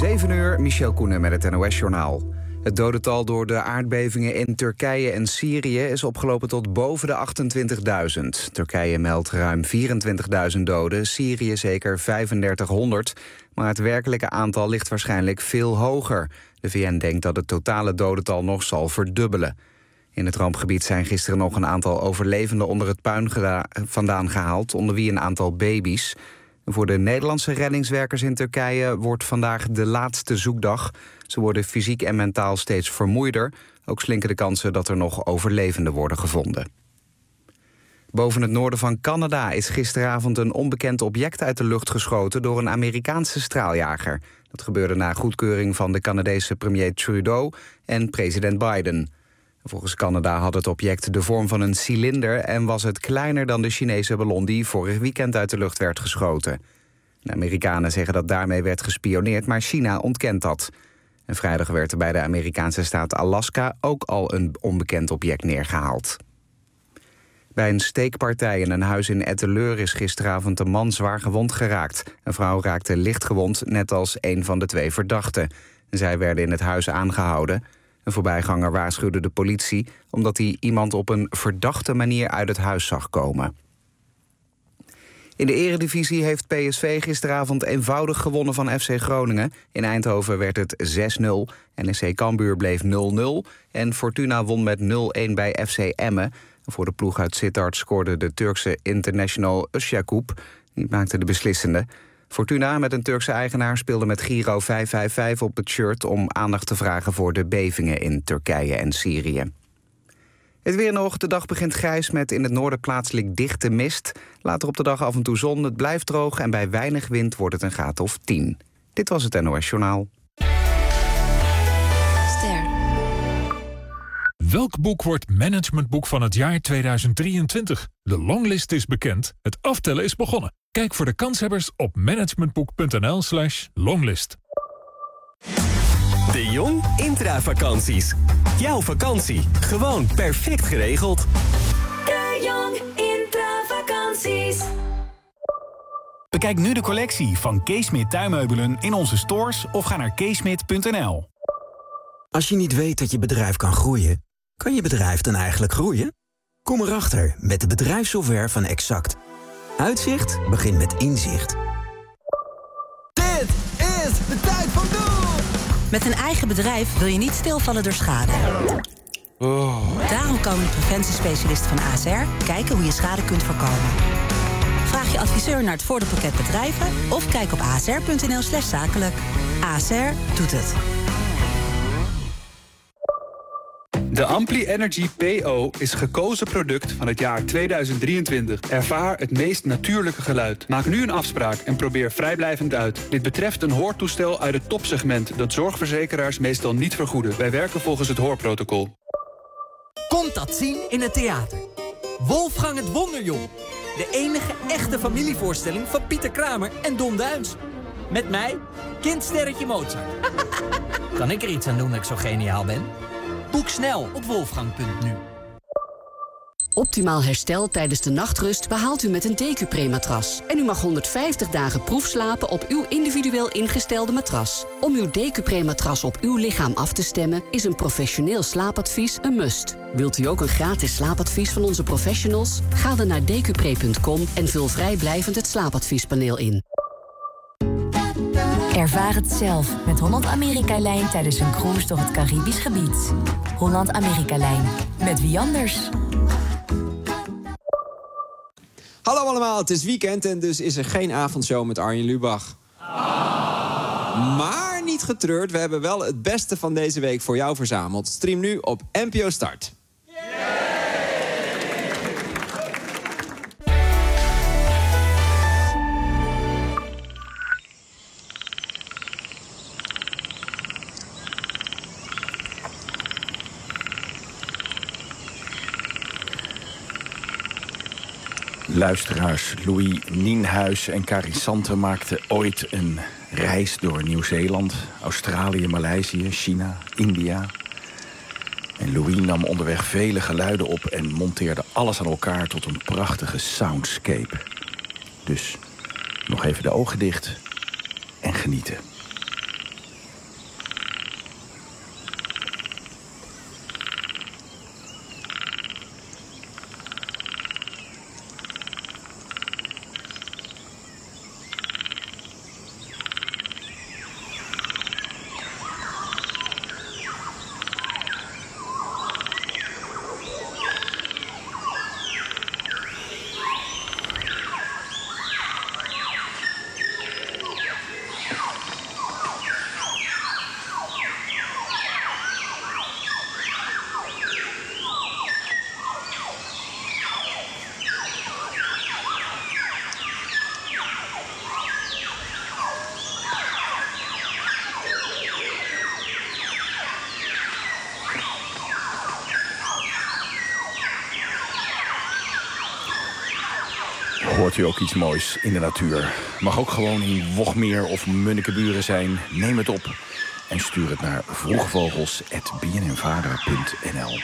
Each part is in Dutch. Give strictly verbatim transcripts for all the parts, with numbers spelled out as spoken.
zeven uur, Michel Koenen met het N O S-journaal. Het dodental door de aardbevingen in Turkije en Syrië is opgelopen tot boven de achtentwintigduizend. Turkije meldt ruim vierentwintigduizend doden, Syrië zeker vijfendertighonderd. Maar het werkelijke aantal ligt waarschijnlijk veel hoger. De V N denkt dat het totale dodental nog zal verdubbelen. In het rampgebied zijn gisteren nog een aantal overlevenden onder het puin geda- vandaan gehaald, onder wie een aantal baby's. Voor de Nederlandse reddingswerkers in Turkije wordt vandaag de laatste zoekdag. Ze worden fysiek en mentaal steeds vermoeider. Ook slinken de kansen dat er nog overlevenden worden gevonden. Boven het noorden van Canada is gisteravond een onbekend object uit de lucht geschoten door een Amerikaanse straaljager. Dat gebeurde na goedkeuring van de Canadese premier Trudeau en president Biden. Volgens Canada had het object de vorm van een cilinder en was het kleiner dan de Chinese ballon die vorig weekend uit de lucht werd geschoten. De Amerikanen zeggen dat daarmee werd gespioneerd, maar China ontkent dat. En vrijdag werd er bij de Amerikaanse staat Alaska ook al een onbekend object neergehaald. Bij een steekpartij in een huis in Etteleur is gisteravond een man zwaar gewond geraakt. Een vrouw raakte licht gewond, net als een van de twee verdachten. Zij werden in het huis aangehouden. Een voorbijganger waarschuwde de politie omdat hij iemand op een verdachte manier uit het huis zag komen. In de eredivisie heeft P S V gisteravond eenvoudig gewonnen van F C Groningen. In Eindhoven werd het zes nul, N E C Cambuur bleef nul nul... en Fortuna won met nul-een bij F C Emmen. Voor de ploeg uit Sittard scoorde de Turkse international Özyakup. Die maakte de beslissende. Fortuna, met een Turkse eigenaar, speelde met Giro vijf vijf vijf op het shirt om aandacht te vragen voor de bevingen in Turkije en Syrië. Het weer nog. De dag begint grijs met in het noorden plaatselijk dichte mist. Later op de dag af en toe zon. Het blijft droog en bij weinig wind wordt het een graad of tien. Dit was het N O S-journaal. Ster. Welk boek wordt managementboek van het jaar tweeduizend drieëntwintig? De longlist is bekend, het aftellen is begonnen. Kijk voor de kanshebbers op managementboek.nl slash longlist. De Jong Intravakanties. Jouw vakantie, gewoon perfect geregeld. De Jong Intravakanties. Bekijk nu de collectie van Keesmit tuinmeubelen in onze stores of ga naar keesmit punt n l. Als je niet weet dat je bedrijf kan groeien, kan je bedrijf dan eigenlijk groeien? Kom erachter met de bedrijfssoftware van Exact. Uitzicht begint met inzicht. Dit is de tijd van doen! Met een eigen bedrijf wil je niet stilvallen door schade. Oh. Daarom komen de preventiespecialisten van A S R kijken hoe je schade kunt voorkomen. Vraag je adviseur naar het voordeelpakket bedrijven of kijk op a s r punt n l slash zakelijk. A S R doet het. De Ampli Energy P O is gekozen product van het jaar tweeduizend drieëntwintig. Ervaar het meest natuurlijke geluid. Maak nu een afspraak en probeer vrijblijvend uit. Dit betreft een hoortoestel uit het topsegment dat zorgverzekeraars meestal niet vergoeden. Wij werken volgens het hoorprotocol. Komt dat zien in het theater. Wolfgang het Wonderjong. De enige echte familievoorstelling van Pieter Kramer en Don Duins. Met mij, kindsterretje Mozart. Kan ik er iets aan doen dat ik zo geniaal ben? Boek snel op wolfgang punt n u. Optimaal herstel tijdens de nachtrust behaalt u met een Decupre-matras. En u mag honderdvijftig dagen proefslapen op uw individueel ingestelde matras. Om uw Decupre-matras op uw lichaam af te stemmen is een professioneel slaapadvies een must. Wilt u ook een gratis slaapadvies van onze professionals? Ga dan naar decupre punt com en vul vrijblijvend het slaapadviespaneel in. Ervaar het zelf met Holland-Amerika-lijn tijdens een cruise door het Caribisch gebied. Holland-Amerika-lijn. Met wie anders? Hallo allemaal, het is weekend en dus is er geen avondshow met Arjen Lubach. Ah. Maar niet getreurd, we hebben wel het beste van deze week voor jou verzameld. Stream nu op N P O Start. Luisteraars, Louis Nienhuis en Carrie Santen maakten ooit een reis door Nieuw-Zeeland, Australië, Maleisië, China, India. En Louis nam onderweg vele geluiden op en monteerde alles aan elkaar tot een prachtige soundscape. Dus nog even de ogen dicht en genieten. Wilt u ook iets moois in de natuur? Mag ook gewoon in Wogmeer of Munnekeburen zijn. Neem het op en stuur het naar vroegvogels apenstaartje b n n vara punt n l.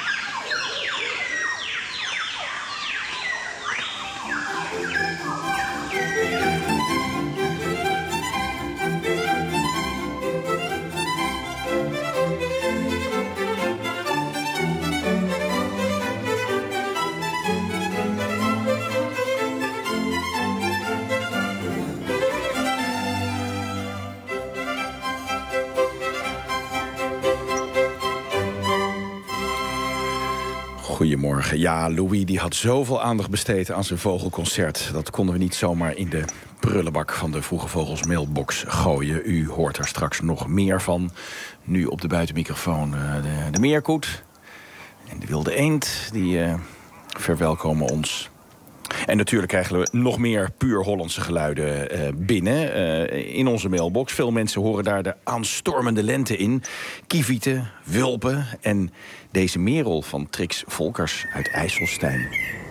Goedemorgen. Ja, Louis die had zoveel aandacht besteed aan zijn vogelconcert. Dat konden we niet zomaar in de prullenbak van de Vroege Vogels mailbox gooien. U hoort er straks nog meer van. Nu op de buitenmicrofoon uh, de, de meerkoet en de wilde eend. Die uh, verwelkomen ons. En natuurlijk krijgen we nog meer puur Hollandse geluiden uh, binnen uh, in onze mailbox. Veel mensen horen daar de aanstormende lente in. Kievieten, wulpen en deze merel van Trix Volkers uit IJsselstein.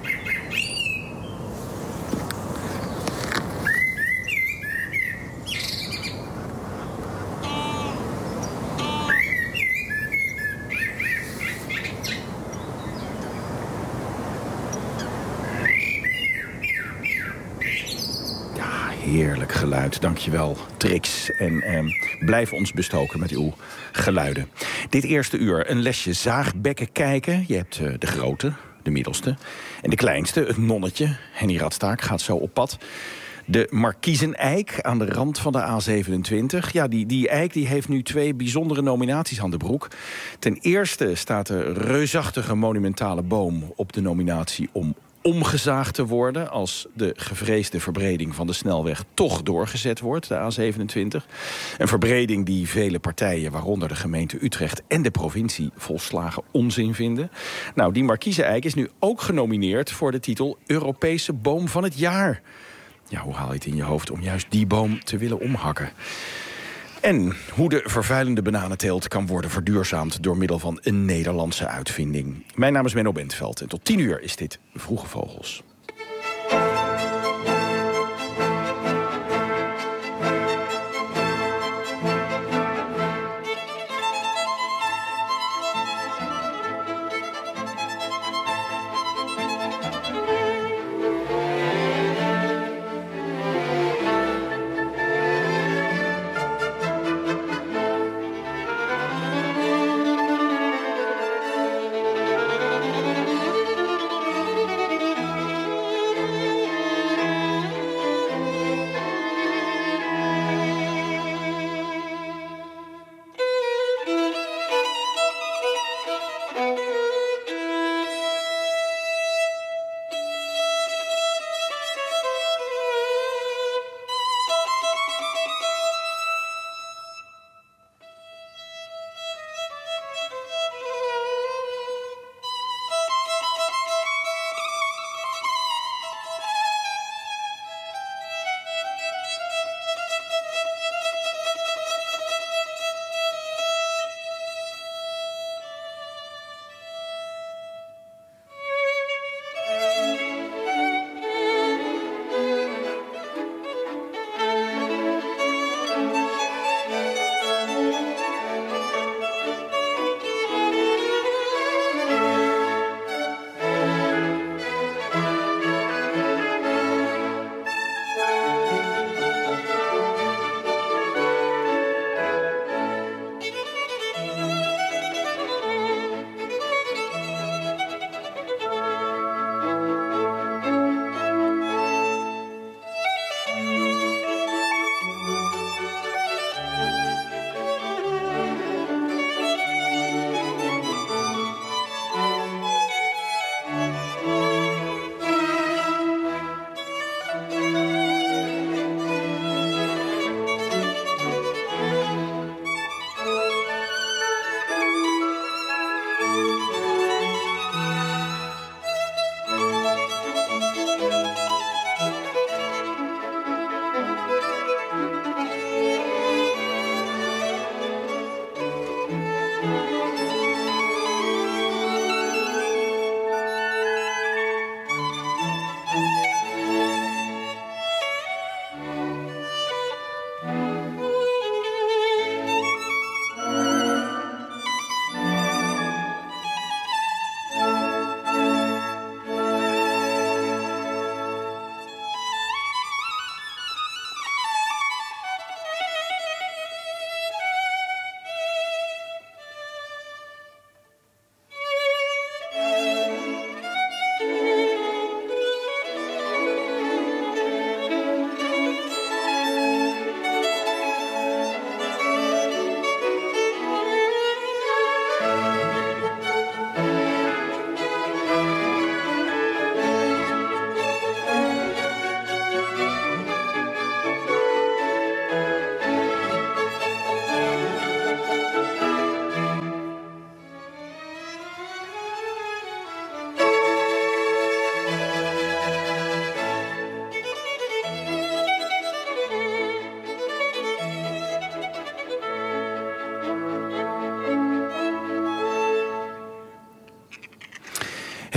Heerlijk geluid, dankjewel Trix. En eh, blijf ons bestoken met uw geluiden. Dit eerste uur een lesje zaagbekken kijken. Je hebt uh, de grote, de middelste en de kleinste, het nonnetje. Henny Radstaak gaat zo op pad. De markiezeneik aan de rand van de A zevenentwintig. Ja, die, die eik die heeft nu twee bijzondere nominaties aan de broek. Ten eerste staat de reusachtige monumentale boom op de nominatie om omgezaagd te worden als de gevreesde verbreding van de snelweg toch doorgezet wordt, de A zevenentwintig. Een verbreding die vele partijen, waaronder de gemeente Utrecht en de provincie, volslagen onzin vinden. Nou, die markiezeneik is nu ook genomineerd voor de titel Europese Boom van het Jaar. Ja, hoe haal je het in je hoofd om juist die boom te willen omhakken? En hoe de vervuilende bananenteelt kan worden verduurzaamd door middel van een Nederlandse uitvinding. Mijn naam is Menno Bentveld en tot tien uur is dit Vroege Vogels.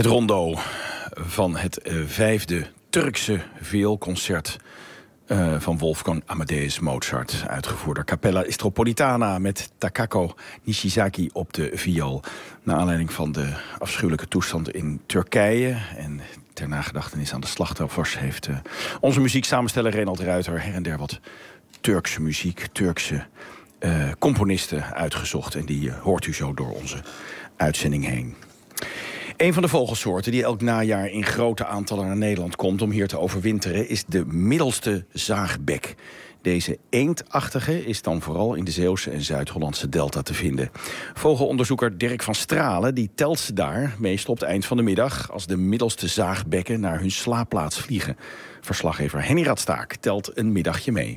Het rondo van het uh, vijfde Turkse vioolconcert uh, van Wolfgang Amadeus Mozart, uitgevoerd door Capella Istropolitana met Takako Nishizaki op de viool. Naar aanleiding van de afschuwelijke toestand in Turkije en ter nagedachtenis aan de slachtoffers heeft uh, onze muzieksamensteller Renald Ruiter her en der wat Turkse muziek, Turkse uh, componisten uitgezocht. En die uh, hoort u zo door onze uitzending heen. Een van de vogelsoorten die elk najaar in grote aantallen naar Nederland komt om hier te overwinteren is de middelste zaagbek. Deze eendachtige is dan vooral in de Zeeuwse en Zuid-Hollandse delta te vinden. Vogelonderzoeker Dirk van Stralen die telt ze daar meestal op het eind van de middag als de middelste zaagbekken naar hun slaapplaats vliegen. Verslaggever Henny Radstaak telt een middagje mee.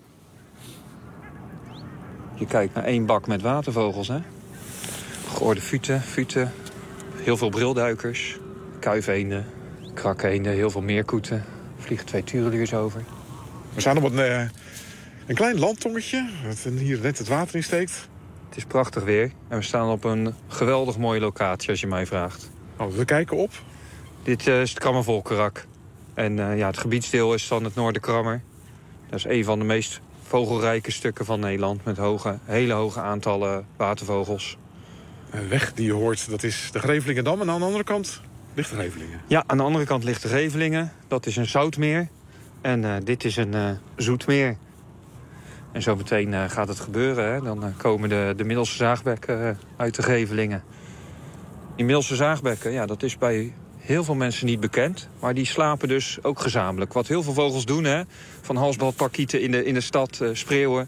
Je kijkt naar één bak met watervogels, hè? Geoorde futen, futen, heel veel brilduikers, kuifeenden, krakeenden, heel veel meerkoeten. Er vliegen twee tureluurs over. We staan op een, uh, een klein landtongetje, dat hier net het water in steekt. Het is prachtig weer en we staan op een geweldig mooie locatie als je mij vraagt. Oh, we kijken op? Dit uh, is het Krammervolkerak. En uh, ja, het gebiedsdeel is dan het Noorderkrammer. Dat is een van de meest vogelrijke stukken van Nederland met hoge, hele hoge aantallen watervogels. Een weg die je hoort, dat is de Grevelingerdam en aan de andere kant ligt de Grevelingen. Ja, aan de andere kant ligt de Grevelingen. Dat is een zoutmeer. En uh, dit is een uh, zoetmeer. En zo meteen uh, gaat het gebeuren. Hè? Dan uh, komen de, de middelste zaagbekken uh, uit de Grevelingen. Die middelste zaagbekken, ja, dat is bij heel veel mensen niet bekend. Maar die slapen dus ook gezamenlijk. Wat heel veel vogels doen, hè? Van halsbandparkieten in de, in de stad, uh, spreeuwen,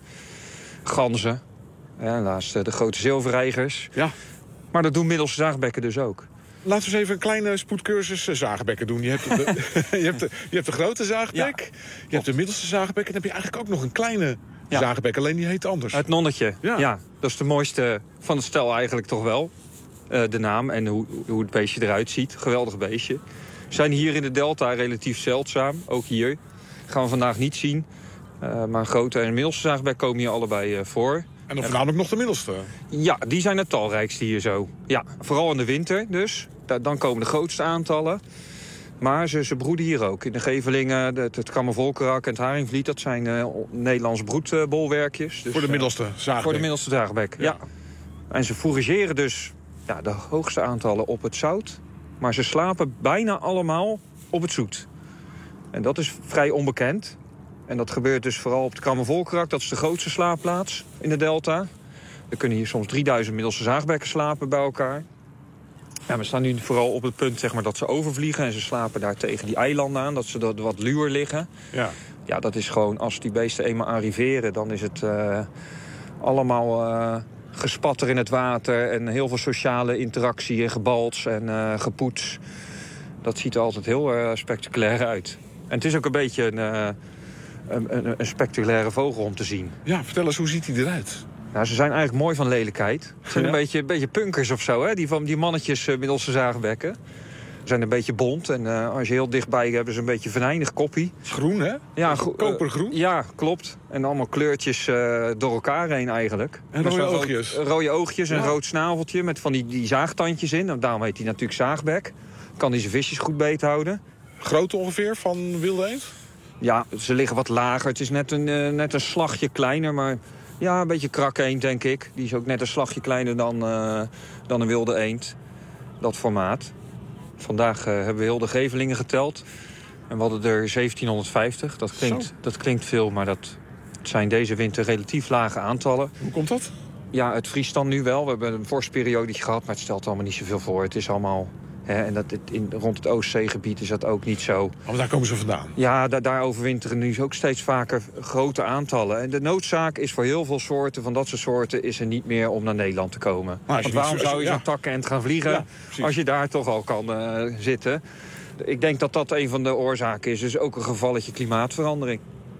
ganzen. Ja, laatst uh, de grote zilverreigers. Ja. Maar dat doen middelste zaagbekken dus ook. Laten we eens even een kleine spoedcursus uh, zaagbekken doen. Je hebt de, je hebt de, je hebt de grote zaagbek, ja, je hebt de middelste zaagbek... en dan heb je eigenlijk ook nog een kleine ja. zaagbek, alleen die heet anders. Het nonnetje, ja. ja. Dat is de mooiste van het stel eigenlijk toch wel. Uh, de naam en hoe, hoe het beestje eruit ziet. Geweldig beestje. We zijn hier in de delta relatief zeldzaam, ook hier. Gaan we vandaag niet zien. Uh, maar grote en middelste zaagbek komen hier allebei uh, voor. En dan voornamelijk nog de middelste? Ja, die zijn het talrijkste hier zo. Ja, vooral in de winter dus. Da- dan komen de grootste aantallen. Maar ze, ze broeden hier ook. In de Grevelingen, het, het Krammervolkerak en het Haringvliet... dat zijn uh, Nederlandse broedbolwerkjes. Dus, voor de middelste zaagbek? Uh, voor de middelste zaagbek, ja. ja. En ze fourageren dus ja, de hoogste aantallen op het zout. Maar ze slapen bijna allemaal op het zoet. En dat is vrij onbekend. En dat gebeurt dus vooral op het Krammervolkerak. Dat is de grootste slaapplaats in de delta. Er kunnen hier soms drieduizend middelste zaagbekken slapen bij elkaar. Ja, we staan nu vooral op het punt zeg maar, dat ze overvliegen. En ze slapen daar tegen die eilanden aan. Dat ze er wat luwer liggen. Ja. Ja, dat is gewoon, als die beesten eenmaal arriveren... dan is het uh, allemaal uh, gespatter in het water. En heel veel sociale interactie en gebalts en uh, gepoets. Dat ziet er altijd heel uh, spectaculair uit. En het is ook een beetje een... Uh, Een, een, een spectaculaire vogel om te zien. Ja, vertel eens, hoe ziet hij eruit? Nou, ze zijn eigenlijk mooi van lelijkheid. Ze zijn ja. een, beetje, een beetje punkers of zo, hè? Die, van, die mannetjes uh, middelste zaagbekken. Ze zijn een beetje bont en uh, als je heel dichtbij hebt, hebben ze een beetje een venijnig koppie. Groen, hè? Ja, gro- kopergroen? Uh, ja, klopt. En allemaal kleurtjes uh, door elkaar heen eigenlijk. En rode oogjes? Rood, rode oogjes en ja. een rood snaveltje met van die, die zaagtandjes in. En daarom heet hij natuurlijk zaagbek. Kan hij zijn visjes goed beethouden. Grootte ongeveer van wilde eend? Ja, ze liggen wat lager. Het is net een, uh, net een slagje kleiner, maar ja, een beetje krakeend, denk ik. Die is ook net een slagje kleiner dan, uh, dan een wilde eend. Dat formaat. Vandaag uh, hebben we heel de Grevelingen geteld. En we hadden er zeventienhonderdvijftig. Dat klinkt, dat klinkt veel, maar dat zijn deze winter relatief lage aantallen. Hoe komt dat? Ja, het vriest dan nu wel. We hebben een vorstperiode gehad, maar het stelt allemaal niet zoveel voor. Het is allemaal... He, en dat het in, rond het Oostzeegebied is dat ook niet zo. Oh, maar daar komen ze vandaan? Ja, da- daar overwinteren nu ook steeds vaker grote aantallen. En de noodzaak is voor heel veel soorten van dat soort soorten... is er niet meer om naar Nederland te komen. Maar Want waarom zo, zou je ja. zo'n takkenend gaan vliegen... Ja, als je daar toch al kan uh, zitten? Ik denk dat dat een van de oorzaken is. Dus ook een gevalletje klimaatverandering.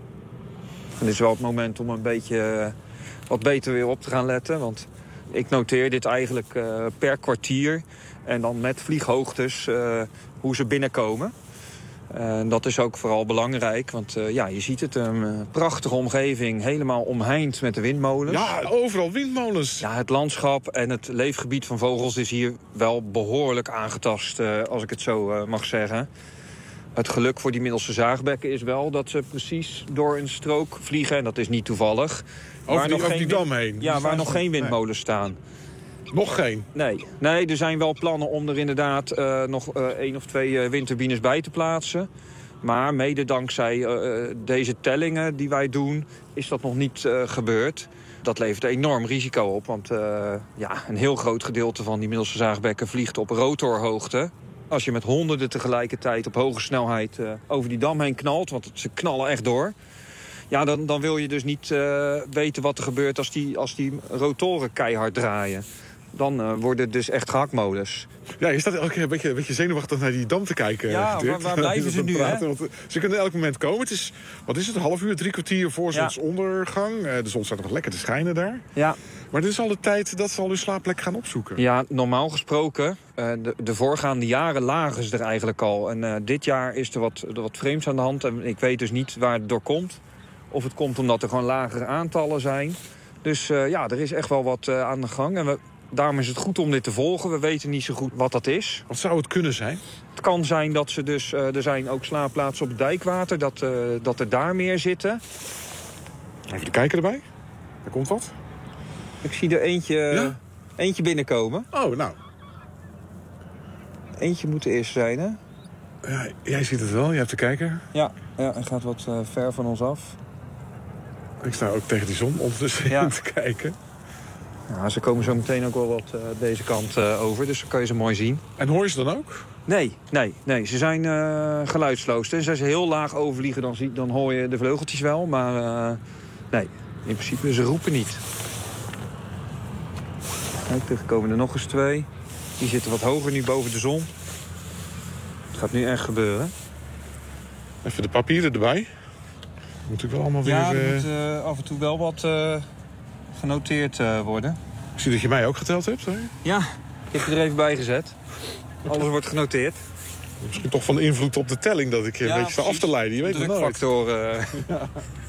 En dit is wel het moment om een beetje uh, wat beter weer op te gaan letten. Want ik noteer dit eigenlijk uh, per kwartier... En dan met vlieghoogtes uh, hoe ze binnenkomen. En dat is ook vooral belangrijk, want uh, ja, je ziet het, een uh, prachtige omgeving, helemaal omheind met de windmolens. Ja, overal windmolens. Ja, het landschap en het leefgebied van vogels is hier wel behoorlijk aangetast, uh, als ik het zo uh, mag zeggen. Het geluk voor die Middelste Zaagbekken is wel dat ze precies door een strook vliegen, en dat is niet toevallig. Over die, nog over die dam heen? Ja, waar nog ze... geen windmolens nee. staan. Nog geen? Nee. nee, er zijn wel plannen om er inderdaad uh, nog uh, één of twee uh, windturbines bij te plaatsen. Maar mede dankzij uh, deze tellingen die wij doen, is dat nog niet uh, gebeurd. Dat levert enorm risico op, want uh, ja, een heel groot gedeelte van die Middelste Zaagbekken vliegt op rotorhoogte. Als je met honderden tegelijkertijd op hoge snelheid uh, over die dam heen knalt, want ze knallen echt door. Ja, dan, dan wil je dus niet uh, weten wat er gebeurt als die, als die rotoren keihard draaien. Dan uh, worden het dus echt gehaktmolens. Ja, je staat elke keer een beetje, een beetje zenuwachtig naar die dam te kijken. Ja, waar, waar blijven ze nu, hè? Want ze kunnen elk moment komen. Het is, wat is het, een half uur, drie kwartier voor zonsondergang. Ja. De zon staat nog lekker te schijnen daar. Ja. Maar dit is al de tijd dat ze al hun slaapplek gaan opzoeken. Ja, normaal gesproken, uh, de, de voorgaande jaren lagen ze er eigenlijk al. En uh, dit jaar is er wat, er wat vreemds aan de hand. En ik weet dus niet waar het door komt. Of het komt omdat er gewoon lagere aantallen zijn. Dus uh, ja, er is echt wel wat uh, aan de gang. En we, daarom is het goed om dit te volgen. We weten niet zo goed wat dat is. Wat zou het kunnen zijn? Het kan zijn dat ze dus... Uh, er zijn ook slaapplaatsen op het dijkwater. Dat, uh, dat er daar meer zitten. Even de kijker erbij. Er komt wat. Ik zie er eentje, ja? eentje binnenkomen. Oh, nou. Eentje moet de eerste zijn, hè? Ja, jij ziet het wel. Je hebt de kijker. Ja, ja, hij gaat wat uh, ver van ons af. Ik sta ook tegen die zon ondertussen ja. te kijken. Ja, ze komen zo meteen ook wel wat uh, deze kant uh, over, dus dan kan je ze mooi zien. En hoor je ze dan ook? Nee, nee, nee. Ze zijn uh, geluidsloos. Dus als ze heel laag overvliegen, dan, zie, dan hoor je de vleugeltjes wel. Maar uh, nee, in principe, ze roepen niet. Kijk, er komen er nog eens twee. Die zitten wat hoger nu boven de zon. Het gaat nu echt gebeuren. Even de papieren erbij. Moet ik wel allemaal weer... Ja, er moet uh, af en toe wel wat uh, genoteerd uh, worden. Ik zie dat je mij ook geteld hebt, hè? Ja, ik heb je er even bij gezet. Alles wordt genoteerd. Misschien toch van invloed op de telling dat ik je ja, een beetje sta af te leiden. Je weet het nooit. Drukfactor. Uh... Ja.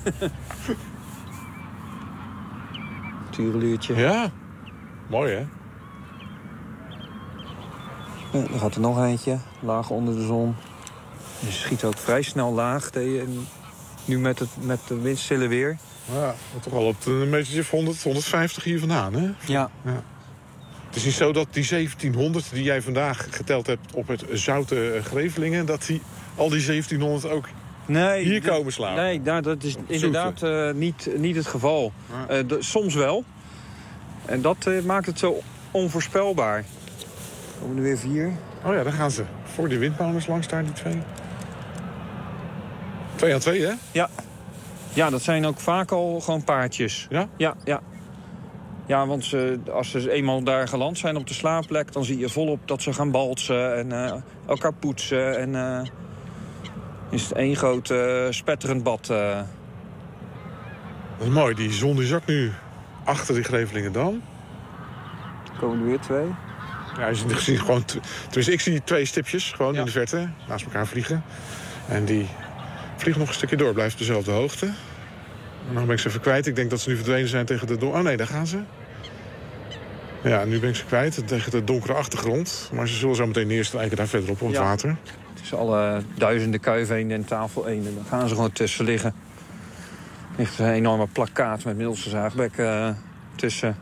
Tureluurtje. Ja, mooi hè? Ja, er gaat er nog eentje, laag onder de zon. Je schiet ook vrij snel laag. Nu met het, met de windstille weer. Ja, toch wel op een metertje of honderd, honderdvijftig hier vandaan, hè? Ja. ja. Het is niet zo dat die zeventienhonderd die jij vandaag geteld hebt op het Zoute Grevelingen, dat die, al die zeventienhonderd ook nee, hier de, komen slapen? Nee, nou, dat is inderdaad uh, niet, niet het geval. Ja. Uh, de, soms wel. En dat uh, maakt het zo onvoorspelbaar. Er komen er weer vier. Oh ja, daar gaan ze. Voor die windmolens langs daar, die twee. Twee aan twee, hè? Ja. Ja, dat zijn ook vaak al gewoon paardjes. Ja? Ja, ja. Ja, want ze, als ze eenmaal daar geland zijn op de slaapplek, dan zie je volop dat ze gaan balsen en uh, elkaar poetsen. En uh, is het één groot uh, spetterend bad. Uh. Dat is mooi, die zon die zakt nu achter die Grevelingedam. Er komen er weer twee. Ja, je ziet gewoon, tenminste, ik zie twee stipjes gewoon ja. in de verte naast elkaar vliegen. En die vliegen nog een stukje door, blijven op dezelfde hoogte. En dan ben ik ze even kwijt. Ik denk dat ze nu verdwenen zijn tegen de... Don- oh nee, daar gaan ze. Ja, nu ben ik ze kwijt tegen de donkere achtergrond. Maar ze zullen zo meteen neerstrijken daar verderop op het ja. water. Tussen alle duizenden kuiveenden en tafeleenden. Dan gaan ze gewoon tussen liggen. Er ligt een enorme plakkaat met Middelste Zaagbek uh, tussen.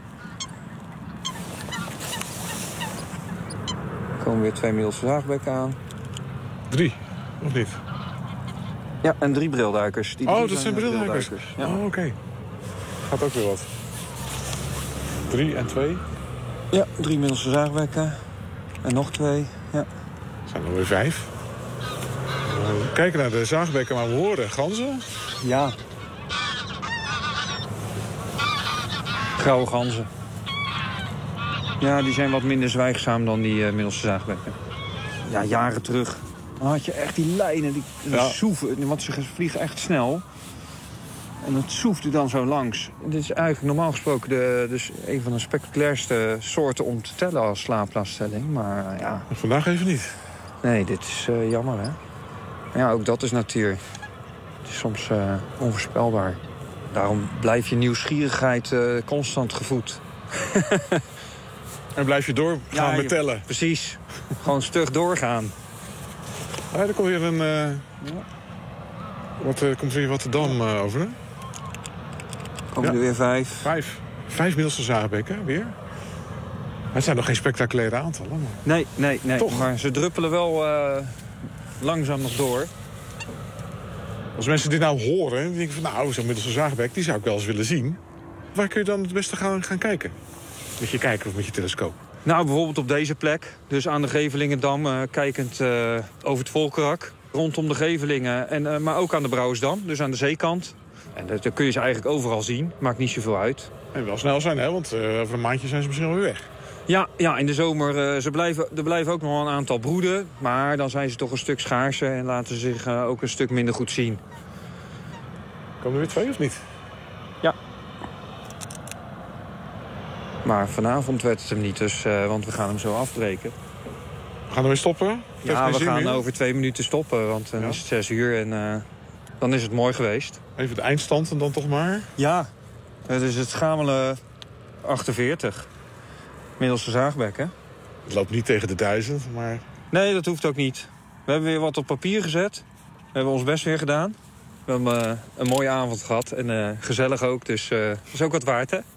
Er komen weer twee Middelste Zaagbekken aan. Drie, of niet? Ja, en drie brilduikers. Die oh, drie dat zijn brilduikers. brilduikers. Ja. Oh, oké. Okay. Gaat ook weer wat. Drie en twee? Ja, drie Middelste Zaagbekken. En nog twee, ja. Zijn er weer vijf. We kijken naar de zaagbekken, maar we horen ganzen. Ja. Grauwe ganzen. Ja, die zijn wat minder zwijgzaam dan die uh, Middelste Zaagbekken. Ja, jaren terug. Dan had je echt die lijnen, die, die ja. soeven, want ze vliegen echt snel. En dat soefde dan zo langs. Dit is eigenlijk normaal gesproken de, dus een van de spectaculairste soorten om te tellen als slaapplaatsstelling. Maar uh, ja. Vandaag even niet. Nee, dit is uh, jammer, hè? Ja, ook dat is natuur. Het is soms uh, onvoorspelbaar. Daarom blijft je nieuwsgierigheid uh, constant gevoed. En blijf je doorgaan ja, met tellen. Precies. Gewoon stug doorgaan. Ah, er komt weer een... Uh, ja. Wat, uh, komt weer Rotterdam uh, over, hè? Komen ja. er weer vijf. Vijf. Vijf middelste zaagbekken, weer. Het zijn nog geen spectaculaire aantallen. Maar... Nee, nee, nee. Toch? Maar ze druppelen wel uh, langzaam nog door. Als mensen dit nou horen, dan denk ik van... nou, zo'n middelste zaagbek, die zou ik wel eens willen zien. Waar kun je dan het beste gaan, gaan kijken? Met je kijker of met je telescoop? Nou, bijvoorbeeld op deze plek. Dus aan de Gevelingendam, uh, kijkend uh, over het Volkerak. Rondom de Gevelingen, en, uh, maar ook aan de Brouwersdam. Dus aan de zeekant. En dat, dat kun je ze eigenlijk overal zien. Maakt niet zoveel uit. En wel snel zijn, hè? Want uh, over een maandje zijn ze misschien alweer weg. Ja, ja, in de zomer uh, ze blijven, er blijven ook nog wel een aantal broeden. Maar dan zijn ze toch een stuk schaarser en laten ze zich uh, ook een stuk minder goed zien. Komen er weer twee of niet? Ja. Maar vanavond werd het hem niet, dus, uh, want we gaan hem zo afbreken. We gaan ermee stoppen? Ja, we gaan meer? over twee minuten stoppen, want dan ja. is het zes uur en uh, dan is het mooi geweest. Even de eindstand en dan toch maar? Ja, het is het schamele achtenveertig. Middelste zaagbek, hè? Het loopt niet tegen de duizend, maar... Nee, dat hoeft ook niet. We hebben weer wat op papier gezet. We hebben ons best weer gedaan. We hebben uh, een mooie avond gehad en uh, gezellig ook, dus uh, dat is ook wat waard, hè?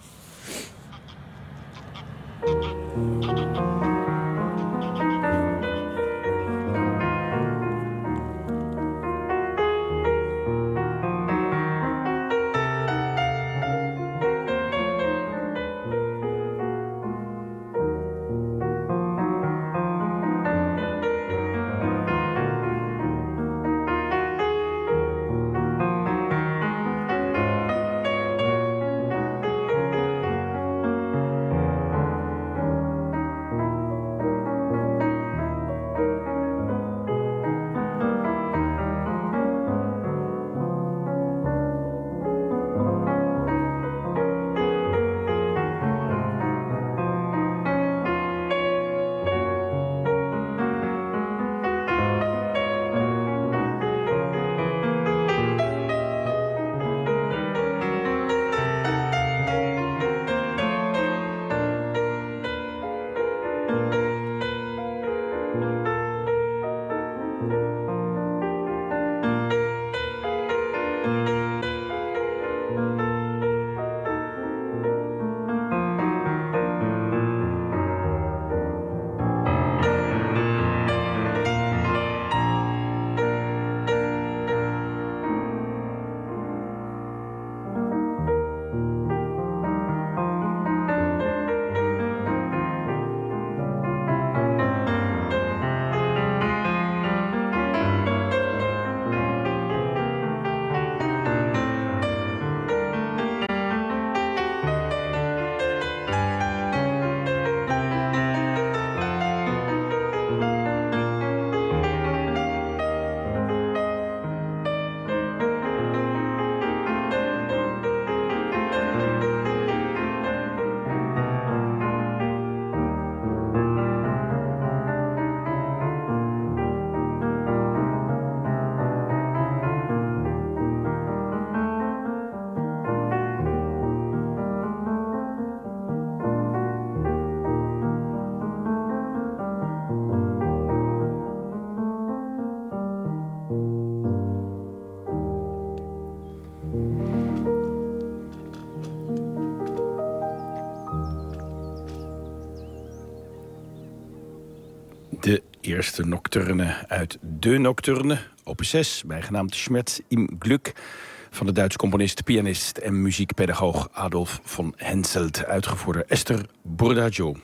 De eerste nocturne uit De Nocturne, opus zes, bijgenaamd Schmerz im Glück, van de Duitse componist, pianist en muziekpedagoog Adolf von Henselt, uitgevoerd door Esther Bourdaggio.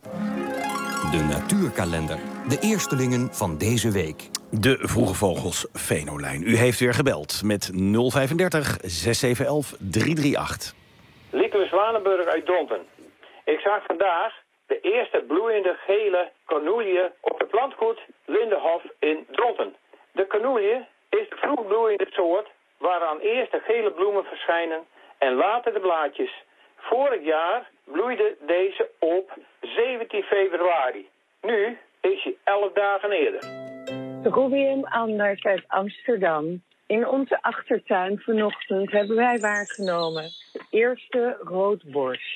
De natuurkalender, de eerstelingen van deze week. De Vroege Vogels Venolijn. U heeft weer gebeld met nul vijfendertig zes zeven elf drie drie acht. Lieke Zwanenburg uit Dronten. Ik zag vandaag de eerste bloeiende gele cornoelie op het landgoed Lindenhof in Dronten. De cornoelie is de vroegbloeiende soort waaraan eerst de gele bloemen verschijnen en later de blaadjes. Vorig jaar bloeide deze op zeventien februari. Nu is hij elf twaalf dagen eerder. Rubium Anders uit Amsterdam. In onze achtertuin vanochtend hebben wij waargenomen de eerste roodborst.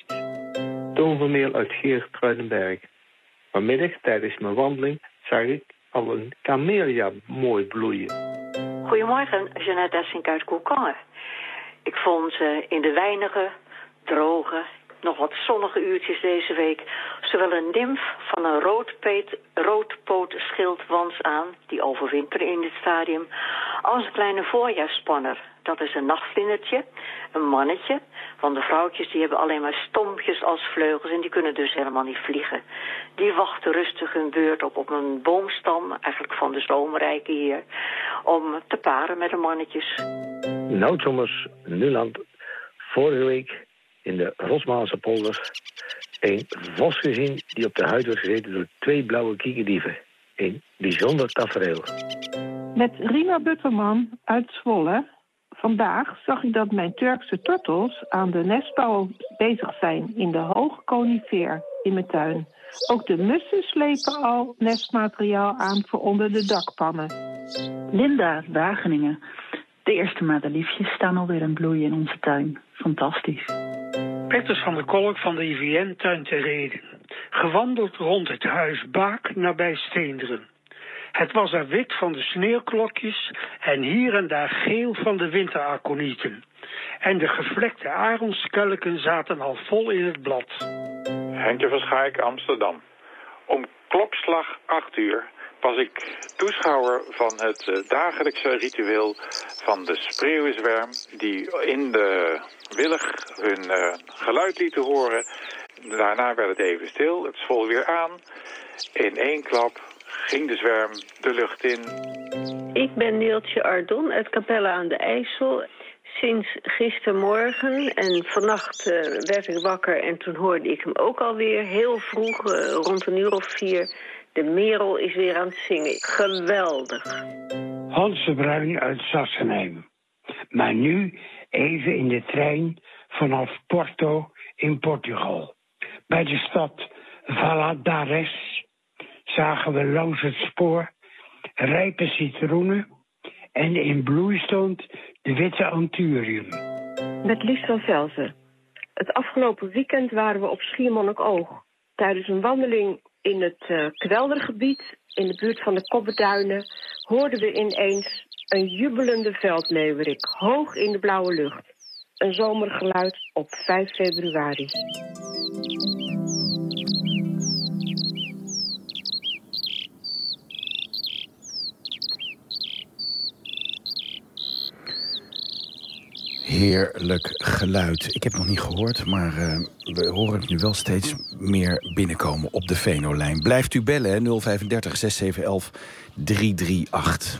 Toon Vermeel uit Geertruidenberg. Vanmiddag tijdens mijn wandeling zag ik al een camellia mooi bloeien. Goedemorgen, Jeannette Essink uit Koekangen. Ik vond uh, in de weinige, droge, nog wat zonnige uurtjes deze week zowel een nimf van een roodpeet, roodpootschildwans aan, die overwinteren in dit stadium, als een kleine voorjaarspanner. Dat is een nachtvlindertje, een mannetje, want de vrouwtjes die hebben alleen maar stompjes als vleugels en die kunnen dus helemaal niet vliegen. Die wachten rustig hun beurt op op een boomstam, eigenlijk van de zomerrijken hier, om te paren met de mannetjes. Nou Thomas, Nuland, vorige week in de Rosmaalse polder een vos gezien die op de huid wordt gezeten door twee blauwe kiekerdieven. Een bijzonder tafereel. Met Rina Butterman uit Zwolle. Vandaag zag ik dat mijn Turkse tortels aan de nestbouw bezig zijn in de hoge conifeer in mijn tuin. Ook de mussen slepen al nestmateriaal aan voor onder de dakpannen. Linda, Wageningen. De eerste madeliefjes staan alweer in bloei in onze tuin. Fantastisch. Petters van der Kolk van de I V N-tuin te Reden. Gewandeld rond het huis Baak nabij Steenderen. Het was er wit van de sneeuwklokjes en hier en daar geel van de winteraconieten. En de gevlekte arendskelken zaten al vol in het blad. Henkje van Schaik, Amsterdam. Om klokslag acht uur was ik toeschouwer van het uh, dagelijkse ritueel van de spreeuwenzwerm die in de willig hun uh, geluid lieten horen. Daarna werd het even stil, het zwol weer aan. In één klap ging de zwerm de lucht in. Ik ben Neeltje Ardon uit Capelle aan de IJssel. Sinds gistermorgen en vannacht uh, werd ik wakker en toen hoorde ik hem ook alweer heel vroeg, uh, rond een uur of vier. De merel is weer aan het zingen. Geweldig. Hans de Bruin uit Sassenheim. Maar nu even in de trein vanaf Porto in Portugal. Bij de stad Valadares zagen we langs het spoor rijpe citroenen en in bloei stond de witte anthurium. Met Lies van Velzen. Het afgelopen weekend waren we op Schiermonnikoog. Tijdens een wandeling in het uh, kweldergebied, in de buurt van de Koppenduinen, hoorden we ineens een jubelende veldleeuwerik, hoog in de blauwe lucht. Een zomergeluid op vijf februari. Heerlijk geluid. Ik heb het nog niet gehoord, maar uh, we horen het nu wel steeds meer binnenkomen op de Venolijn. Blijft u bellen, hè? nul vijf drie zes zeven een een drie drie acht.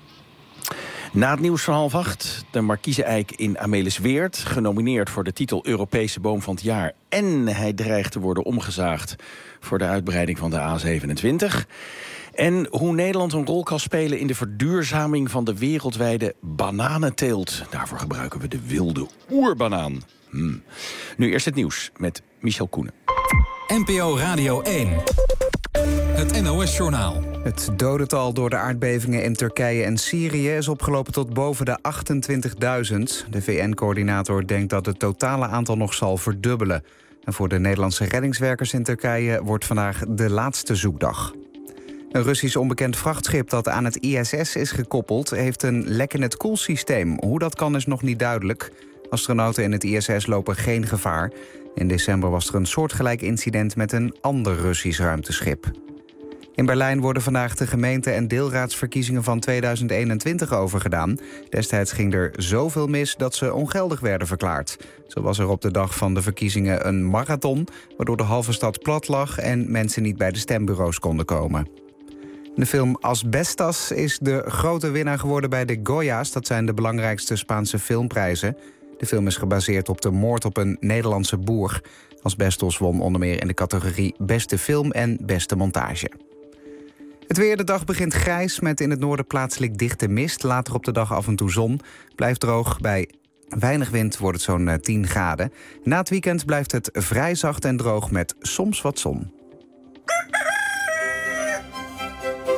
Na het nieuws van half acht, de markiezeneik in Amelisweert, genomineerd voor de titel Europese Boom van het Jaar. En hij dreigt te worden omgezaagd voor de uitbreiding van de A zevenentwintig. En hoe Nederland een rol kan spelen in de verduurzaming van de wereldwijde bananenteelt. Daarvoor gebruiken we de wilde oerbanaan. Hmm. Nu eerst het nieuws met Michel Koenen. N P O Radio één. Het N O S-journaal. Het dodental door de aardbevingen in Turkije en Syrië is opgelopen tot boven de achtentwintigduizend. De V N-coördinator denkt dat het totale aantal nog zal verdubbelen. En voor de Nederlandse reddingswerkers in Turkije wordt vandaag de laatste zoekdag. Een Russisch onbekend vrachtschip dat aan het I S S is gekoppeld heeft een lek in het koelsysteem. Hoe dat kan is nog niet duidelijk. Astronauten in het I S S lopen geen gevaar. In december was er een soortgelijk incident met een ander Russisch ruimteschip. In Berlijn worden vandaag de gemeente- en deelraadsverkiezingen van tweeduizend eenentwintig overgedaan. Destijds ging er zoveel mis dat ze ongeldig werden verklaard. Zo was er op de dag van de verkiezingen een marathon, waardoor de halve stad plat lag en mensen niet bij de stembureaus konden komen. De film Asbestas is de grote winnaar geworden bij de Goya's. Dat zijn de belangrijkste Spaanse filmprijzen. De film is gebaseerd op de moord op een Nederlandse boer. Asbestos won onder meer in de categorie Beste Film en Beste Montage. Het weer, de dag begint grijs met in het noorden plaatselijk dichte mist. Later op de dag af en toe zon. Blijft droog. Bij weinig wind wordt het zo'n tien graden. Na het weekend blijft het vrij zacht en droog met soms wat zon.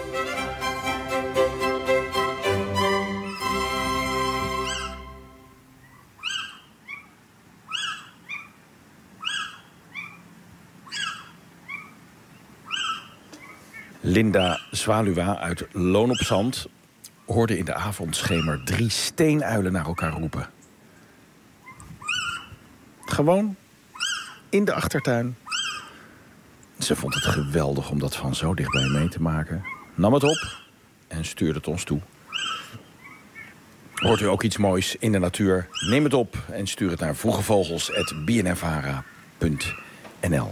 Linda Zwaluwa uit Loon op Zand hoorde in de avondschemer drie steenuilen naar elkaar roepen. Gewoon in de achtertuin. Ze vond het geweldig om dat van zo dichtbij mee te maken. Nam het op en stuurde het ons toe. Hoort u ook iets moois in de natuur? Neem het op en stuur het naar vroegevogels apenstaartje b n n vara punt n l.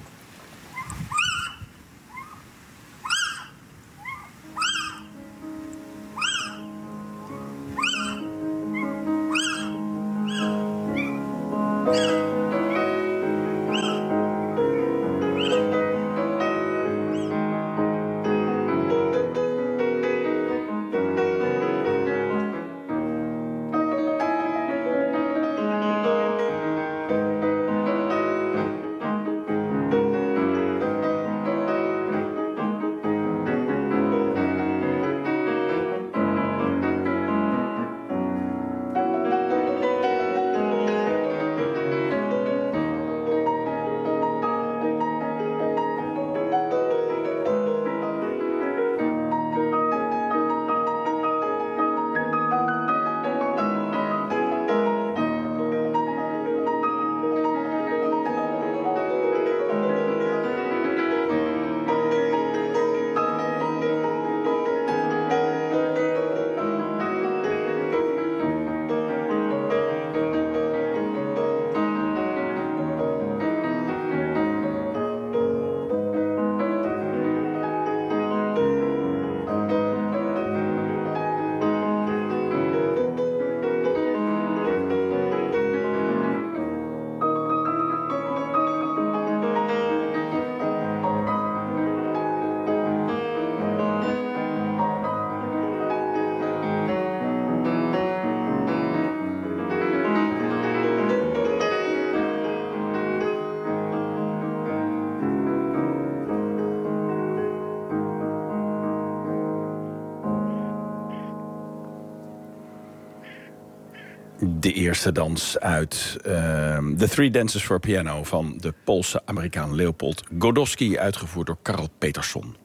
De eerste dans uit uh, The Three Dances for Piano van de Poolse Amerikaan Leopold Godowski, uitgevoerd door Karl Petersson.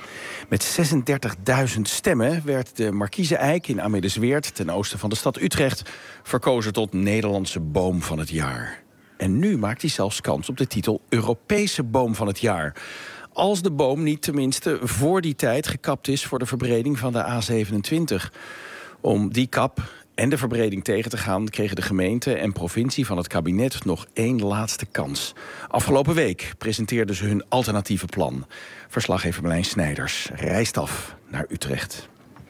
Met zesendertigduizend stemmen werd de Markieze Eik in Amelisweert, ten oosten van de stad Utrecht, verkozen tot Nederlandse boom van het jaar. En nu maakt hij zelfs kans op de titel Europese boom van het jaar. Als de boom niet tenminste voor die tijd gekapt is voor de verbreding van de A zevenentwintig. Om die kap en de verbreding tegen te gaan kregen de gemeente en provincie van het kabinet nog één laatste kans. Afgelopen week presenteerden ze hun alternatieve plan. Verslaggever Marlijn Snijders reist af naar Utrecht.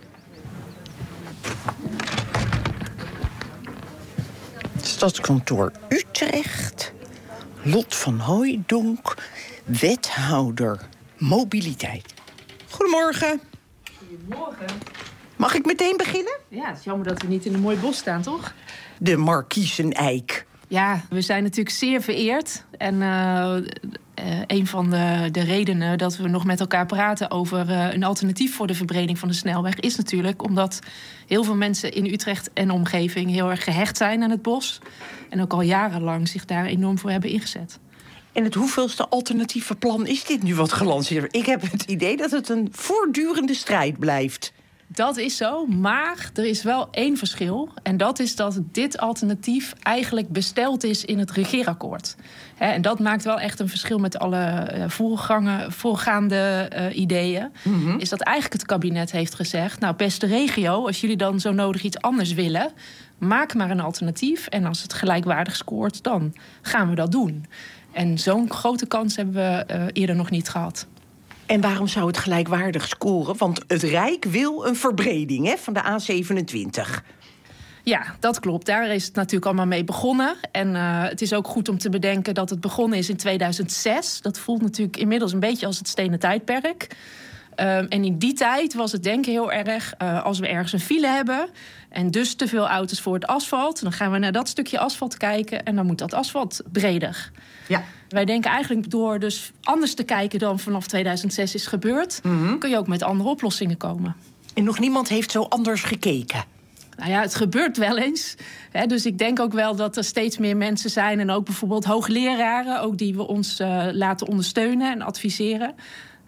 Stadskantoor Utrecht. Lot van Hooijdonk, wethouder mobiliteit. Goedemorgen. Goedemorgen. Mag ik meteen beginnen? Ja, het is jammer dat we niet in een mooi bos staan, toch? De Markiezeneik. Ja, we zijn natuurlijk zeer vereerd. En uh, uh, een van de, de redenen dat we nog met elkaar praten over uh, een alternatief voor de verbreding van de snelweg is natuurlijk omdat heel veel mensen in Utrecht en omgeving heel erg gehecht zijn aan het bos. En ook al jarenlang zich daar enorm voor hebben ingezet. En het hoeveelste alternatieve plan is dit nu wat gelanceerd wordt? Ik heb het idee dat het een voortdurende strijd blijft. Dat is zo, maar er is wel één verschil. En dat is dat dit alternatief eigenlijk besteld is in het regeerakkoord. He, en dat maakt wel echt een verschil met alle uh, voorgangen, voorgaande uh, ideeën. Mm-hmm. Is dat eigenlijk het kabinet heeft gezegd, nou, beste regio, als jullie dan zo nodig iets anders willen, maak maar een alternatief. En als het gelijkwaardig scoort, dan gaan we dat doen. En zo'n grote kans hebben we uh, eerder nog niet gehad. En waarom zou het gelijkwaardig scoren? Want het Rijk wil een verbreding, hè, van de A zevenentwintig. Ja, dat klopt. Daar is het natuurlijk allemaal mee begonnen. En uh, het is ook goed om te bedenken dat het begonnen is in tweeduizend zes. Dat voelt natuurlijk inmiddels een beetje als het stenen tijdperk. Uh, en in die tijd was het denken heel erg, uh, als we ergens een file hebben en dus te veel auto's voor het asfalt, dan gaan we naar dat stukje asfalt kijken en dan moet dat asfalt breder. Ja. Wij denken eigenlijk door dus anders te kijken dan vanaf tweeduizend zes is gebeurd, mm-hmm. kun je ook met andere oplossingen komen. En nog niemand heeft zo anders gekeken. Nou ja, het gebeurt wel eens. Hè, dus ik denk ook wel dat er steeds meer mensen zijn en ook bijvoorbeeld hoogleraren, ook die we ons uh, laten ondersteunen en adviseren.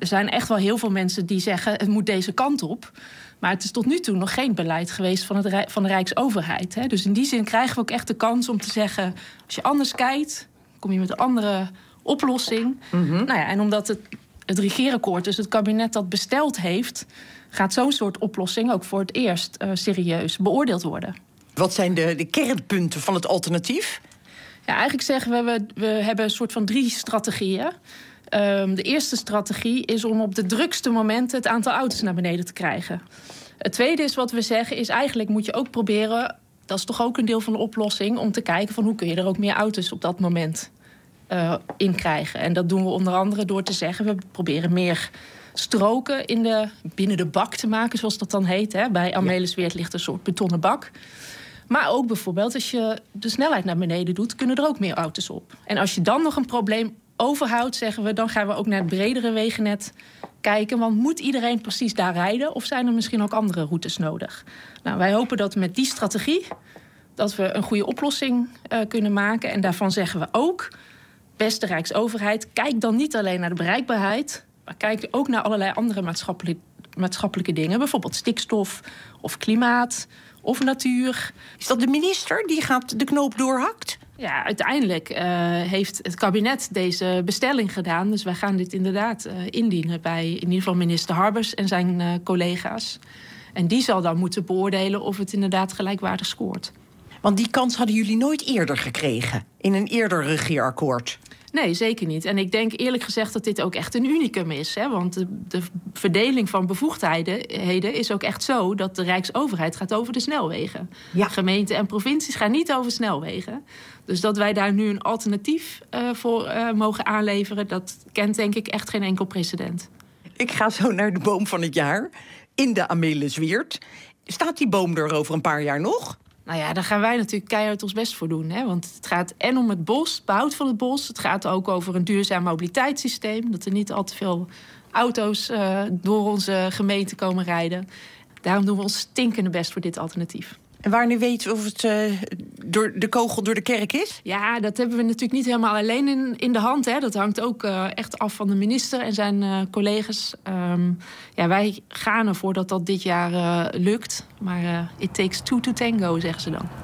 er zijn echt wel heel veel mensen die zeggen, het moet deze kant op. Maar het is tot nu toe nog geen beleid geweest van, het Rij- van de Rijksoverheid. Hè. Dus in die zin krijgen we ook echt de kans om te zeggen, als je anders kijkt, kom je met een andere oplossing. Mm-hmm. Nou ja, en omdat het, het regeerakkoord, dus het kabinet dat besteld heeft, gaat zo'n soort oplossing ook voor het eerst uh, serieus beoordeeld worden. Wat zijn de, de kernpunten van het alternatief? Ja, eigenlijk zeggen we, we, we hebben een soort van drie strategieën. Um, de eerste strategie is om op de drukste momenten het aantal auto's naar beneden te krijgen. Het tweede is wat we zeggen, is eigenlijk moet je ook proberen, dat is toch ook een deel van de oplossing, om te kijken van hoe kun je er ook meer auto's op dat moment uh, in krijgen. En dat doen we onder andere door te zeggen, we proberen meer stroken in de, binnen de bak te maken, zoals dat dan heet. Hè. Bij Amelisweerd ligt een soort betonnen bak. Maar ook bijvoorbeeld als je de snelheid naar beneden doet, kunnen er ook meer auto's op. En als je dan nog een probleem overhoudt, zeggen we, dan gaan we ook naar het bredere wegennet kijken. Want moet iedereen precies daar rijden? Of zijn er misschien ook andere routes nodig? Nou, wij hopen dat met die strategie dat we een goede oplossing uh, kunnen maken. En daarvan zeggen we ook, beste Rijksoverheid, kijk dan niet alleen naar de bereikbaarheid, maar kijk ook naar allerlei andere maatschappelijke, maatschappelijke dingen. Bijvoorbeeld stikstof of klimaat of natuur. Is dat de minister die gaat de knoop doorhakt? Ja, uiteindelijk uh, heeft het kabinet deze bestelling gedaan. Dus wij gaan dit inderdaad uh, indienen bij in ieder geval minister Harbers en zijn uh, collega's. En die zal dan moeten beoordelen of het inderdaad gelijkwaardig scoort. Want die kans hadden jullie nooit eerder gekregen in een eerder regeerakkoord. Nee, zeker niet. En ik denk eerlijk gezegd dat dit ook echt een unicum is. Hè? Want de, de verdeling van bevoegdheden is ook echt zo dat de Rijksoverheid gaat over de snelwegen. Ja. Gemeenten en provincies gaan niet over snelwegen. Dus dat wij daar nu een alternatief uh, voor uh, mogen aanleveren, dat kent denk ik echt geen enkel precedent. Ik ga zo naar de boom van het jaar in de Amelisweerd. Staat die boom er over een paar jaar nog? Nou ja, daar gaan wij natuurlijk keihard ons best voor doen. Hè? Want het gaat en om het bos, het behoud van het bos. Het gaat ook over een duurzaam mobiliteitssysteem. Dat er niet al te veel auto's uh, door onze gemeente komen rijden. Daarom doen we ons stinkende best voor dit alternatief. En wanneer weten we of het uh, door de kogel door de kerk is? Ja, dat hebben we natuurlijk niet helemaal alleen in, in de hand. Hè. Dat hangt ook uh, echt af van de minister en zijn uh, collega's. Um, ja, wij gaan ervoor dat dat dit jaar uh, lukt. Maar uh, it takes two to tango, zeggen ze dan.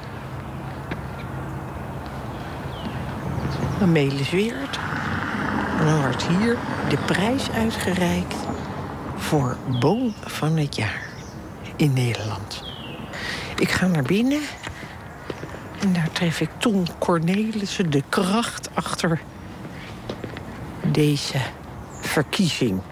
Amelisweerd. En dan wordt hier de prijs uitgereikt voor boom van het jaar in Nederland. Ik ga naar binnen en daar tref ik Ton Cornelissen, de kracht achter deze verkiezing.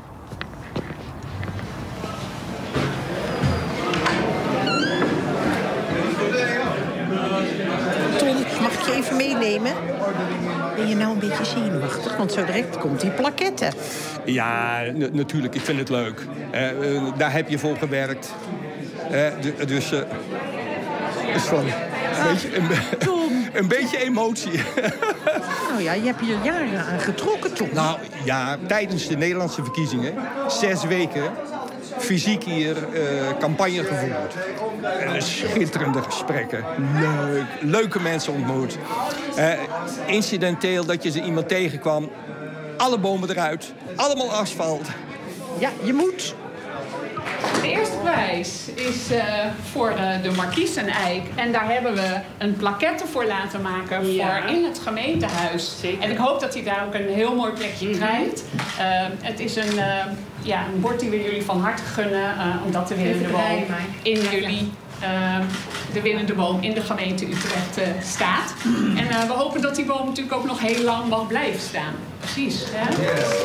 Ton, mag ik je even meenemen? Ben je nou een beetje zenuwachtig? Want zo direct komt die plaquette. Ja, n- natuurlijk. Ik vind het leuk. Uh, uh, daar heb je voor gewerkt. Uh, d- dus... Uh, is van een, beetje, een, een beetje emotie. Nou ja, je hebt hier jaren aan getrokken, Tom. Nou ja, tijdens de Nederlandse verkiezingen, zes weken, fysiek hier uh, campagne gevoerd. En schitterende gesprekken. Leuk. Leuke mensen ontmoet. Uh, incidenteel dat je ze iemand tegenkwam. Alle bomen eruit. Allemaal asfalt. Ja, je moet. De eerste prijs is uh, voor uh, de Markies en Eik. En daar hebben we een plaquette voor laten maken ja. voor in het gemeentehuis. Zeker. En ik hoop dat hij daar ook een heel mooi plekje mm-hmm. krijgt. Uh, het is een, uh, ja, een bord die we jullie van harte gunnen. Uh, omdat de winnende boom in jullie... Uh, de winnende boom in de gemeente Utrecht uh, staat. Mm. En uh, we hopen dat die boom natuurlijk ook nog heel lang mag blijven staan. Precies. Hè? Yes.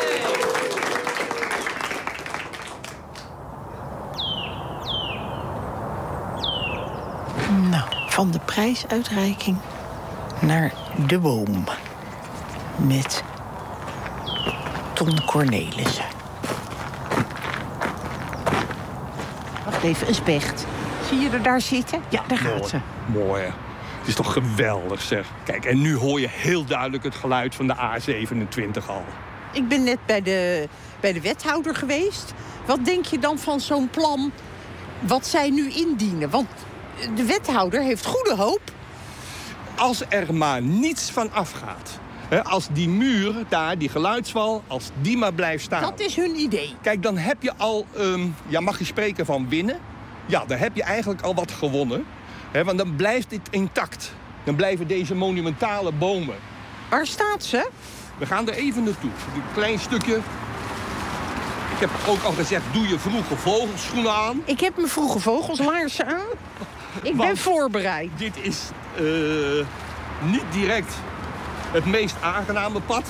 Nou, van de prijsuitreiking naar de boom. Met Ton Cornelissen. Wacht even, een specht. Zie je er daar zitten? Ja, daar gaat mooi, ze. Mooi, hè? Het is toch geweldig, zeg. Kijk, en nu hoor je heel duidelijk het geluid van de A zevenentwintig al. Ik ben net bij de, bij de wethouder geweest. Wat denk je dan van zo'n plan wat zij nu indienen? Want de wethouder heeft goede hoop. Als er maar niets van afgaat, He, als die muur daar, die geluidswal, als die maar blijft staan. Dat is hun idee. Kijk, dan heb je al, um, ja, mag je spreken van winnen? Ja, dan heb je eigenlijk al wat gewonnen. He, want dan blijft dit intact. Dan blijven deze monumentale bomen. Waar staat ze? We gaan er even naartoe. Een klein stukje. Ik heb ook al gezegd, doe je vroege vogelschoenen aan. Ik heb mijn vroege vogelslaarzen aan. Ik ben voorbereid. Dit is uh, niet direct het meest aangename pad.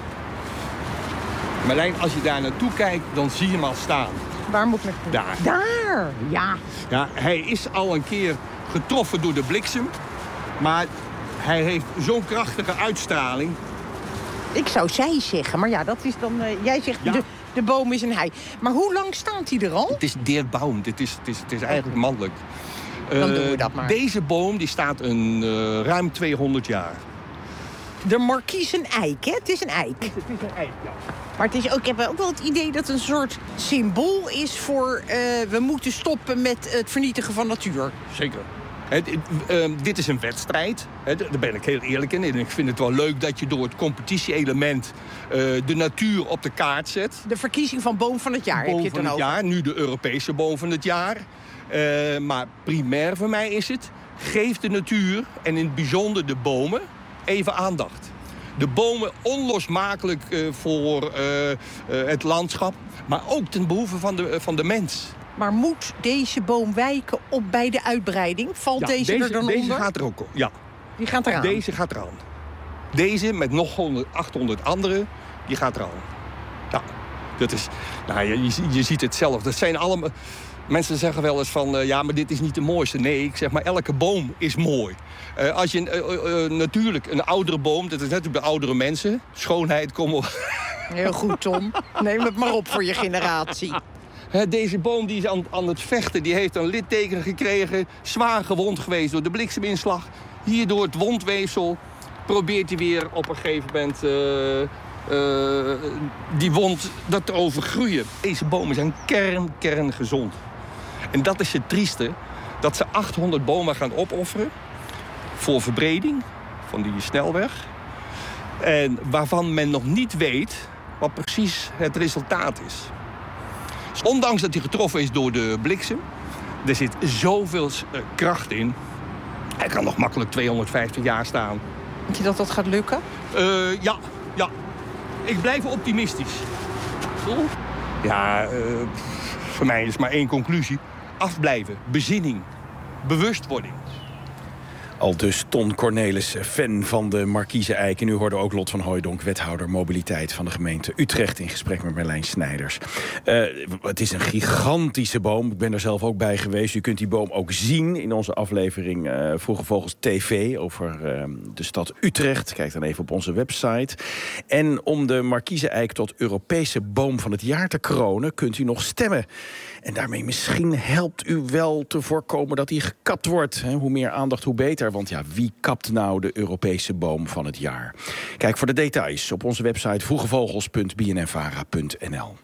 Marlijn, als je daar naartoe kijkt, dan zie je hem al staan. Waar moet ik naartoe? Daar. Daar, ja. Ja, hij is al een keer getroffen door de bliksem. Maar hij heeft zo'n krachtige uitstraling. Ik zou zij zeggen, maar ja, dat is dan... Uh, jij zegt, ja. de, de boom is een hij. Maar hoe lang staat hij er al? Het is der baum, het is, het is, het is eigenlijk mannelijk. Dan uh, doen we dat maar. Deze boom die staat een uh, ruim tweehonderd jaar. De markies een eik, hè? Het is een eik. Het is, het is een eik, ja. Maar het is ook, ik heb ook wel het idee dat het een soort symbool is voor... Uh, we moeten stoppen met het vernietigen van natuur. Zeker. Het, uh, dit is een wedstrijd, hè, daar ben ik heel eerlijk in. En ik vind het wel leuk dat je door het competitie-element uh, de natuur op de kaart zet. De verkiezing van boom van het jaar boom heb je het dan van het over. Jaar, nu de Europese boom van het jaar. Uh, maar primair voor mij is het, geef de natuur en in het bijzonder de bomen even aandacht. De bomen onlosmakelijk uh, voor uh, uh, het landschap, maar ook ten behoeve van de, uh, van de mens. Maar moet deze boom wijken op bij de uitbreiding? Valt ja, deze, deze er dan deze onder? Deze gaat er ook op, ja. Die gaat eraan? Deze gaat eraan. Deze met nog achthonderd andere, die gaat eraan. Ja, dat is... Nou, je, je ziet het zelf. Dat zijn allemaal... Mensen zeggen wel eens van, uh, ja, maar dit is niet de mooiste. Nee, ik zeg maar, elke boom is mooi. Uh, als je uh, uh, natuurlijk een oudere boom, dat is net de oudere mensen. Schoonheid, kom op. Heel goed, Tom. Neem het maar op voor je generatie. He, deze boom die is aan, aan het vechten, die heeft een litteken gekregen. Zwaar gewond geweest door de blikseminslag. Hier door het wondweefsel probeert hij weer op een gegeven moment uh, uh, die wond dat te overgroeien. Deze bomen zijn kern, kern gezond. En dat is het trieste, dat ze achthonderd bomen gaan opofferen voor verbreding van die snelweg. En waarvan men nog niet weet wat precies het resultaat is. Dus ondanks dat hij getroffen is door de bliksem, er zit zoveel uh, kracht in. Hij kan nog makkelijk tweehonderdvijftig jaar staan. Denk je dat dat gaat lukken? Uh, ja, ja. Ik blijf optimistisch. Ja, uh, voor mij is maar één conclusie. Afblijven, bezinning, bewustwording. Aldus Ton Cornelis, fan van de Markieze Eik. En u hoorde ook Lot van Hooijdonk, wethouder mobiliteit van de gemeente Utrecht, in gesprek met Marlijn Snijders. Uh, het is een gigantische boom. Ik ben er zelf ook bij geweest. U kunt die boom ook zien in onze aflevering uh, Vroege Vogels T V over uh, de stad Utrecht. Kijk dan even op onze website. En om de Markieze Eik tot Europese boom van het jaar te kronen, kunt u nog stemmen. En daarmee misschien helpt u wel te voorkomen dat hij gekapt wordt. Hoe meer aandacht, hoe beter. Want ja, wie kapt nou de Europese boom van het jaar? Kijk voor de details op onze website vroegevogels punt b n n vara punt n l.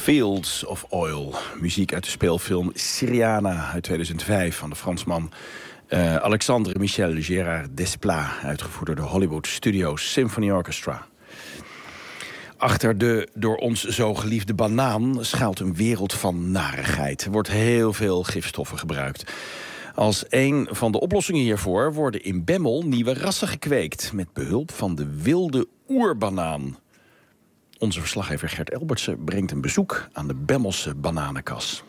Fields of Oil. Muziek uit de speelfilm Syriana uit tweeduizend vijf van de Fransman uh, Alexandre Michel Gérard Desplat, uitgevoerd door de Hollywood Studios Symphony Orchestra. Achter de door ons zo geliefde banaan schuilt een wereld van narigheid. Er wordt heel veel gifstoffen gebruikt. Als een van de oplossingen hiervoor worden in Bemmel nieuwe rassen gekweekt, met behulp van de wilde oerbanaan. Onze verslaggever Gert Elbertsen brengt een bezoek aan de Bemmelse bananenkas.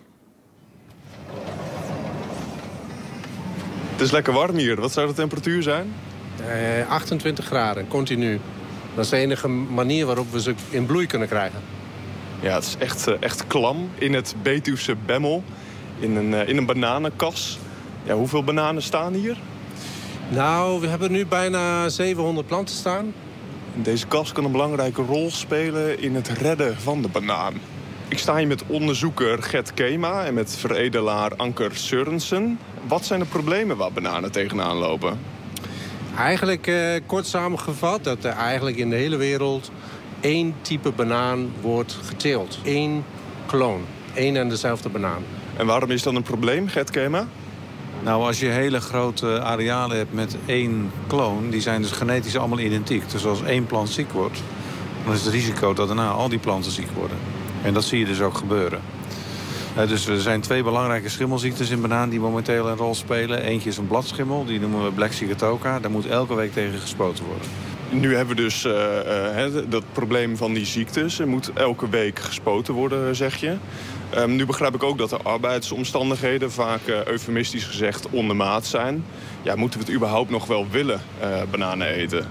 Het is lekker warm hier. Wat zou de temperatuur zijn? Uh, achtentwintig graden, continu. Dat is de enige manier waarop we ze in bloei kunnen krijgen. Ja, het is echt, uh, echt klam in het Betuwse Bemmel. In een, uh, in een bananenkas. Ja, hoeveel bananen staan hier? Nou, we hebben nu bijna zevenhonderd planten staan. Deze kas kan een belangrijke rol spelen in het redden van de banaan. Ik sta hier met onderzoeker Gert Kema en met veredelaar Anker Sørensen. Wat zijn de problemen waar bananen tegenaan lopen? Eigenlijk, eh, kort samengevat, dat er eigenlijk in de hele wereld één type banaan wordt geteeld. Eén kloon. Eén en dezelfde banaan. En waarom is dat een probleem, Gert Kema? Nou, als je hele grote arealen hebt met één kloon, die zijn dus genetisch allemaal identiek. Dus als één plant ziek wordt, dan is het risico dat daarna al die planten ziek worden. En dat zie je dus ook gebeuren. Uh, dus er zijn twee belangrijke schimmelziektes in banaan die momenteel een rol spelen. Eentje is een bladschimmel, die noemen we Black Sigatoka. Daar moet elke week tegen gespoten worden. Nu hebben we dus uh, uh, dat probleem van die ziektes. Er moet elke week gespoten worden, zeg je. Um, nu begrijp ik ook dat de arbeidsomstandigheden vaak uh, eufemistisch gezegd ondermaat zijn. Ja, moeten we het überhaupt nog wel willen, uh, bananen eten?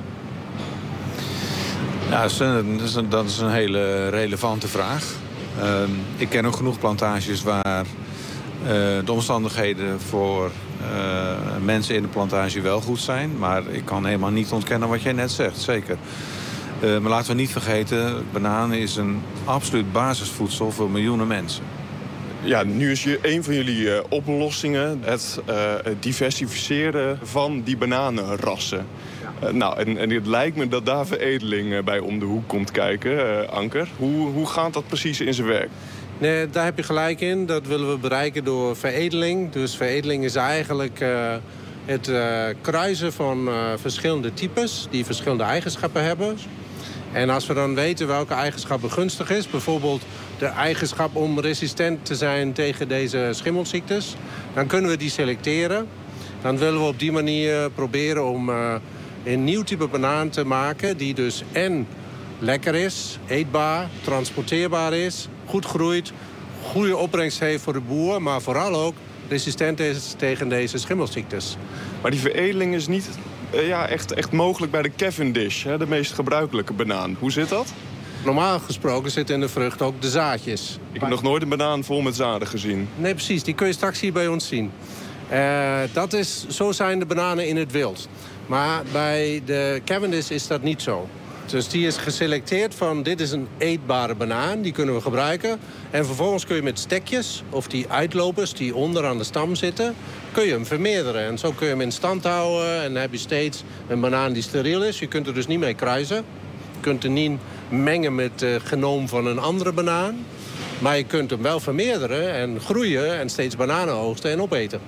Ja, dat is een, dat is een, dat is een hele relevante vraag. Uh, ik ken ook genoeg plantages waar uh, de omstandigheden voor uh, mensen in de plantage wel goed zijn. Maar ik kan helemaal niet ontkennen wat jij net zegt, zeker. Uh, maar laten we niet vergeten, bananen is een absoluut basisvoedsel voor miljoenen mensen. Ja, nu is je een van jullie uh, oplossingen het uh, diversificeren van die bananenrassen. Ja. Uh, nou, en, en het lijkt me dat daar veredeling uh, bij om de hoek komt kijken, uh, Anker. Hoe, hoe gaat dat precies in zijn werk? Nee, daar heb je gelijk in. Dat willen we bereiken door veredeling. Dus veredeling is eigenlijk uh, het uh, kruisen van uh, verschillende types die verschillende eigenschappen hebben. En als we dan weten welke eigenschappen gunstig is, bijvoorbeeld de eigenschap om resistent te zijn tegen deze schimmelziektes, dan kunnen we die selecteren. Dan willen we op die manier proberen om uh, een nieuw type banaan te maken die dus en lekker is, eetbaar, transporteerbaar is, goed groeit, goede opbrengst heeft voor de boer, maar vooral ook resistent is tegen deze schimmelziektes. Maar die veredeling is niet uh, ja, echt, echt mogelijk bij de Cavendish, hè, de meest gebruikelijke banaan. Hoe zit dat? Normaal gesproken zitten in de vrucht ook de zaadjes. Ik heb nog nooit een banaan vol met zaden gezien. Nee, precies. Die kun je straks hier bij ons zien. Uh, dat is, zo zijn de bananen in het wild. Maar bij de Cavendish is dat niet zo. Dus die is geselecteerd van dit is een eetbare banaan, die kunnen we gebruiken. En vervolgens kun je met stekjes, of die uitlopers die onder aan de stam zitten, kun je hem vermeerderen. En zo kun je hem in stand houden en dan heb je steeds een banaan die steriel is. Je kunt er dus niet mee kruisen. Je kunt er niet mengen met het genoom van een andere banaan. Maar je kunt hem wel vermeerderen en groeien en steeds bananen oogsten en opeten.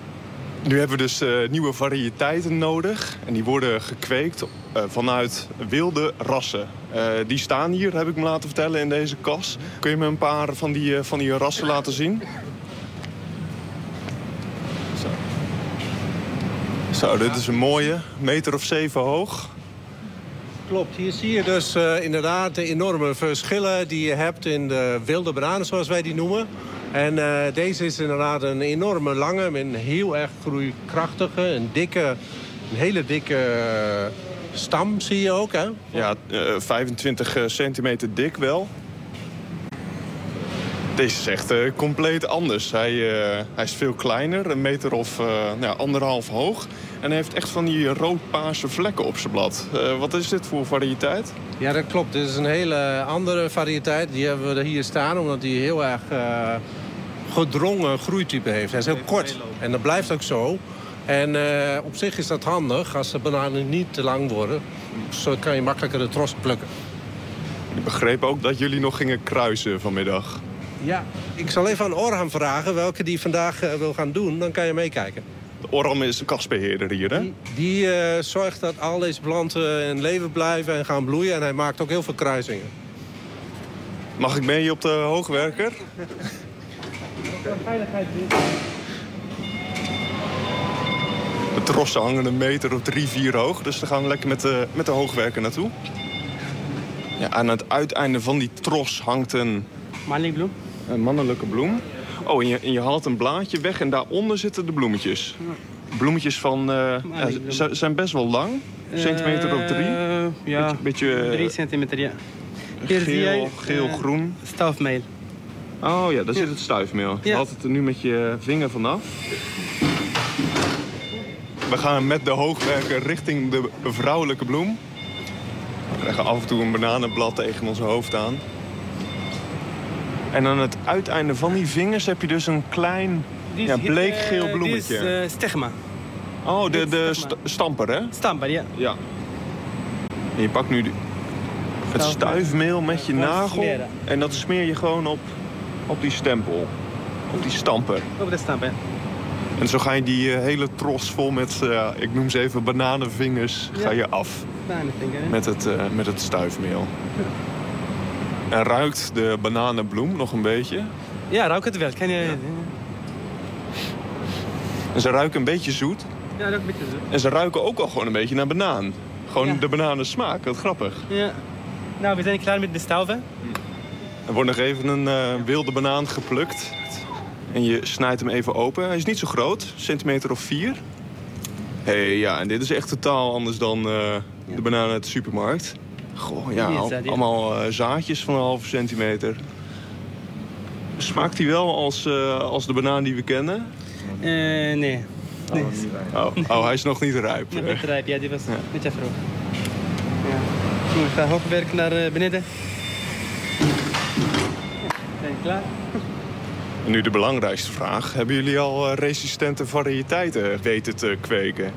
Nu hebben we dus uh, nieuwe variëteiten nodig. En die worden gekweekt uh, vanuit wilde rassen. Uh, die staan hier, heb ik me laten vertellen, in deze kas. Kun je me een paar van die, uh, van die rassen laten zien? Zo. Zo, dit is een mooie, meter of zeven hoog. Klopt, hier zie je dus uh, inderdaad de enorme verschillen die je hebt in de wilde bananen, zoals wij die noemen. En uh, deze is inderdaad een enorme lange, een heel erg groeikrachtige, een dikke, een hele dikke uh, stam zie je ook, hè? Ja, uh, vijfentwintig centimeter dik wel. Deze is echt uh, compleet anders. Hij, uh, hij is veel kleiner, een meter of uh, nou, anderhalf hoog. En hij heeft echt van die rood-paarse vlekken op zijn blad. Uh, wat is dit voor variëteit? Ja, dat klopt. Dit is een hele andere variëteit. Die hebben we hier staan omdat hij heel erg uh, gedrongen groeitype heeft. Hij is heel kort en dat blijft ook zo. En uh, op zich is dat handig als de bananen niet te lang worden. Zo kan je makkelijker de tros plukken. Ik begreep ook dat jullie nog gingen kruisen vanmiddag. Ja, ik zal even aan Orhan vragen welke die vandaag uh, wil gaan doen. Dan kan je meekijken. Orhan is de kasbeheerder hier, hè? Die, die uh, zorgt dat al deze planten in leven blijven en gaan bloeien. En hij maakt ook heel veel kruisingen. Mag ik mee op de hoogwerker? De trossen hangen een meter of drie, vier hoog. Dus dan gaan we lekker met de, met de hoogwerker naartoe. Ja, aan het uiteinde van die tros hangt een... Mannelijke bloem. Een mannelijke bloem. Oh, en je, en je haalt een blaadje weg en daaronder zitten de bloemetjes. Bloemetjes van... Uh, ja, zijn best wel lang. Een centimeter of drie. Uh, ja, beetje, beetje, drie centimeter, ja. Hier geel, zie je, geel, uh, groen. Stuifmeel. Oh ja, daar ja. zit het stuifmeel. Je ja. haalt het er nu met je vinger vanaf. We gaan met de hoogwerker richting de vrouwelijke bloem. We leggen af en toe een bananenblad tegen ons hoofd aan. En aan het uiteinde van die vingers heb je dus een klein ja, bleekgeel bloemetje. Dit is uh, stegma. Oh, de, de st stamper, hè? Stamper, ja. Ja. En je pakt nu de, het stuifmeel met je nagel. En dat smeer je gewoon op, op die stempel. Op die stamper. Op de stamper, ja. En zo ga je die uh, hele tros vol met, uh, ik noem ze even bananenvingers, ja. ga je af. Bananenvinger, hè? Met het, uh, met het stuifmeel. Ja. En ruikt de bananenbloem nog een beetje? Ja, ruikt het wel. Kan je... ja. En ze ruiken een beetje zoet. Ja, ruikt een beetje zoet. En ze ruiken ook al gewoon een beetje naar banaan. Gewoon ja. de bananensmaak, wat grappig. Ja. Nou, we zijn klaar met de stuiven. Er wordt nog even een uh, wilde banaan geplukt. En je snijdt hem even open. Hij is niet zo groot, een centimeter of vier. Hé, hey, ja, en dit is echt totaal anders dan uh, de banaan uit de supermarkt. Goh, ja, al, allemaal uh, zaadjes van een halve centimeter. Smaakt hij wel als, uh, als de banaan die we kennen? Uh, nee. nee. Oh, oh, hij is nog niet rijp. Nog niet rijp, ja, die was ja. net even vroeg. Ja. Ik ga hoogwerk naar uh, beneden. Ja, zijn klaar. En nu de belangrijkste vraag. Hebben jullie al uh, resistente variëteiten weten te kweken?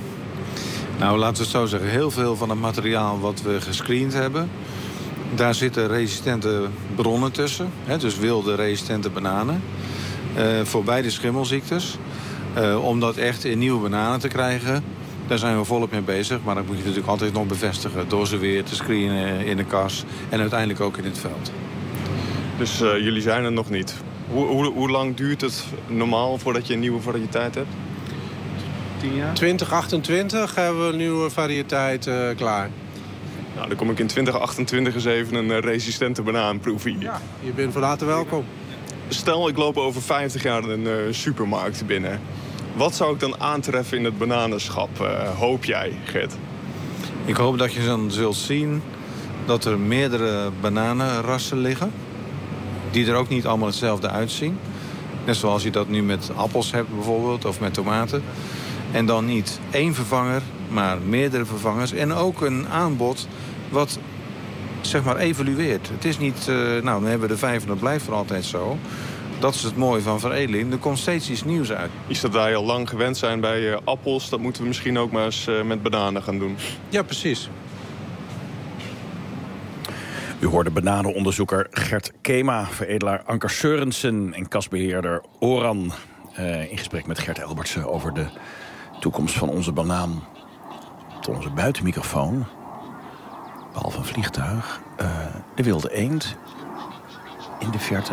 Nou, laten we het zo zeggen. Heel veel van het materiaal wat we gescreend hebben... daar zitten resistente bronnen tussen. Hè, dus wilde resistente bananen. Uh, voor beide schimmelziektes. Uh, om dat echt in nieuwe bananen te krijgen... daar zijn we volop mee bezig. Maar dat moet je natuurlijk altijd nog bevestigen. Door ze weer te screenen in de kas. En uiteindelijk ook in het veld. Dus uh, jullie zijn er nog niet? Hoe, hoe, hoe lang duurt het normaal voordat je een nieuwe variëteit hebt? tien jaar. twintig achtentwintig hebben we een nieuwe variëteit uh, klaar. Nou, dan kom ik in twintig achtentwintig eens even een uh, resistente banaan proeven. Ja, je bent van harte welkom. Stel, ik loop over vijftig jaar een uh, supermarkt binnen. Wat zou ik dan aantreffen in het bananenschap, uh, hoop jij, Gert? Ik hoop dat je dan zult zien dat er meerdere bananenrassen liggen... die er ook niet allemaal hetzelfde uitzien. Net zoals je dat nu met appels hebt bijvoorbeeld, of met tomaten. En dan niet één vervanger, maar meerdere vervangers. En ook een aanbod wat, zeg maar, evolueert. Het is niet, uh, nou, dan hebben we er vijf en dat blijft voor altijd zo. Dat is het mooie van veredeling. Er komt steeds iets nieuws uit. Iets dat wij al lang gewend zijn bij uh, appels... dat moeten we misschien ook maar eens uh, met bananen gaan doen. Ja, precies. U hoorde bananenonderzoeker Gert Kema, veredelaar Anker Seurensen en kasbeheerder Orhan. Uh, in gesprek met Gert Elbertsen over de toekomst van onze banaan. Tot onze buitenmicrofoon, behalve een vliegtuig, uh, de wilde eend in de verte.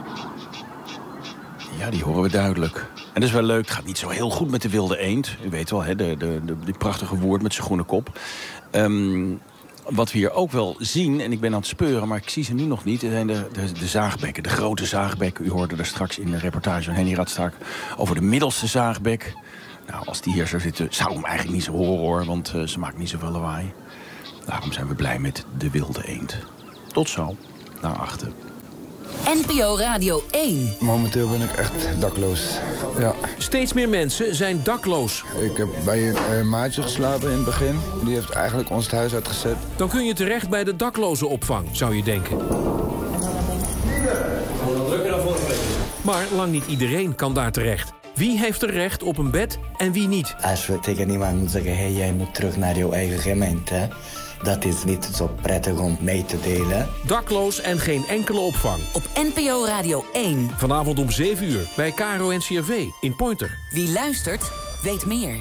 Ja, die horen we duidelijk. En dat is wel leuk, het gaat niet zo heel goed met de wilde eend. U weet wel, hè, de, de, de, die prachtige woerd met zijn groene kop. Um, Wat we hier ook wel zien, en ik ben aan het speuren... maar ik zie ze nu nog niet, zijn de, de, de zaagbekken. De grote zaagbekken. U hoorde er straks in de reportage van Henny Radstaak... over de middelste zaagbek. Nou, als die hier zou zitten, zou ik hem eigenlijk niet zo horen, hoor... want uh, ze maakt niet zoveel lawaai. Daarom zijn we blij met de wilde eend. Tot zo, naar achter. N P O Radio één. Momenteel ben ik echt dakloos. Ja. Steeds meer mensen zijn dakloos. Ik heb bij een uh, maatje geslapen in het begin. Die heeft eigenlijk ons het huis uitgezet. Dan kun je terecht bij de daklozenopvang, zou je denken. Maar lang niet iedereen kan daar terecht. Wie heeft er recht op een bed en wie niet? Als we tegen iemand moeten zeggen, hey, jij moet terug naar jouw eigen gemeente, dat is niet zo prettig om mee te delen. Dakloos en geen enkele opvang. Op N P O Radio één. Vanavond om zeven uur bij K R O N C R V in Pointer. Wie luistert, weet meer.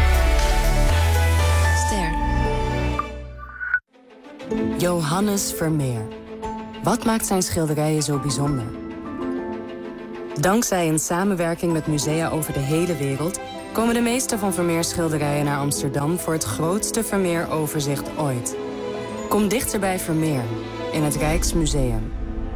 Ster. Johannes Vermeer. Wat maakt zijn schilderijen zo bijzonder? Dankzij een samenwerking met musea over de hele wereld komen de meeste van Vermeers schilderijen naar Amsterdam voor het grootste Vermeer-overzicht ooit. Kom dichter bij Vermeer in het Rijksmuseum.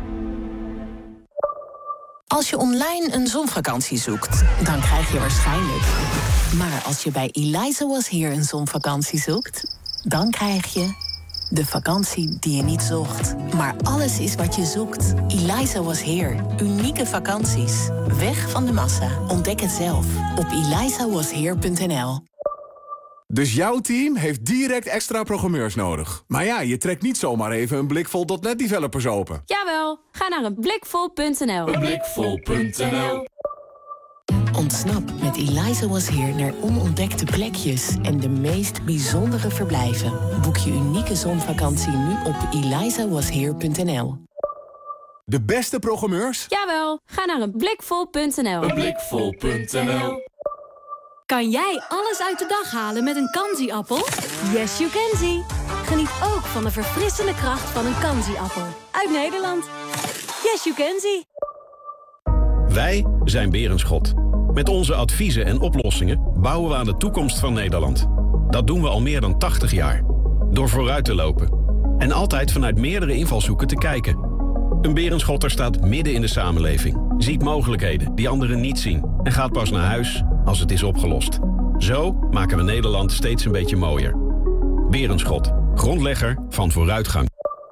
Als je online een zonvakantie zoekt, dan krijg je waarschijnlijk. Maar als je bij Eliza Was Here een zonvakantie zoekt, dan krijg je de vakantie die je niet zocht. Maar alles is wat je zoekt. Eliza Was Here. Unieke vakanties. Weg van de massa. Ontdek het zelf op eliza was here punt n l. Dus jouw team heeft direct extra programmeurs nodig. Maar ja, je trekt niet zomaar even een Blikvol punt net developers open. Jawel, ga naar een blikvol punt n l. blikvol punt n l. Ontsnap met Eliza Was Here naar onontdekte plekjes en de meest bijzondere verblijven. Boek je unieke zonvakantie nu op eliza was here punt n l. De beste programmeurs? Jawel, ga naar een blikvol punt n l. blikvol punt n l. Kan jij alles uit de dag halen met een Kanzi-appel? Yes, you can see. Geniet ook van de verfrissende kracht van een Kanzi-appel. Uit Nederland. Yes, you can see. Wij zijn Berenschot. Met onze adviezen en oplossingen bouwen we aan de toekomst van Nederland. Dat doen we al meer dan tachtig jaar. Door vooruit te lopen. En altijd vanuit meerdere invalshoeken te kijken. Een Berenschotter staat midden in de samenleving. Ziet mogelijkheden die anderen niet zien. En gaat pas naar huis als het is opgelost. Zo maken we Nederland steeds een beetje mooier. Berenschot. Grondlegger van vooruitgang.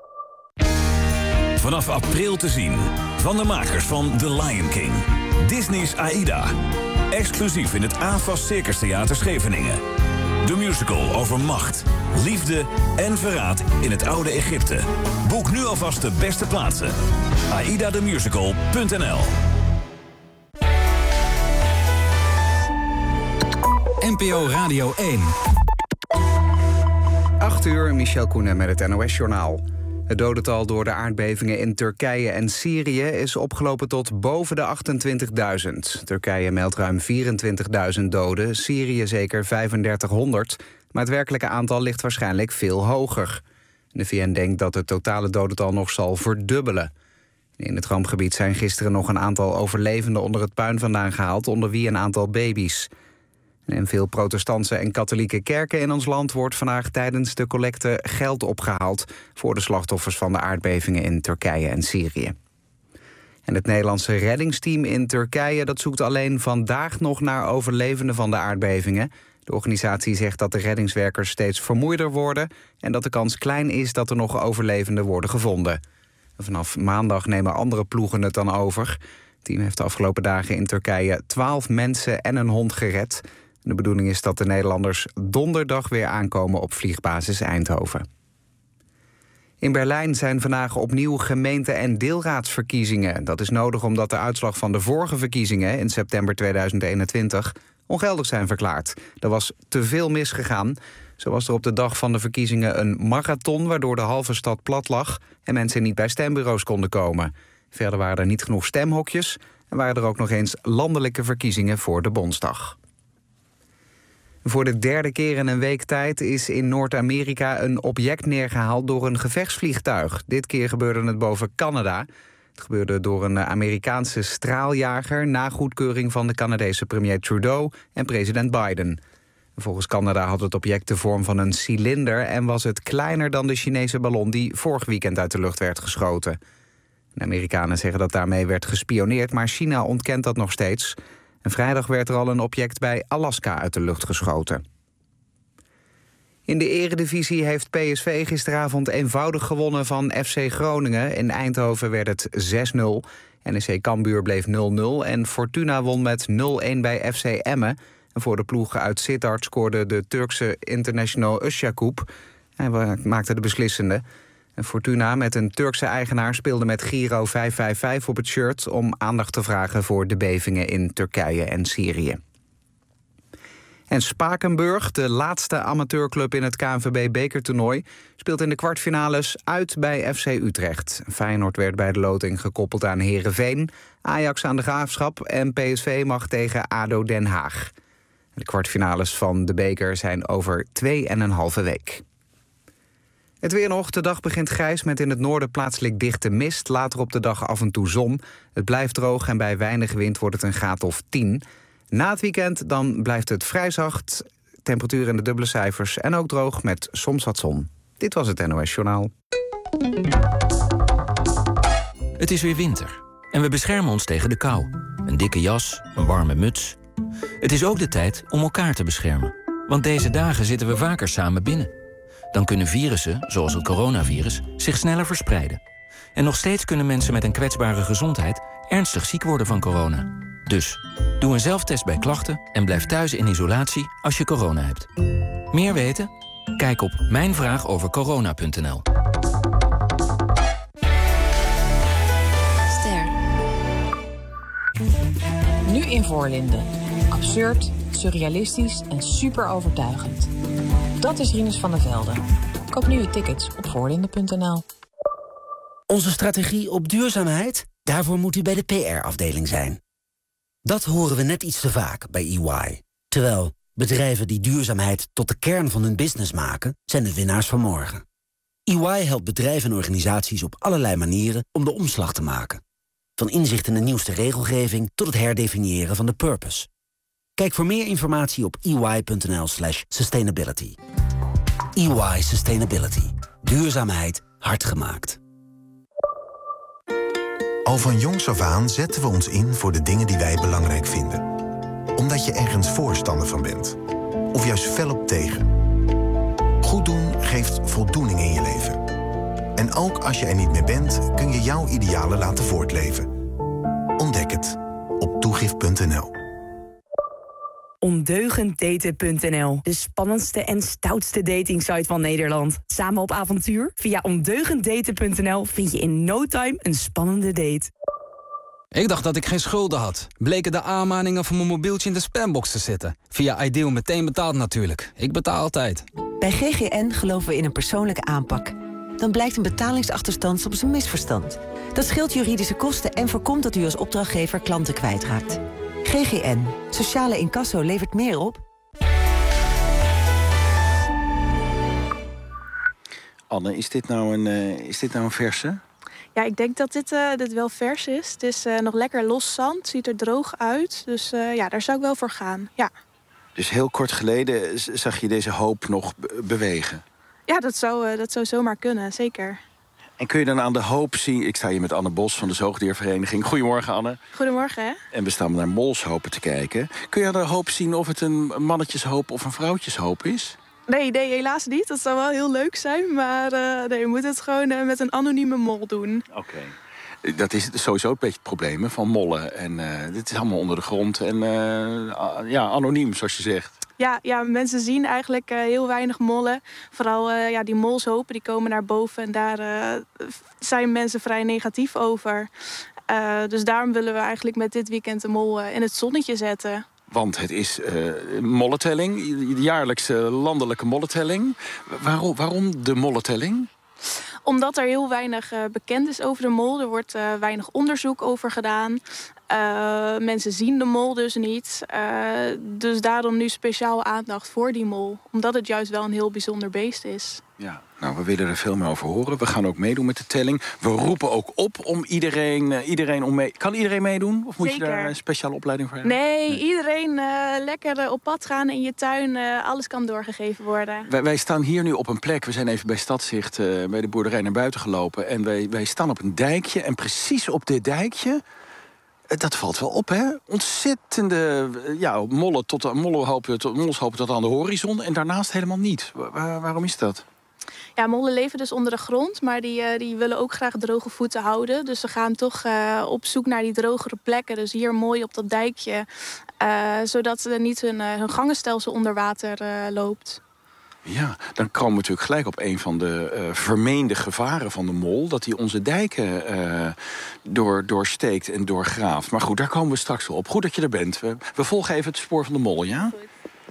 Vanaf april te zien. Van de makers van The Lion King. Disney's Aida. Exclusief in het A F A S Circus Theater Scheveningen. De musical over macht, liefde en verraad in het oude Egypte. Boek nu alvast de beste plaatsen. aida the musical punt n l. N P O Radio één. acht uur, Michel Koenen met het N O S-journaal. Het dodental door de aardbevingen in Turkije en Syrië is opgelopen tot boven de achtentwintigduizend. Turkije meldt ruim vierentwintigduizend doden, Syrië zeker vijfendertighonderd. Maar het werkelijke aantal ligt waarschijnlijk veel hoger. De V N denkt dat het totale dodental nog zal verdubbelen. In het rampgebied zijn gisteren nog een aantal overlevenden onder het puin vandaan gehaald, onder wie een aantal baby's. In veel protestantse en katholieke kerken in ons land wordt vandaag tijdens de collecte geld opgehaald voor de slachtoffers van de aardbevingen in Turkije en Syrië. En het Nederlandse reddingsteam in Turkije dat zoekt alleen vandaag nog naar overlevenden van de aardbevingen. De organisatie zegt dat de reddingswerkers steeds vermoeider worden en dat de kans klein is dat er nog overlevenden worden gevonden. Vanaf maandag nemen andere ploegen het dan over. Het team heeft de afgelopen dagen in Turkije twaalf mensen en een hond gered. De bedoeling is dat de Nederlanders donderdag weer aankomen op vliegbasis Eindhoven. In Berlijn zijn vandaag opnieuw gemeente- en deelraadsverkiezingen. Dat is nodig omdat de uitslag van de vorige verkiezingen in september tweeduizend eenentwintig ongeldig zijn verklaard. Er was te veel misgegaan. Zo was er op de dag van de verkiezingen een marathon waardoor de halve stad plat lag en mensen niet bij stembureaus konden komen. Verder waren er niet genoeg stemhokjes en waren er ook nog eens landelijke verkiezingen voor de Bondsdag. Voor de derde keer in een week tijd is in Noord-Amerika een object neergehaald door een gevechtsvliegtuig. Dit keer gebeurde het boven Canada. Het gebeurde door een Amerikaanse straaljager na goedkeuring van de Canadese premier Trudeau en president Biden. Volgens Canada had het object de vorm van een cilinder en was het kleiner dan de Chinese ballon die vorig weekend uit de lucht werd geschoten. De Amerikanen zeggen dat daarmee werd gespioneerd, maar China ontkent dat nog steeds. En vrijdag werd er al een object bij Alaska uit de lucht geschoten. In de eredivisie heeft P S V gisteravond eenvoudig gewonnen van F C Groningen. In Eindhoven werd het zes nul. N E C Cambuur bleef nul nul en Fortuna won met nul een bij F C Emmen. En voor de ploeg uit Sittard scoorde de Turkse international Özcakup. Hij maakte de beslissende. En Fortuna met een Turkse eigenaar speelde met Giro vijf vijf vijf op het shirt om aandacht te vragen voor de bevingen in Turkije en Syrië. En Spakenburg, de laatste amateurclub in het K N V B-bekertoernooi, speelt in de kwartfinales uit bij F C Utrecht. Feyenoord werd bij de loting gekoppeld aan Heerenveen, Ajax aan de Graafschap en P S V mag tegen A D O Den Haag. De kwartfinales van de beker zijn over twee en een halve week. Het weer nog. De dag begint grijs met in het noorden plaatselijk dichte mist. Later op de dag af en toe zon. Het blijft droog en bij weinig wind wordt het een graad of tien. Na het weekend dan blijft het vrij zacht. Temperatuur in de dubbele cijfers en ook droog met soms wat zon. Dit was het N O S Journaal. Het is weer winter en we beschermen ons tegen de kou. Een dikke jas, een warme muts. Het is ook de tijd om elkaar te beschermen. Want deze dagen zitten we vaker samen binnen. Dan kunnen virussen, zoals het coronavirus, zich sneller verspreiden. En nog steeds kunnen mensen met een kwetsbare gezondheid ernstig ziek worden van corona. Dus, doe een zelftest bij klachten en blijf thuis in isolatie als je corona hebt. Meer weten? Kijk op mijnvraagovercorona punt n l. Ster. Nu in Voorlinden. Absurd, surrealistisch en super overtuigend. Dat is Rinus van der Velde. Koop nu je tickets op voorlinden punt n l. Onze strategie op duurzaamheid? Daarvoor moet u bij de P R-afdeling zijn. Dat horen we net iets te vaak bij E Y. Terwijl bedrijven die duurzaamheid tot de kern van hun business maken, zijn de winnaars van morgen. E Y helpt bedrijven en organisaties op allerlei manieren om de omslag te maken. Van inzicht in de nieuwste regelgeving tot het herdefiniëren van de purpose. Kijk voor meer informatie op e y punt n l slash sustainability. E Y Sustainability. Duurzaamheid hard gemaakt. Al van jongs af aan zetten we ons in voor de dingen die wij belangrijk vinden. Omdat je ergens voorstander van bent. Of juist fel op tegen. Goed doen geeft voldoening in je leven. En ook als je er niet meer bent, kun je jouw idealen laten voortleven. Ontdek het op toegift punt n l. Ondeugend daten punt n l. De spannendste en stoutste datingsite van Nederland. Samen op avontuur? Via ondeugend daten punt n l vind je in no time een spannende date. Ik dacht dat ik geen schulden had. Bleken de aanmaningen van mijn mobieltje in de spambox te zitten. Via Ideal meteen betaald natuurlijk. Ik betaal altijd. Bij G G N geloven we in een persoonlijke aanpak. Dan blijkt een betalingsachterstand soms een misverstand. Dat scheelt juridische kosten en voorkomt dat u als opdrachtgever klanten kwijtraakt. G G N. Sociale incasso levert meer op. Anne, is dit nou een, uh, is dit nou een verse? Ja, ik denk dat dit, uh, dit wel vers is. Het is uh, nog lekker los zand, ziet er droog uit. Dus uh, ja, daar zou ik wel voor gaan, ja. Dus heel kort geleden zag je deze hoop nog be- bewegen? Ja, dat zou, uh, dat zou zomaar kunnen, zeker. En kun je dan aan de hoop zien... Ik sta hier met Anne Bos van de Zoogdiervereniging. Goedemorgen, Anne. Goedemorgen, hè. En we staan naar molshopen te kijken. Kun je aan de hoop zien of het een mannetjeshoop of een vrouwtjeshoop is? Nee, nee, helaas niet. Dat zou wel heel leuk zijn. Maar uh, nee, je moet het gewoon uh, met een anonieme mol doen. Oké. Okay. Dat is sowieso een beetje het probleem hè, van mollen. En uh, dit is allemaal onder de grond en uh, ja, anoniem, zoals je zegt. Ja, ja, mensen zien eigenlijk uh, heel weinig mollen. Vooral uh, ja, die molshopen, die komen naar boven. En daar uh, zijn mensen vrij negatief over. Uh, dus daarom willen we eigenlijk met dit weekend de mol uh, in het zonnetje zetten. Want het is uh, mollentelling, de jaarlijkse landelijke mollentelling. Waarom, waarom de mollentelling? Omdat er heel weinig uh, bekend is over de mol. Er wordt uh, weinig onderzoek over gedaan. Uh, mensen zien de mol dus niet. Uh, dus daarom nu speciaal aandacht voor die mol. Omdat het juist wel een heel bijzonder beest is. Ja, nou, we willen er veel meer over horen. We gaan ook meedoen met de telling. We roepen ook op om iedereen, uh, iedereen om mee... Kan iedereen meedoen? Of moet Zeker. je daar een speciale opleiding voor hebben? Nee, nee. iedereen uh, lekker uh, op pad gaan in je tuin. Uh, alles kan doorgegeven worden. Wij, wij staan hier nu op een plek. We zijn even bij Stadzicht, uh, bij de boerderij naar buiten gelopen. En wij, wij staan op een dijkje. En precies op dit dijkje... Dat valt wel op, hè? Ontzettende ja, mollen tot, mollenhopen, tot, mollenhopen tot aan de horizon. En daarnaast helemaal niet. Waar, waarom is dat? Ja, mollen leven dus onder de grond, maar die, uh, die willen ook graag droge voeten houden. Dus ze gaan toch uh, op zoek naar die drogere plekken. Dus hier mooi op dat dijkje. Uh, zodat uh, niet hun, uh, hun gangenstelsel onder water uh, loopt. Ja, dan komen we natuurlijk gelijk op een van de uh, vermeende gevaren van de mol. Dat hij onze dijken uh, door, doorsteekt en doorgraaft. Maar goed, daar komen we straks op. Goed dat je er bent. We, we volgen even het spoor van de mol, ja? Goed.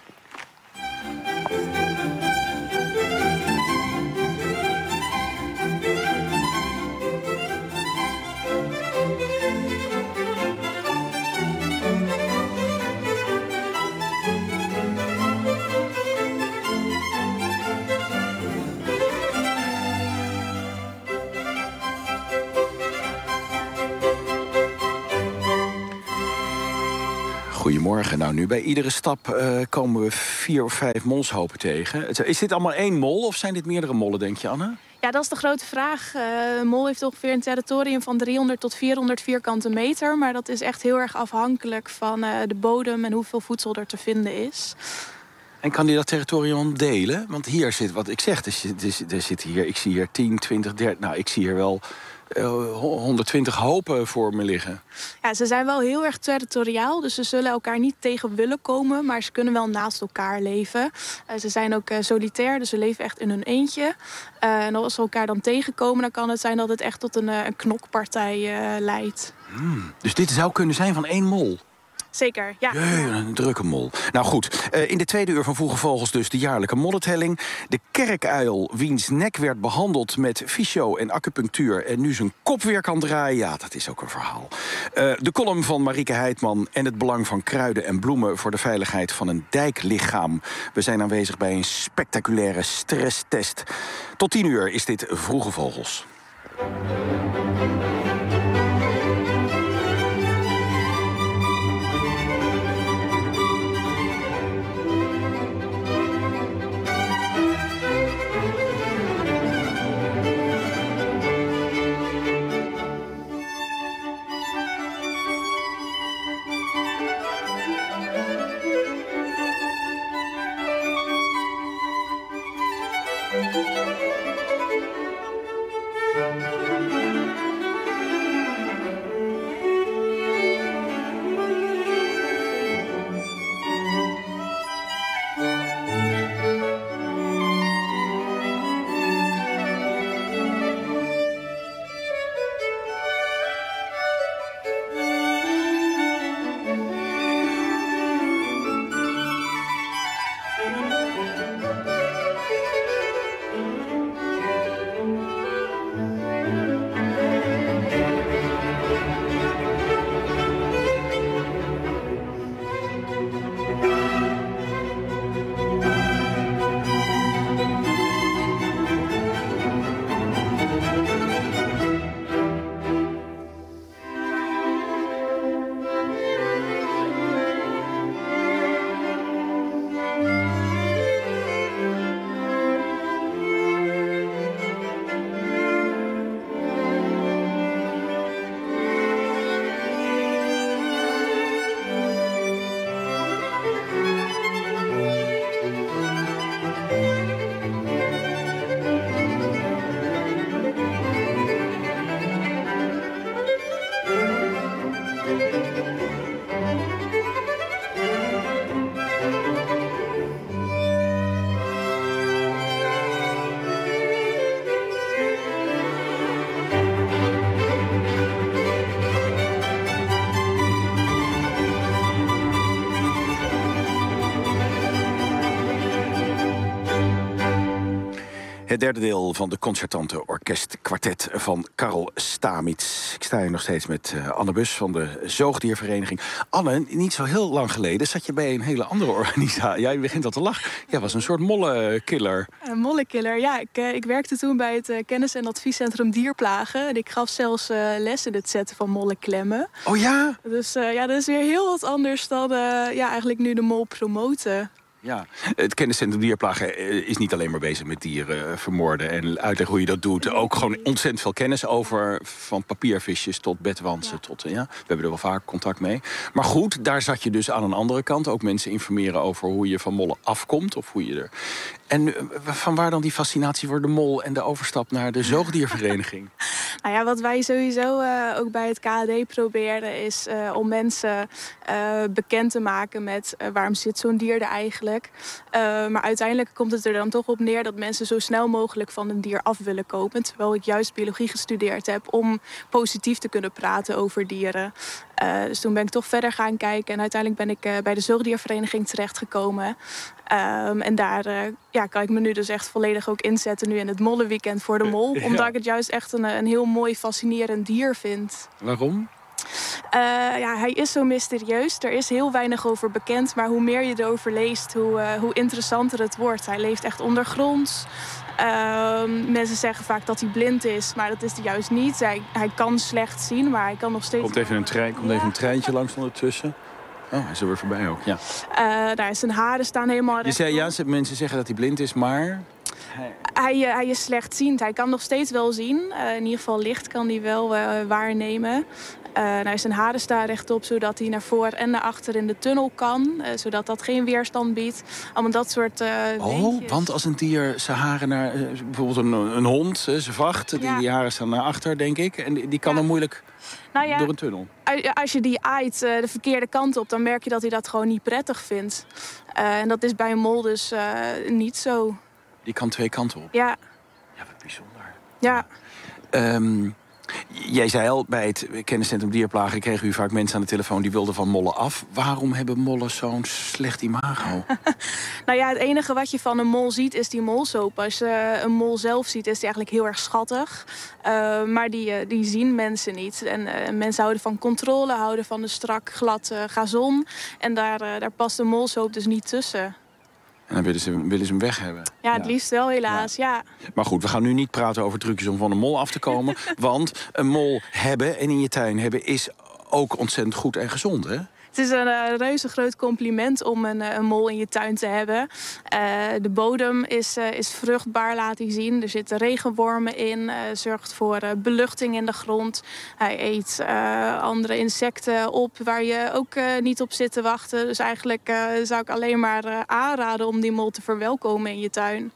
Goedemorgen. Nou, nu bij iedere stap uh, komen we vier of vijf molshopen tegen. Is dit allemaal één mol of zijn dit meerdere mollen, denk je, Anne? Ja, dat is de grote vraag. Uh, een mol heeft ongeveer een territorium van driehonderd tot vierhonderd vierkante meter. Maar dat is echt heel erg afhankelijk van uh, de bodem en hoeveel voedsel er te vinden is. En kan die dat territorium delen? Want hier zit, wat ik zeg, er zit, er zit hier, ik zie hier tien, twintig, dertig... Nou, ik zie hier wel uh, honderdtwintig hopen voor me liggen. Ja, ze zijn wel heel erg territoriaal, dus ze zullen elkaar niet tegen willen komen, maar ze kunnen wel naast elkaar leven. Uh, ze zijn ook uh, solitair, dus ze leven echt in hun eentje. Uh, en als ze elkaar dan tegenkomen, dan kan het zijn dat het echt tot een, uh, een knokpartij uh, leidt. Hmm, dus dit zou kunnen zijn van één mol? Zeker, ja. Jee, een drukke mol. Nou goed, uh, in de tweede uur van Vroege Vogels dus de jaarlijke mollentelling. De kerkuil, wiens nek werd behandeld met fysio en acupunctuur en nu zijn kop weer kan draaien. Ja, dat is ook een verhaal. Uh, de column van Marieke Heitman en het belang van kruiden en bloemen voor de veiligheid van een dijklichaam. We zijn aanwezig bij een spectaculaire stresstest. Tot tien uur is dit Vroege Vogels. Het derde deel van de concertante orkestkwartet van Karel Stamitz. Ik sta hier nog steeds met uh, Anne Bus van de Zoogdiervereniging. Anne, niet zo heel lang geleden zat je bij een hele andere organisatie. Jij begint al te lachen. Jij was een soort mollenkiller. Een mollenkiller, ja. Ik, uh, ik werkte toen bij het uh, kennis- en adviescentrum Dierplagen. En ik gaf zelfs uh, les in het zetten van mollenklemmen. Oh ja? Dus uh, ja, dat is weer heel wat anders dan uh, ja, eigenlijk nu de mol promoten. Ja, het kenniscentrum Dierplagen is niet alleen maar bezig met dieren vermoorden en uitleggen hoe je dat doet. Ook gewoon ontzettend veel kennis over, van papiervisjes tot bedwansen. Ja. Tot, ja, we hebben er wel vaak contact mee. Maar goed, daar zat je dus aan een andere kant. Ook mensen informeren over hoe je van mollen afkomt. Of hoe je er... En van waar dan die fascinatie voor de mol en de overstap naar de zoogdiervereniging? Nou ja, wat wij sowieso uh, ook bij het K H D proberen is uh, om mensen uh, bekend te maken met uh, waarom zit zo'n dier er eigenlijk. Uh, maar uiteindelijk komt het er dan toch op neer dat mensen zo snel mogelijk van een dier af willen kopen. Terwijl ik juist biologie gestudeerd heb om positief te kunnen praten over dieren. Uh, dus toen ben ik toch verder gaan kijken en uiteindelijk ben ik uh, bij de Zoogdiervereniging terechtgekomen. Um, en daar uh, ja, kan ik me nu dus echt volledig ook inzetten nu in het mollenweekend voor de mol. Ja. Omdat ik het juist echt een, een heel mooi, fascinerend dier vind. Waarom? Uh, ja, hij is zo mysterieus. Er is heel weinig over bekend. Maar hoe meer je erover leest, hoe, uh, hoe interessanter het wordt. Hij leeft echt ondergronds. Uh, mensen zeggen vaak dat hij blind is, maar dat is hij juist niet. Hij, hij kan slecht zien, maar hij kan nog steeds... Komt even een, trein, komt even een treintje langs ondertussen. Oh, hij is er weer voorbij ook, ja. Uh, daar zijn haren staan helemaal... Je zei, ja, mensen zeggen dat hij blind is, maar... Hij, hij, hij is slechtziend. Hij kan nog steeds wel zien. Uh, in ieder geval licht kan hij wel uh, waarnemen. Uh, nou, zijn haren staan rechtop, zodat hij naar voor en naar achter in de tunnel kan. Uh, zodat dat geen weerstand biedt. Allemaal dat soort uh, Oh, weetjes. Want als een dier zijn haren naar... Uh, bijvoorbeeld een, een hond, uh, zijn vacht, ja. die, die haren staan naar achter, denk ik. En die, die kan ja. dan moeilijk nou ja, door een tunnel. Als je die aait uh, de verkeerde kant op, dan merk je dat hij dat gewoon niet prettig vindt. Uh, en dat is bij een mol dus uh, niet zo. Die kan twee kanten op? Ja. Ja, wat bijzonder. Ja. Um, jij zei al, bij het kenniscentrum Dierplagen kregen u vaak mensen aan de telefoon die wilden van mollen af. Waarom hebben mollen zo'n slecht imago? Nou ja, het enige wat je van een mol ziet is die molsoap. Als je een mol zelf ziet, is die eigenlijk heel erg schattig. Uh, maar die, uh, die zien mensen niet. En uh, mensen houden van controle, houden van een strak, glad uh, gazon. En daar, uh, daar past de molsoap dus niet tussen. En dan willen ze, willen ze hem weg hebben. Ja, het ja. liefst wel, helaas, ja. ja. Maar goed, we gaan nu niet praten over trucjes om van een mol af te komen. Want een mol hebben en in je tuin hebben is ook ontzettend goed en gezond, hè? Het is een uh, reuze groot compliment om een, uh, een mol in je tuin te hebben. Uh, de bodem is, uh, is vruchtbaar, laat hij zien. Er zitten regenwormen in, uh, zorgt voor uh, beluchting in de grond. Hij eet uh, andere insecten op waar je ook uh, niet op zit te wachten. Dus eigenlijk uh, zou ik alleen maar uh, aanraden om die mol te verwelkomen in je tuin.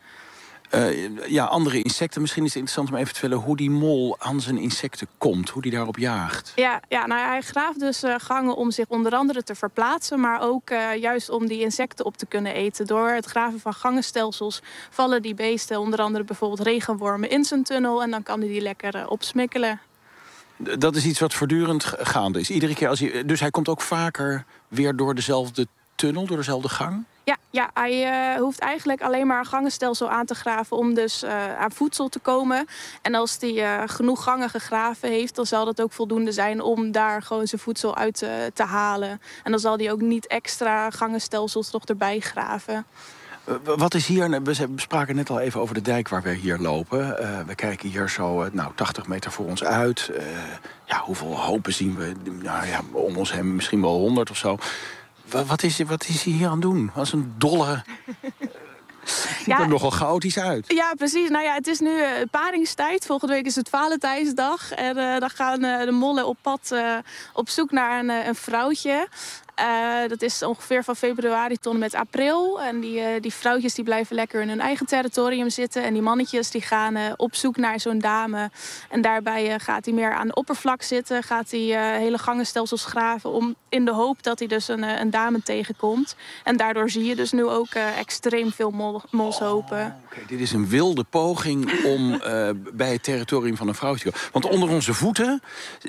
Uh, ja, andere insecten. Misschien is het interessant om even te vertellen hoe die mol aan zijn insecten komt. Hoe die daarop jaagt. Ja, ja nou, hij graaft dus uh, gangen om zich onder andere te verplaatsen. Maar ook uh, juist om die insecten op te kunnen eten. Door het graven van gangenstelsels vallen die beesten, onder andere bijvoorbeeld regenwormen, in zijn tunnel. En dan kan hij die lekker uh, opsmikkelen. Dat is iets wat voortdurend gaande is. Iedere keer als hij, dus hij komt ook vaker weer door dezelfde tunnel, door dezelfde gang? Ja, ja hij uh, hoeft eigenlijk alleen maar een gangenstelsel aan te graven om dus uh, aan voedsel te komen. En als hij uh, genoeg gangen gegraven heeft, dan zal dat ook voldoende zijn om daar gewoon zijn voedsel uit uh, te halen. En dan zal hij ook niet extra gangenstelsels nog erbij graven. Uh, wat is hier, we spraken net al even over de dijk waar we hier lopen. Uh, we kijken hier zo uh, nou, tachtig meter voor ons uit. Uh, ja, hoeveel hopen zien we? Nou, ja, om ons heen misschien wel honderd of zo. Wat is, wat is hij hier aan het doen? Als een dolle... Ziet ja, er nogal chaotisch uit. Ja, precies. Nou ja, het is nu uh, paringstijd. Volgende week is het Valentijnsdag. En uh, dan gaan uh, de mollen op pad uh, op zoek naar een, uh, een vrouwtje. Uh, dat is ongeveer van februari tot en met april. En die, uh, die vrouwtjes die blijven lekker in hun eigen territorium zitten. En die mannetjes die gaan uh, op zoek naar zo'n dame. En daarbij uh, gaat hij meer aan de oppervlak zitten. Gaat hij uh, hele gangenstelsels graven. Om, in de hoop dat hij dus een, uh, een dame tegenkomt. En daardoor zie je dus nu ook uh, extreem veel mol, molshopen. Oh, okay. Dit is een wilde poging om uh, bij het territorium van een vrouwtje te komen. Want onder onze voeten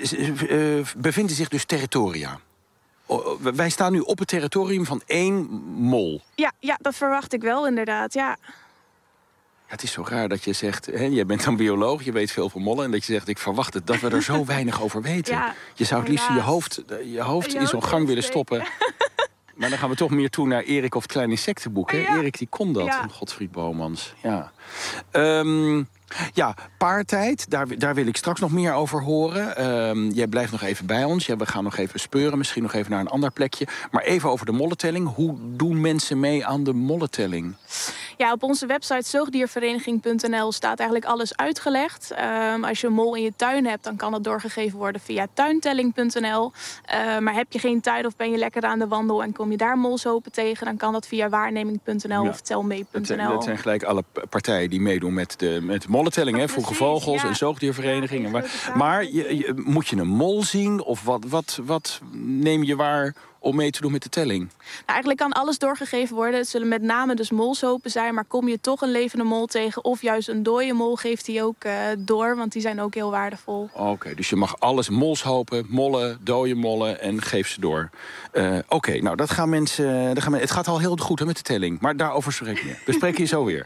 uh, bevinden zich dus territoria. Wij staan nu op het territorium van één mol. Ja, ja, dat verwacht ik wel inderdaad, ja. Ja, het is zo raar dat je zegt, hè, jij bent een bioloog, je weet veel van mollen. En dat je zegt, ik verwacht het, dat we er zo weinig over weten. Ja, je zou het liefst je hoofd, je hoofd in zo'n gang willen stoppen. Maar dan gaan we toch meer toe naar Erik of het Kleine Insectenboek. Hè? Ja. Erik die kon dat, ja. Godfried Bomans. Ja. Um, ja, paartijd, daar, daar wil ik straks nog meer over horen. Um, jij blijft nog even bij ons. Ja, we gaan nog even speuren, misschien nog even naar een ander plekje. Maar even over de mollentelling. Hoe doen mensen mee aan de mollentelling? Ja, op onze website zoogdiervereniging punt n l staat eigenlijk alles uitgelegd. Um, als je een mol in je tuin hebt, dan kan dat doorgegeven worden via tuintelling punt n l. Uh, maar heb je geen tuin of ben je lekker aan de wandel en kom je daar molshopen tegen, dan kan dat via waarneming punt n l ja. of telmee punt n l. Dat, dat zijn gelijk alle partijen die meedoen met de, met de mollentelling, hè, Vroege Vogels ja. en zoogdierverenigingen. Ja, maar je, je, moet je een mol zien of wat, wat, wat neem je waar om mee te doen met de telling? Nou, eigenlijk kan alles doorgegeven worden. Het zullen met name dus molshopen zijn, maar kom je toch een levende mol tegen of juist een dode mol, geeft die ook uh, door, want die zijn ook heel waardevol. Oké, okay, dus je mag alles, molshopen, mollen, dode mollen en geef ze door. Uh, Oké, okay, nou dat gaan mensen, dat gaan, het gaat al heel goed hè, met de telling, maar daarover spreken we. We spreken je zo weer.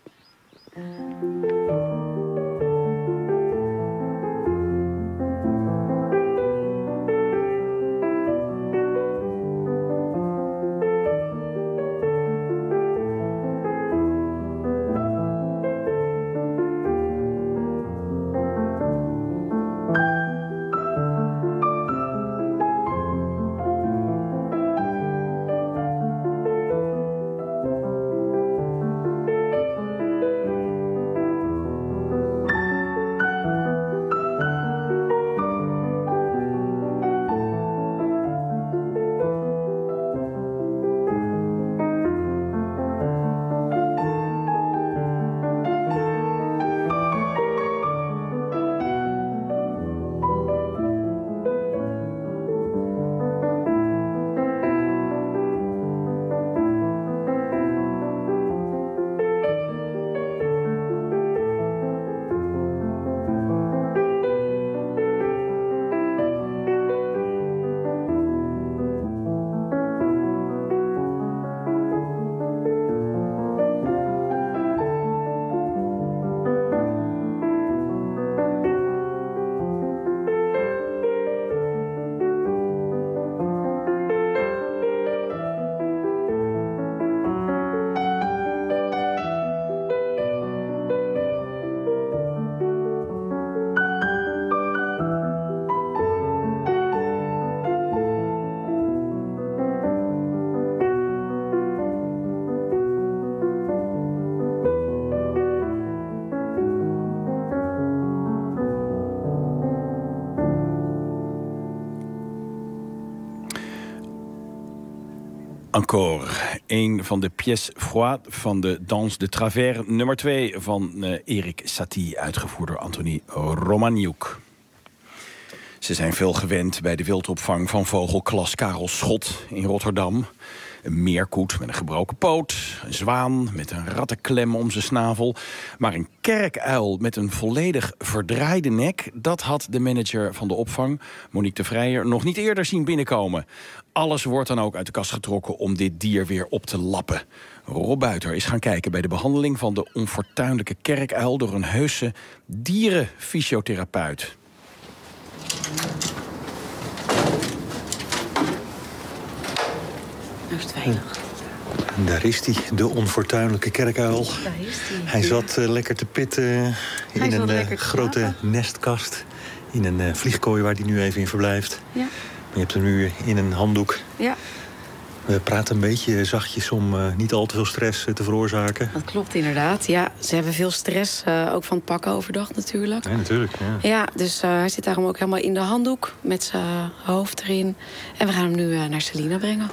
Encore, een van de pièces froides van de Danse de Travers, nummer twee van uh, Erik Satie, uitgevoerd door Anthony Romaniuk. Ze zijn veel gewend bij de wildopvang van vogelklas Karel Schot in Rotterdam. Een meerkoet met een gebroken poot, een zwaan met een rattenklem om zijn snavel. Maar een kerkuil met een volledig verdraaide nek, dat had de manager van de opvang, Monique de Vrijer, nog niet eerder zien binnenkomen. Alles wordt dan ook uit de kast getrokken om dit dier weer op te lappen. Rob Buiter is gaan kijken bij de behandeling van de onfortuinlijke kerkuil door een heuse dierenfysiotherapeut. Nou is het veilig. En daar is hij, de onfortuinlijke kerkuil. Daar is hij. Hij zat uh, lekker te pitten uh, in een uh, grote slapen. nestkast. In een uh, vliegkooi waar hij nu even in verblijft. Ja. Maar je hebt hem nu in een handdoek. Ja. We praten een beetje zachtjes om uh, niet al te veel stress uh, te veroorzaken. Dat klopt inderdaad. Ja, ze hebben veel stress, uh, ook van het pakken overdag natuurlijk. Ja, natuurlijk. Ja, ja dus uh, hij zit daarom ook helemaal in de handdoek met zijn hoofd erin. En we gaan hem nu uh, naar Selina brengen.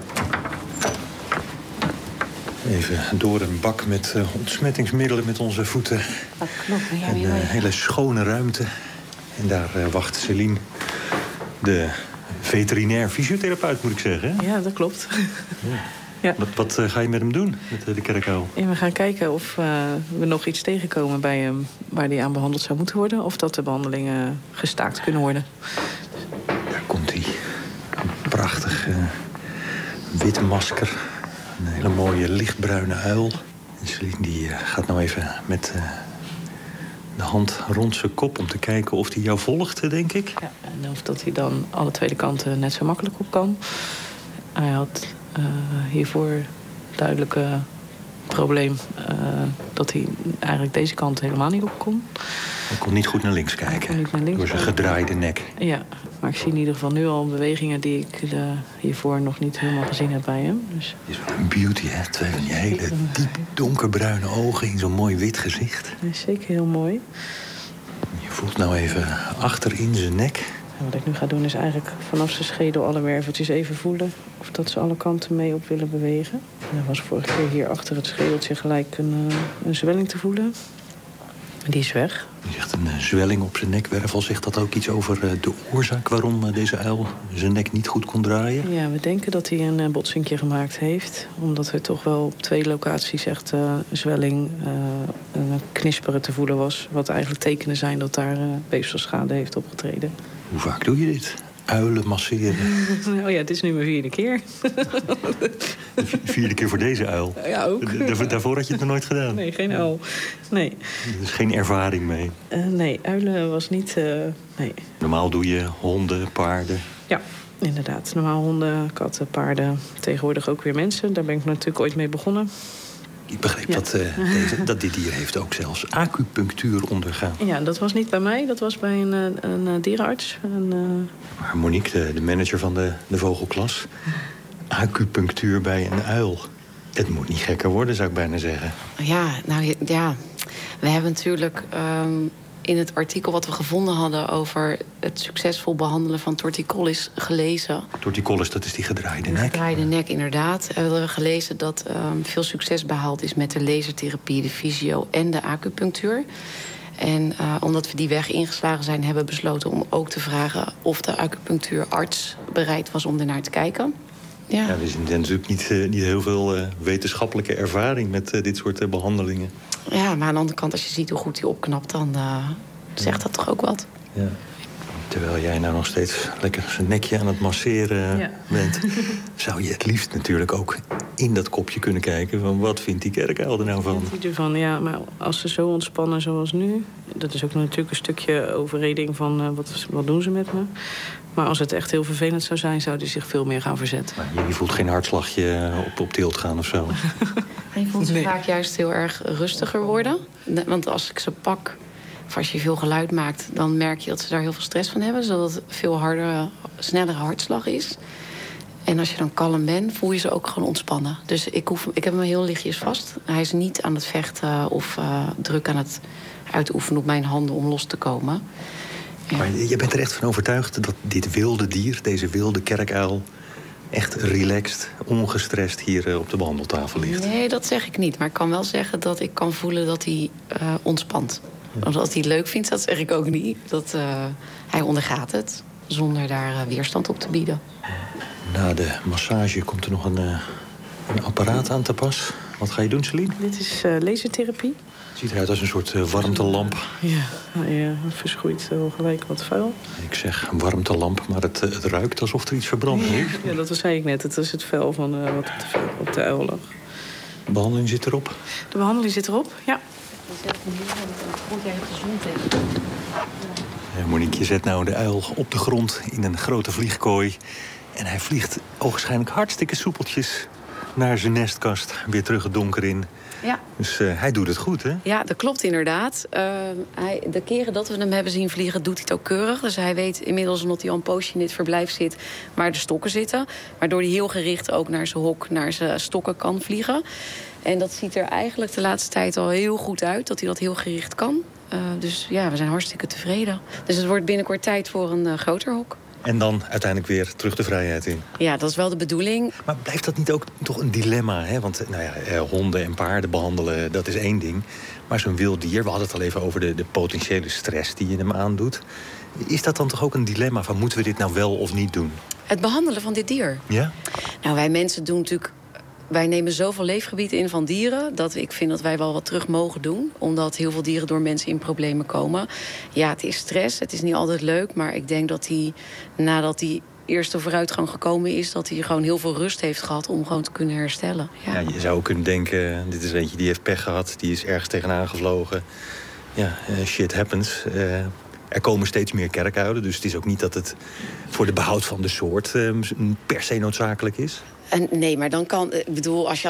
Even door een bak met uh, ontsmettingsmiddelen met onze voeten. Dat klopt. Ja, een uh, hele schone ruimte. En daar uh, wacht Celine, de veterinair fysiotherapeut, moet ik zeggen. Ja, dat klopt. Ja. Ja. Wat, wat uh, ga je met hem doen, met uh, de kerkuil? Ja, we gaan kijken of uh, we nog iets tegenkomen bij hem waar hij aan behandeld zou moeten worden. Of dat de behandelingen gestaakt kunnen worden. Daar komt hij. Een prachtig uh, wit masker. Een hele mooie lichtbruine uil. En Celine die uh, gaat nou even met uh, de hand rond zijn kop om te kijken of hij jou volgt, denk ik. Ja, en of dat hij dan alle twee kanten net zo makkelijk op kan. Hij had uh, hiervoor duidelijke probleem uh, dat hij eigenlijk deze kant helemaal niet op kon. Hij kon niet goed naar links kijken. Niet naar links door zijn gedraaide nek. Ja, maar ik zie in ieder geval nu al bewegingen die ik uh, hiervoor nog niet helemaal gezien heb bij hem. Dus... Het is wel een beauty, hè? Twee van die hele diep donkerbruine ogen in zo'n mooi wit gezicht. Dat is zeker heel mooi. Je voelt nou even achter in zijn nek. En wat ik nu ga doen is eigenlijk vanaf zijn schedel alle werveltjes even voelen of dat ze alle kanten mee op willen bewegen. En er was vorige keer hier achter het schedeltje gelijk een, uh, een zwelling te voelen. Die is weg. Je zegt een uh, zwelling op zijn nekwervel. Zegt dat ook iets over uh, de oorzaak waarom uh, deze uil zijn nek niet goed kon draaien? Ja, we denken dat hij een uh, botsingje gemaakt heeft. Omdat er toch wel op twee locaties echt uh, een zwelling, uh, een knisperen te voelen was. Wat eigenlijk tekenen zijn dat daar uh, weefselschade heeft opgetreden. Hoe vaak doe je dit? Uilen masseren? Oh ja, het is nu mijn vierde keer. Vierde keer voor deze uil? Ja, ook. Daar, daarvoor had je het nog nooit gedaan? Nee, geen uil. Nee. Er is geen ervaring mee? Uh, nee, uilen was niet... Uh, nee. Normaal doe je honden, paarden? Ja, inderdaad. Normaal honden, katten, paarden. Tegenwoordig ook weer mensen. Daar ben ik natuurlijk ooit mee begonnen. Ik begreep ja. dat, uh, deze, dat dit dier heeft ook zelfs acupunctuur ondergaan. Ja, dat was niet bij mij. Dat was bij een, een, een dierenarts. Een, uh... Maar Monique, de, de manager van de, de vogelklas... acupunctuur bij een uil. Het moet niet gekker worden, zou ik bijna zeggen. Ja, nou ja. We hebben natuurlijk um, in het artikel wat we gevonden hadden... over het succesvol behandelen van torticollis gelezen. Torticollis, dat is die gedraaide nek? Gedraaide nek, inderdaad. We hebben gelezen dat um, veel succes behaald is met de lasertherapie, de fysio en de acupunctuur. En uh, omdat we die weg ingeslagen zijn, hebben we besloten om ook te vragen... of de acupunctuurarts bereid was om ernaar te kijken. Ja. Ja, er is natuurlijk niet, uh, niet heel veel uh, wetenschappelijke ervaring met uh, dit soort uh, behandelingen. Ja, maar aan de andere kant, als je ziet hoe goed hij opknapt... dan uh, zegt dat toch ook wat. Ja. Terwijl jij nou nog steeds lekker zijn nekje aan het masseren ja. bent... zou je het liefst natuurlijk ook in dat kopje kunnen kijken... van wat vindt die kerkuil er nou van? Wat vindt u ervan? Ja, maar als ze zo ontspannen zoals nu... dat is ook natuurlijk een stukje overreding van uh, wat, wat doen ze met me... Maar als het echt heel vervelend zou zijn, zou hij zich veel meer gaan verzetten. Maar je voelt geen hartslagje op, op tilt gaan of zo? Je voelt ze nee. vaak juist heel erg rustiger worden. Want als ik ze pak, of als je veel geluid maakt... dan merk je dat ze daar heel veel stress van hebben. Zodat het veel harder, snellere hartslag is. En als je dan kalm bent, voel je ze ook gewoon ontspannen. Dus ik, hoef, ik heb hem heel lichtjes vast. Hij is niet aan het vechten of uh, druk aan het uitoefenen op mijn handen om los te komen... Ja. Maar je bent er echt van overtuigd dat dit wilde dier, deze wilde kerkuil... echt relaxed, ongestrest hier op de behandeltafel ligt? Nee, dat zeg ik niet. Maar ik kan wel zeggen dat ik kan voelen dat hij uh, ontspant. Ja. Want als hij het leuk vindt, dat zeg ik ook niet. Dat, uh, hij ondergaat het, zonder daar uh, weerstand op te bieden. Na de massage komt er nog een, uh, een apparaat aan te pas. Wat ga je doen, Celine? Dit is uh, lasertherapie. Het ziet eruit als een soort uh, warmtelamp. Ja, ja, verschroeit wel gelijk wat vuil. Ik zeg een warmtelamp, maar het, het ruikt alsof er iets verbrandt is. Ja, dat zei ik net. Het is het vuil van uh, wat op de, op de uil lag. De behandeling zit erop? De behandeling zit erop, ja. Ja, Monique, je zet nou de uil op de grond in een grote vliegkooi. En hij vliegt ogenschijnlijk hartstikke soepeltjes naar zijn nestkast. Weer terug het donker in. Ja. Dus uh, hij doet het goed, hè? Ja, dat klopt inderdaad. Uh, hij, de keren dat we hem hebben zien vliegen, doet hij het ook keurig. Dus hij weet inmiddels, omdat hij al een poosje in dit verblijf zit... waar de stokken zitten. Waardoor hij heel gericht ook naar zijn hok, naar zijn stokken kan vliegen. En dat ziet er eigenlijk de laatste tijd al heel goed uit... dat hij dat heel gericht kan. Uh, dus ja, we zijn hartstikke tevreden. Dus het wordt binnenkort tijd voor een uh, groter hok. En dan uiteindelijk weer terug de vrijheid in. Ja, dat is wel de bedoeling. Maar blijft dat niet ook toch een dilemma? Hè? Want nou ja, eh, honden en paarden behandelen, dat is één ding. Maar zo'n wild dier, we hadden het al even over de, de potentiële stress die je hem aandoet. Is dat dan toch ook een dilemma van moeten we dit nou wel of niet doen? Het behandelen van dit dier? Ja? Nou, wij mensen doen natuurlijk... Wij nemen zoveel leefgebied in van dieren... dat ik vind dat wij wel wat terug mogen doen. Omdat heel veel dieren door mensen in problemen komen. Ja, het is stress, het is niet altijd leuk. Maar ik denk dat hij, nadat die eerste vooruitgang gekomen is... dat hij gewoon heel veel rust heeft gehad om gewoon te kunnen herstellen. Ja, ja je zou kunnen denken, dit is eentje die heeft pech gehad. Die is ergens tegenaan gevlogen. Ja, uh, shit happens. Uh, er komen steeds meer kerkuilen. Dus het is ook niet dat het voor de behoud van de soort... Uh, per se noodzakelijk is. En nee, maar dan kan... Ik bedoel, als je als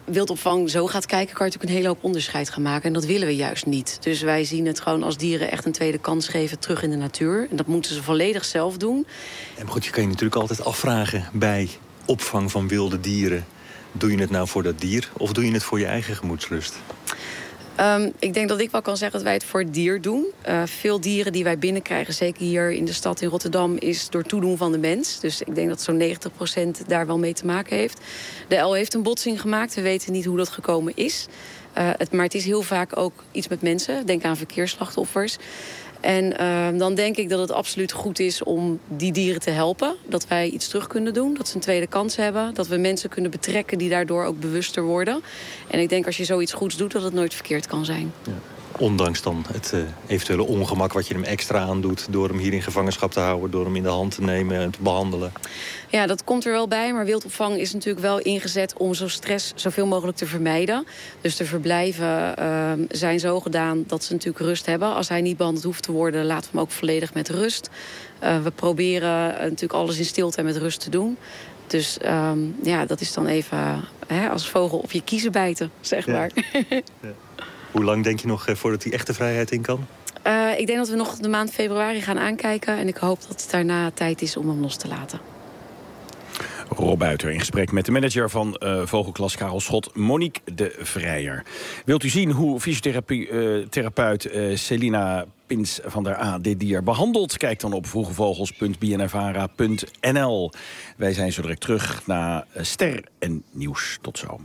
wildopvang zo gaat kijken, kan je natuurlijk een hele hoop onderscheid gaan maken. En dat willen we juist niet. Dus wij zien het gewoon als dieren echt een tweede kans geven terug in de natuur. En dat moeten ze volledig zelf doen. En maar goed, je kan je natuurlijk altijd afvragen bij opvang van wilde dieren. Doe je het nou voor dat dier of doe je het voor je eigen gemoedslust? Um, ik denk dat ik wel kan zeggen dat wij het voor het dier doen. Uh, veel dieren die wij binnenkrijgen, zeker hier in de stad in Rotterdam, is door toedoen van de mens. Dus ik denk dat zo'n negentig procent daar wel mee te maken heeft. De uil heeft een botsing gemaakt. We weten niet hoe dat gekomen is. Uh, het, maar het is heel vaak ook iets met mensen. Denk aan verkeersslachtoffers. En uh, dan denk ik dat het absoluut goed is om die dieren te helpen. Dat wij iets terug kunnen doen, dat ze een tweede kans hebben. Dat we mensen kunnen betrekken die daardoor ook bewuster worden. En ik denk als je zoiets goeds doet, dat het nooit verkeerd kan zijn. Ja. Ondanks dan het uh, eventuele ongemak wat je hem extra aandoet... door hem hier in gevangenschap te houden, door hem in de hand te nemen en te behandelen. Ja, dat komt er wel bij, maar wildopvang is natuurlijk wel ingezet... om zo stress zoveel mogelijk te vermijden. Dus de verblijven uh, zijn zo gedaan dat ze natuurlijk rust hebben. Als hij niet behandeld hoeft te worden, laten we hem ook volledig met rust. Uh, we proberen uh, natuurlijk alles in stilte en met rust te doen. Dus um, ja, dat is dan even uh, hè, als vogel op je kiezen bijten, zeg maar. Ja. Ja. Hoe lang denk je nog uh, voordat hij echt de vrijheid in kan? Uh, ik denk dat we nog de maand februari gaan aankijken. En ik hoop dat het daarna tijd is om hem los te laten. Rob Buiter in gesprek met de manager van uh, Vogelklas Karel Schot, Monique de Vrijer. Wilt u zien hoe fysiotherapeut uh, Celina Pins van der A dit dier behandelt? Kijk dan op vroegevogels punt b n f a r a punt n l. Wij zijn zo direct terug naar uh, Ster en Nieuws. Tot zo.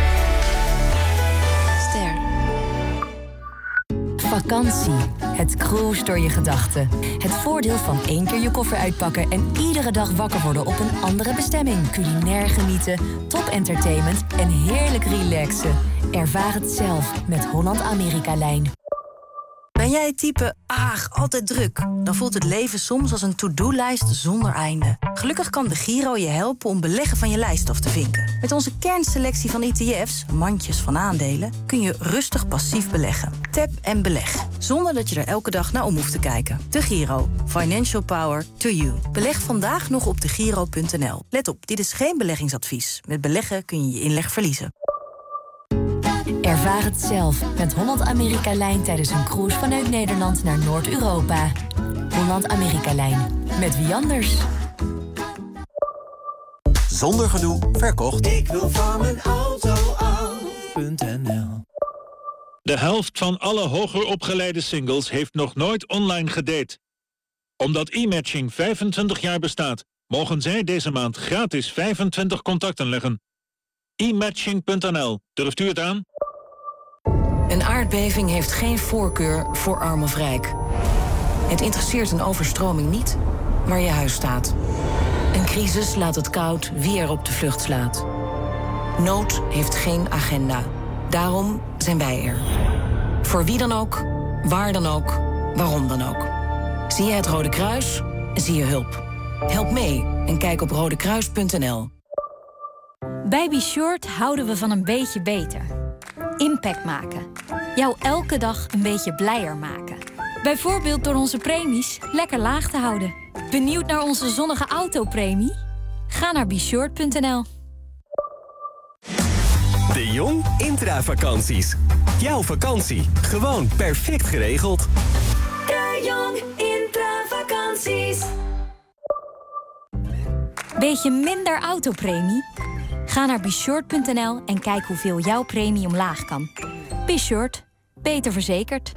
Ster. Vakantie. Het cruise door je gedachten. Het voordeel van één keer je koffer uitpakken en iedere dag wakker worden op een andere bestemming. Culinair genieten, top entertainment en heerlijk relaxen. Ervaar het zelf met Holland-Amerika-lijn. Ben jij het type, aag, altijd druk? Dan voelt het leven soms als een to-do-lijst zonder einde. Gelukkig kan de Giro je helpen om beleggen van je lijst af te vinken. Met onze kernselectie van E T F's, mandjes van aandelen, kun je rustig passief beleggen. Tap en beleg, zonder dat je er elke dag naar om hoeft te kijken. De Giro. Financial power to you. Beleg vandaag nog op de giro punt n l. Let op, dit is geen beleggingsadvies. Met beleggen kun je je inleg verliezen. Ervaar het zelf met Holland-Amerika-lijn tijdens een cruise vanuit Nederland naar Noord-Europa. Holland-Amerika-lijn. Met wie anders? Zonder gedoe, verkocht. Ik wil van mijn auto af.nl. De helft van alle hoger opgeleide singles heeft nog nooit online gedate. Omdat e-matching vijfentwintig jaar bestaat, mogen zij deze maand gratis vijfentwintig contacten leggen. e matching punt n l. Durft u het aan? Een aardbeving heeft geen voorkeur voor arm of rijk. Het interesseert een overstroming niet, waar je huis staat. Een crisis laat het koud wie er op de vlucht slaat. Nood heeft geen agenda. Daarom zijn wij er. Voor wie dan ook, waar dan ook, waarom dan ook. Zie je het Rode Kruis? Zie je hulp. Help mee en kijk op rode kruis punt n l. Bij Be Short houden we van een beetje beter. Impact maken. Jou elke dag een beetje blijer maken. Bijvoorbeeld door onze premies lekker laag te houden. Benieuwd naar onze zonnige autopremie? Ga naar be short punt n l. De Jong Intravakanties. Jouw vakantie. Gewoon perfect geregeld. De Jong Intravakanties. Beetje minder autopremie? Ga naar be short punt n l en kijk hoeveel jouw premie omlaag kan. Be Short. Beter verzekerd.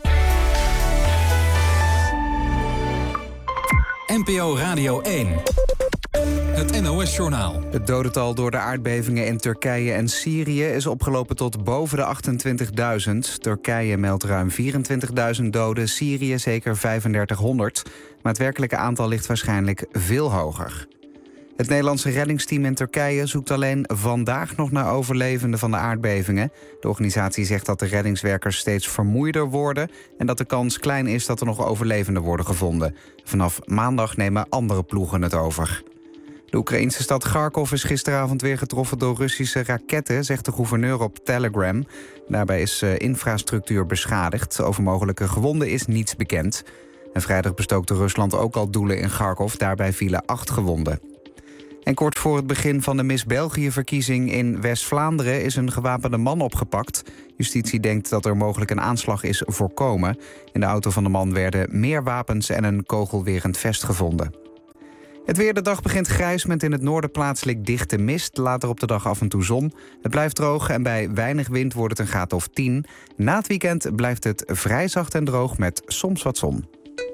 N P O Radio één. Het N O S-journaal. Het dodental door de aardbevingen in Turkije en Syrië is opgelopen tot boven de achtentwintigduizend. Turkije meldt ruim vierentwintigduizend doden, Syrië zeker vijfendertighonderd. Maar het werkelijke aantal ligt waarschijnlijk veel hoger. Het Nederlandse reddingsteam in Turkije zoekt alleen vandaag nog naar overlevenden van de aardbevingen. De organisatie zegt dat de reddingswerkers steeds vermoeider worden en dat de kans klein is dat er nog overlevenden worden gevonden. Vanaf maandag nemen andere ploegen het over. De Oekraïnse stad Kharkov is gisteravond weer getroffen door Russische raketten, zegt de gouverneur op Telegram. Daarbij is uh, infrastructuur beschadigd. Over mogelijke gewonden is niets bekend. En vrijdag bestookte Rusland ook al doelen in Kharkov. Daarbij vielen acht gewonden. En kort voor het begin van de Miss België-verkiezing in West-Vlaanderen is een gewapende man opgepakt. Justitie denkt dat er mogelijk een aanslag is voorkomen. In de auto van de man werden meer wapens en een kogelwerend vest gevonden. Het weer, de dag begint grijs met in het noorden plaatselijk dichte mist. Later op de dag af en toe zon. Het blijft droog en bij weinig wind wordt het een graad of tien. Na het weekend blijft het vrij zacht en droog met soms wat zon.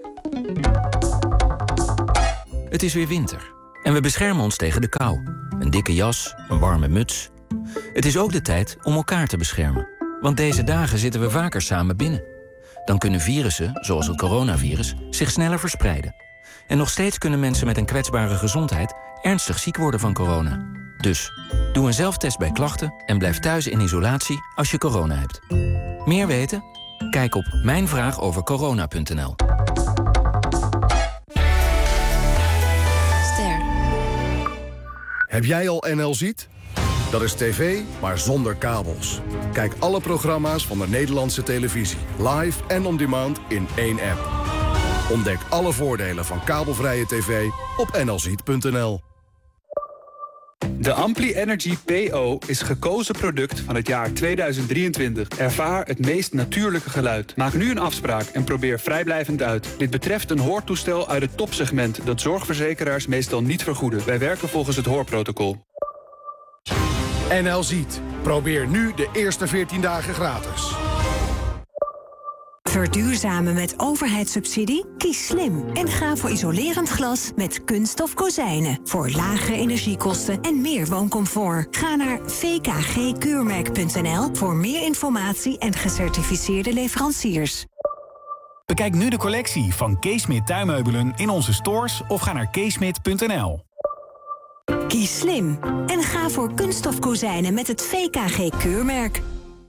Het is weer winter en we beschermen ons tegen de kou. Een dikke jas, een warme muts. Het is ook de tijd om elkaar te beschermen. Want deze dagen zitten we vaker samen binnen. Dan kunnen virussen, zoals het coronavirus, zich sneller verspreiden. En nog steeds kunnen mensen met een kwetsbare gezondheid ernstig ziek worden van corona. Dus, doe een zelftest bij klachten en blijf thuis in isolatie als je corona hebt. Meer weten? Kijk op mijnvraagovercorona punt n l. Ster. Heb jij al N L Ziet? Dat is tv, maar zonder kabels. Kijk alle programma's van de Nederlandse televisie. Live en on demand in één app. Ontdek alle voordelen van kabelvrije tv op n l ziet punt n l. De Ampli Energy P O is gekozen product van het jaar tweeduizend drieëntwintig. Ervaar het meest natuurlijke geluid. Maak nu een afspraak en probeer vrijblijvend uit. Dit betreft een hoortoestel uit het topsegment dat zorgverzekeraars meestal niet vergoeden. Wij werken volgens het hoorprotocol. N L Ziet. Probeer nu de eerste veertien dagen gratis. Verduurzamen met overheidssubsidie? Kies slim en ga voor isolerend glas met kunststof kozijnen. Voor lagere energiekosten en meer wooncomfort. Ga naar v k g keurmerk punt n l voor meer informatie en gecertificeerde leveranciers. Bekijk nu de collectie van Keesmit tuinmeubelen in onze stores of ga naar keesmit punt n l. Kies slim en ga voor kunststof kozijnen met het V K G-keurmerk.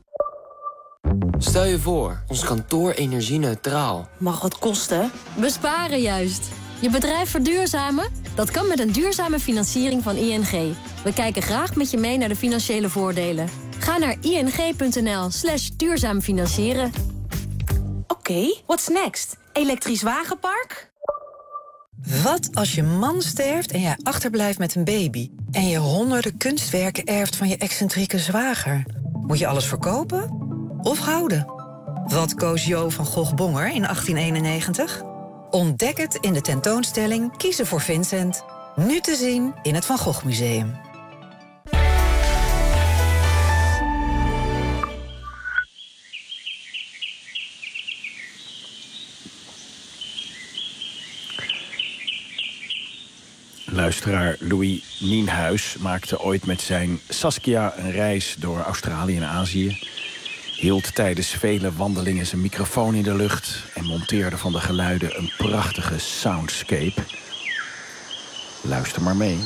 Stel je voor, ons kantoor energie-neutraal. Mag wat kosten? Besparen juist. Je bedrijf verduurzamen? Dat kan met een duurzame financiering van I N G. We kijken graag met je mee naar de financiële voordelen. Ga naar ing punt n l slash duurzaam financieren. Oké, okay, what's next? Elektrisch wagenpark? Wat als je man sterft en jij achterblijft met een baby... en je honderden kunstwerken erft van je excentrieke zwager? Moet je alles verkopen of houden? Wat koos Jo van Gogh-Bonger in achttien eenennegentig? Ontdek het in de tentoonstelling Kiezen voor Vincent. Nu te zien in het Van Gogh Museum. Luisteraar Louis Nienhuis maakte ooit met zijn Saskia een reis door Australië en Azië. Hield tijdens vele wandelingen zijn microfoon in de lucht en monteerde van de geluiden een prachtige soundscape. Luister maar mee.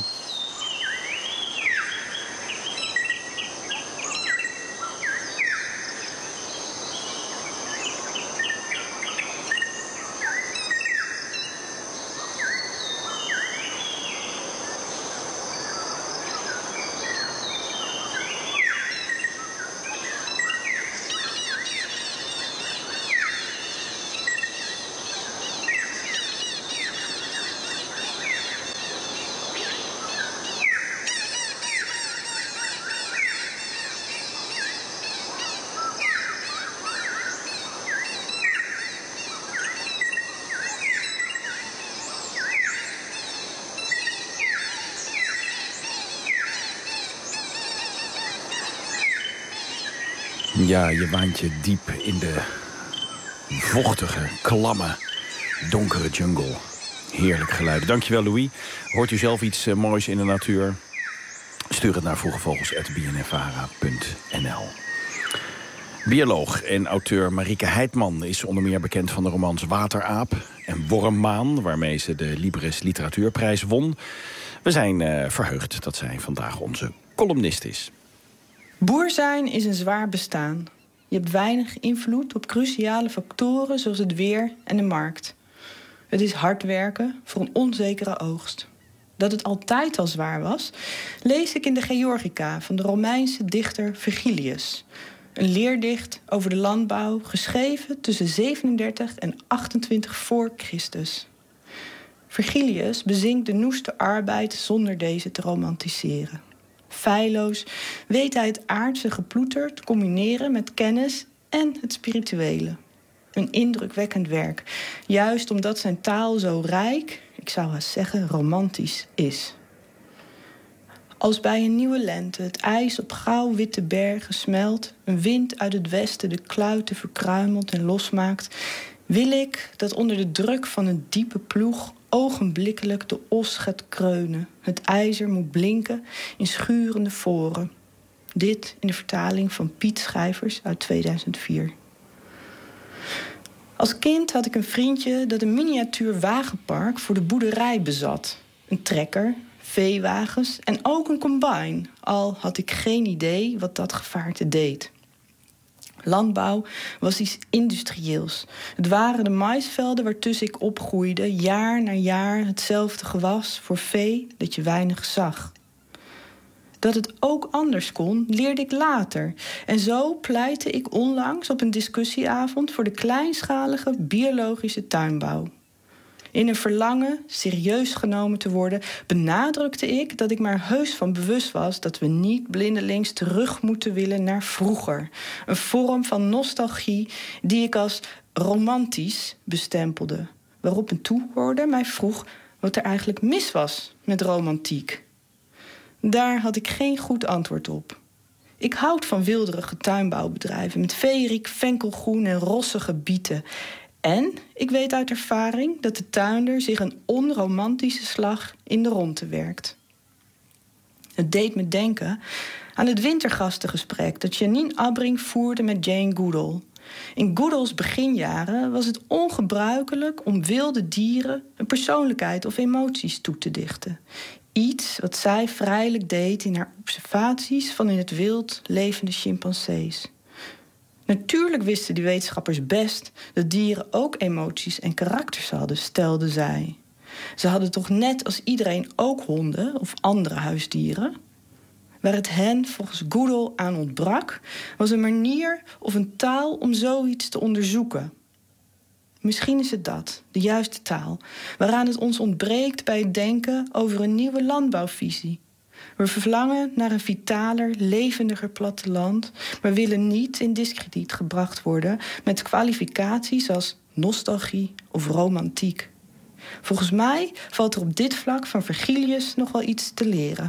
Ja, je waant je diep in de vochtige, klamme, donkere jungle. Heerlijk geluid. Dankjewel, Louis. Hoort u zelf iets uh, moois in de natuur? Stuur het naar vroegevogels apenstaartje b n v a r a punt n l. Bioloog en auteur Marieke Heitman is onder meer bekend van de romans Wateraap en Wormmaan, waarmee ze de Libris Literatuurprijs won. We zijn uh, verheugd dat zij vandaag onze columnist is. Boer zijn is een zwaar bestaan. Je hebt weinig invloed op cruciale factoren zoals het weer en de markt. Het is hard werken voor een onzekere oogst. Dat het altijd al zwaar was, lees ik in de Georgica van de Romeinse dichter Virgilius. Een leerdicht over de landbouw, geschreven tussen zevenendertig en achtentwintig voor Christus. Virgilius bezingt de noeste arbeid zonder deze te romantiseren. Feilloos weet hij het aardse geploeter te combineren met kennis en het spirituele. Een indrukwekkend werk, juist omdat zijn taal zo rijk, ik zou haast zeggen romantisch, is. Als bij een nieuwe lente het ijs op grauw-witte bergen smelt, een wind uit het westen de kluiten verkruimelt en losmaakt, wil ik dat onder de druk van een diepe ploeg ogenblikkelijk de os gaat kreunen. Het ijzer moet blinken in schurende voren. Dit in de vertaling van Piet Schijvers uit tweeduizend vier. Als kind had ik een vriendje dat een miniatuur wagenpark voor de boerderij bezat. Een trekker, veewagens en ook een combine, al had ik geen idee wat dat gevaarte deed. Landbouw was iets industrieels. Het waren de maisvelden waartussen ik opgroeide, jaar na jaar hetzelfde gewas voor vee dat je weinig zag. Dat het ook anders kon, leerde ik later. En zo pleitte ik onlangs op een discussieavond voor de kleinschalige biologische tuinbouw. In een verlangen serieus genomen te worden, benadrukte ik dat ik maar heus van bewust was dat we niet blindelings terug moeten willen naar vroeger. Een vorm van nostalgie die ik als romantisch bestempelde. Waarop een toehoorder mij vroeg wat er eigenlijk mis was met romantiek. Daar had ik geen goed antwoord op. Ik houd van wilderige tuinbouwbedrijven met veerik, venkelgroen en rossige bieten. En ik weet uit ervaring dat de tuinder zich een onromantische slag in de ronde werkt. Het deed me denken aan het wintergastengesprek dat Janine Abbring voerde met Jane Goodall. In Goodall's beginjaren was het ongebruikelijk om wilde dieren een persoonlijkheid of emoties toe te dichten. Iets wat zij vrijelijk deed in haar observaties van in het wild levende chimpansees. Natuurlijk wisten die wetenschappers best dat dieren ook emoties en karakters hadden, stelde zij. Ze hadden toch net als iedereen ook honden of andere huisdieren? Waar het hen volgens Goodall aan ontbrak, was een manier of een taal om zoiets te onderzoeken. Misschien is het dat, de juiste taal, waaraan het ons ontbreekt bij het denken over een nieuwe landbouwvisie. We verlangen naar een vitaler, levendiger platteland, maar willen niet in diskrediet gebracht worden met kwalificaties als nostalgie of romantiek. Volgens mij valt er op dit vlak van Virgilius nog wel iets te leren.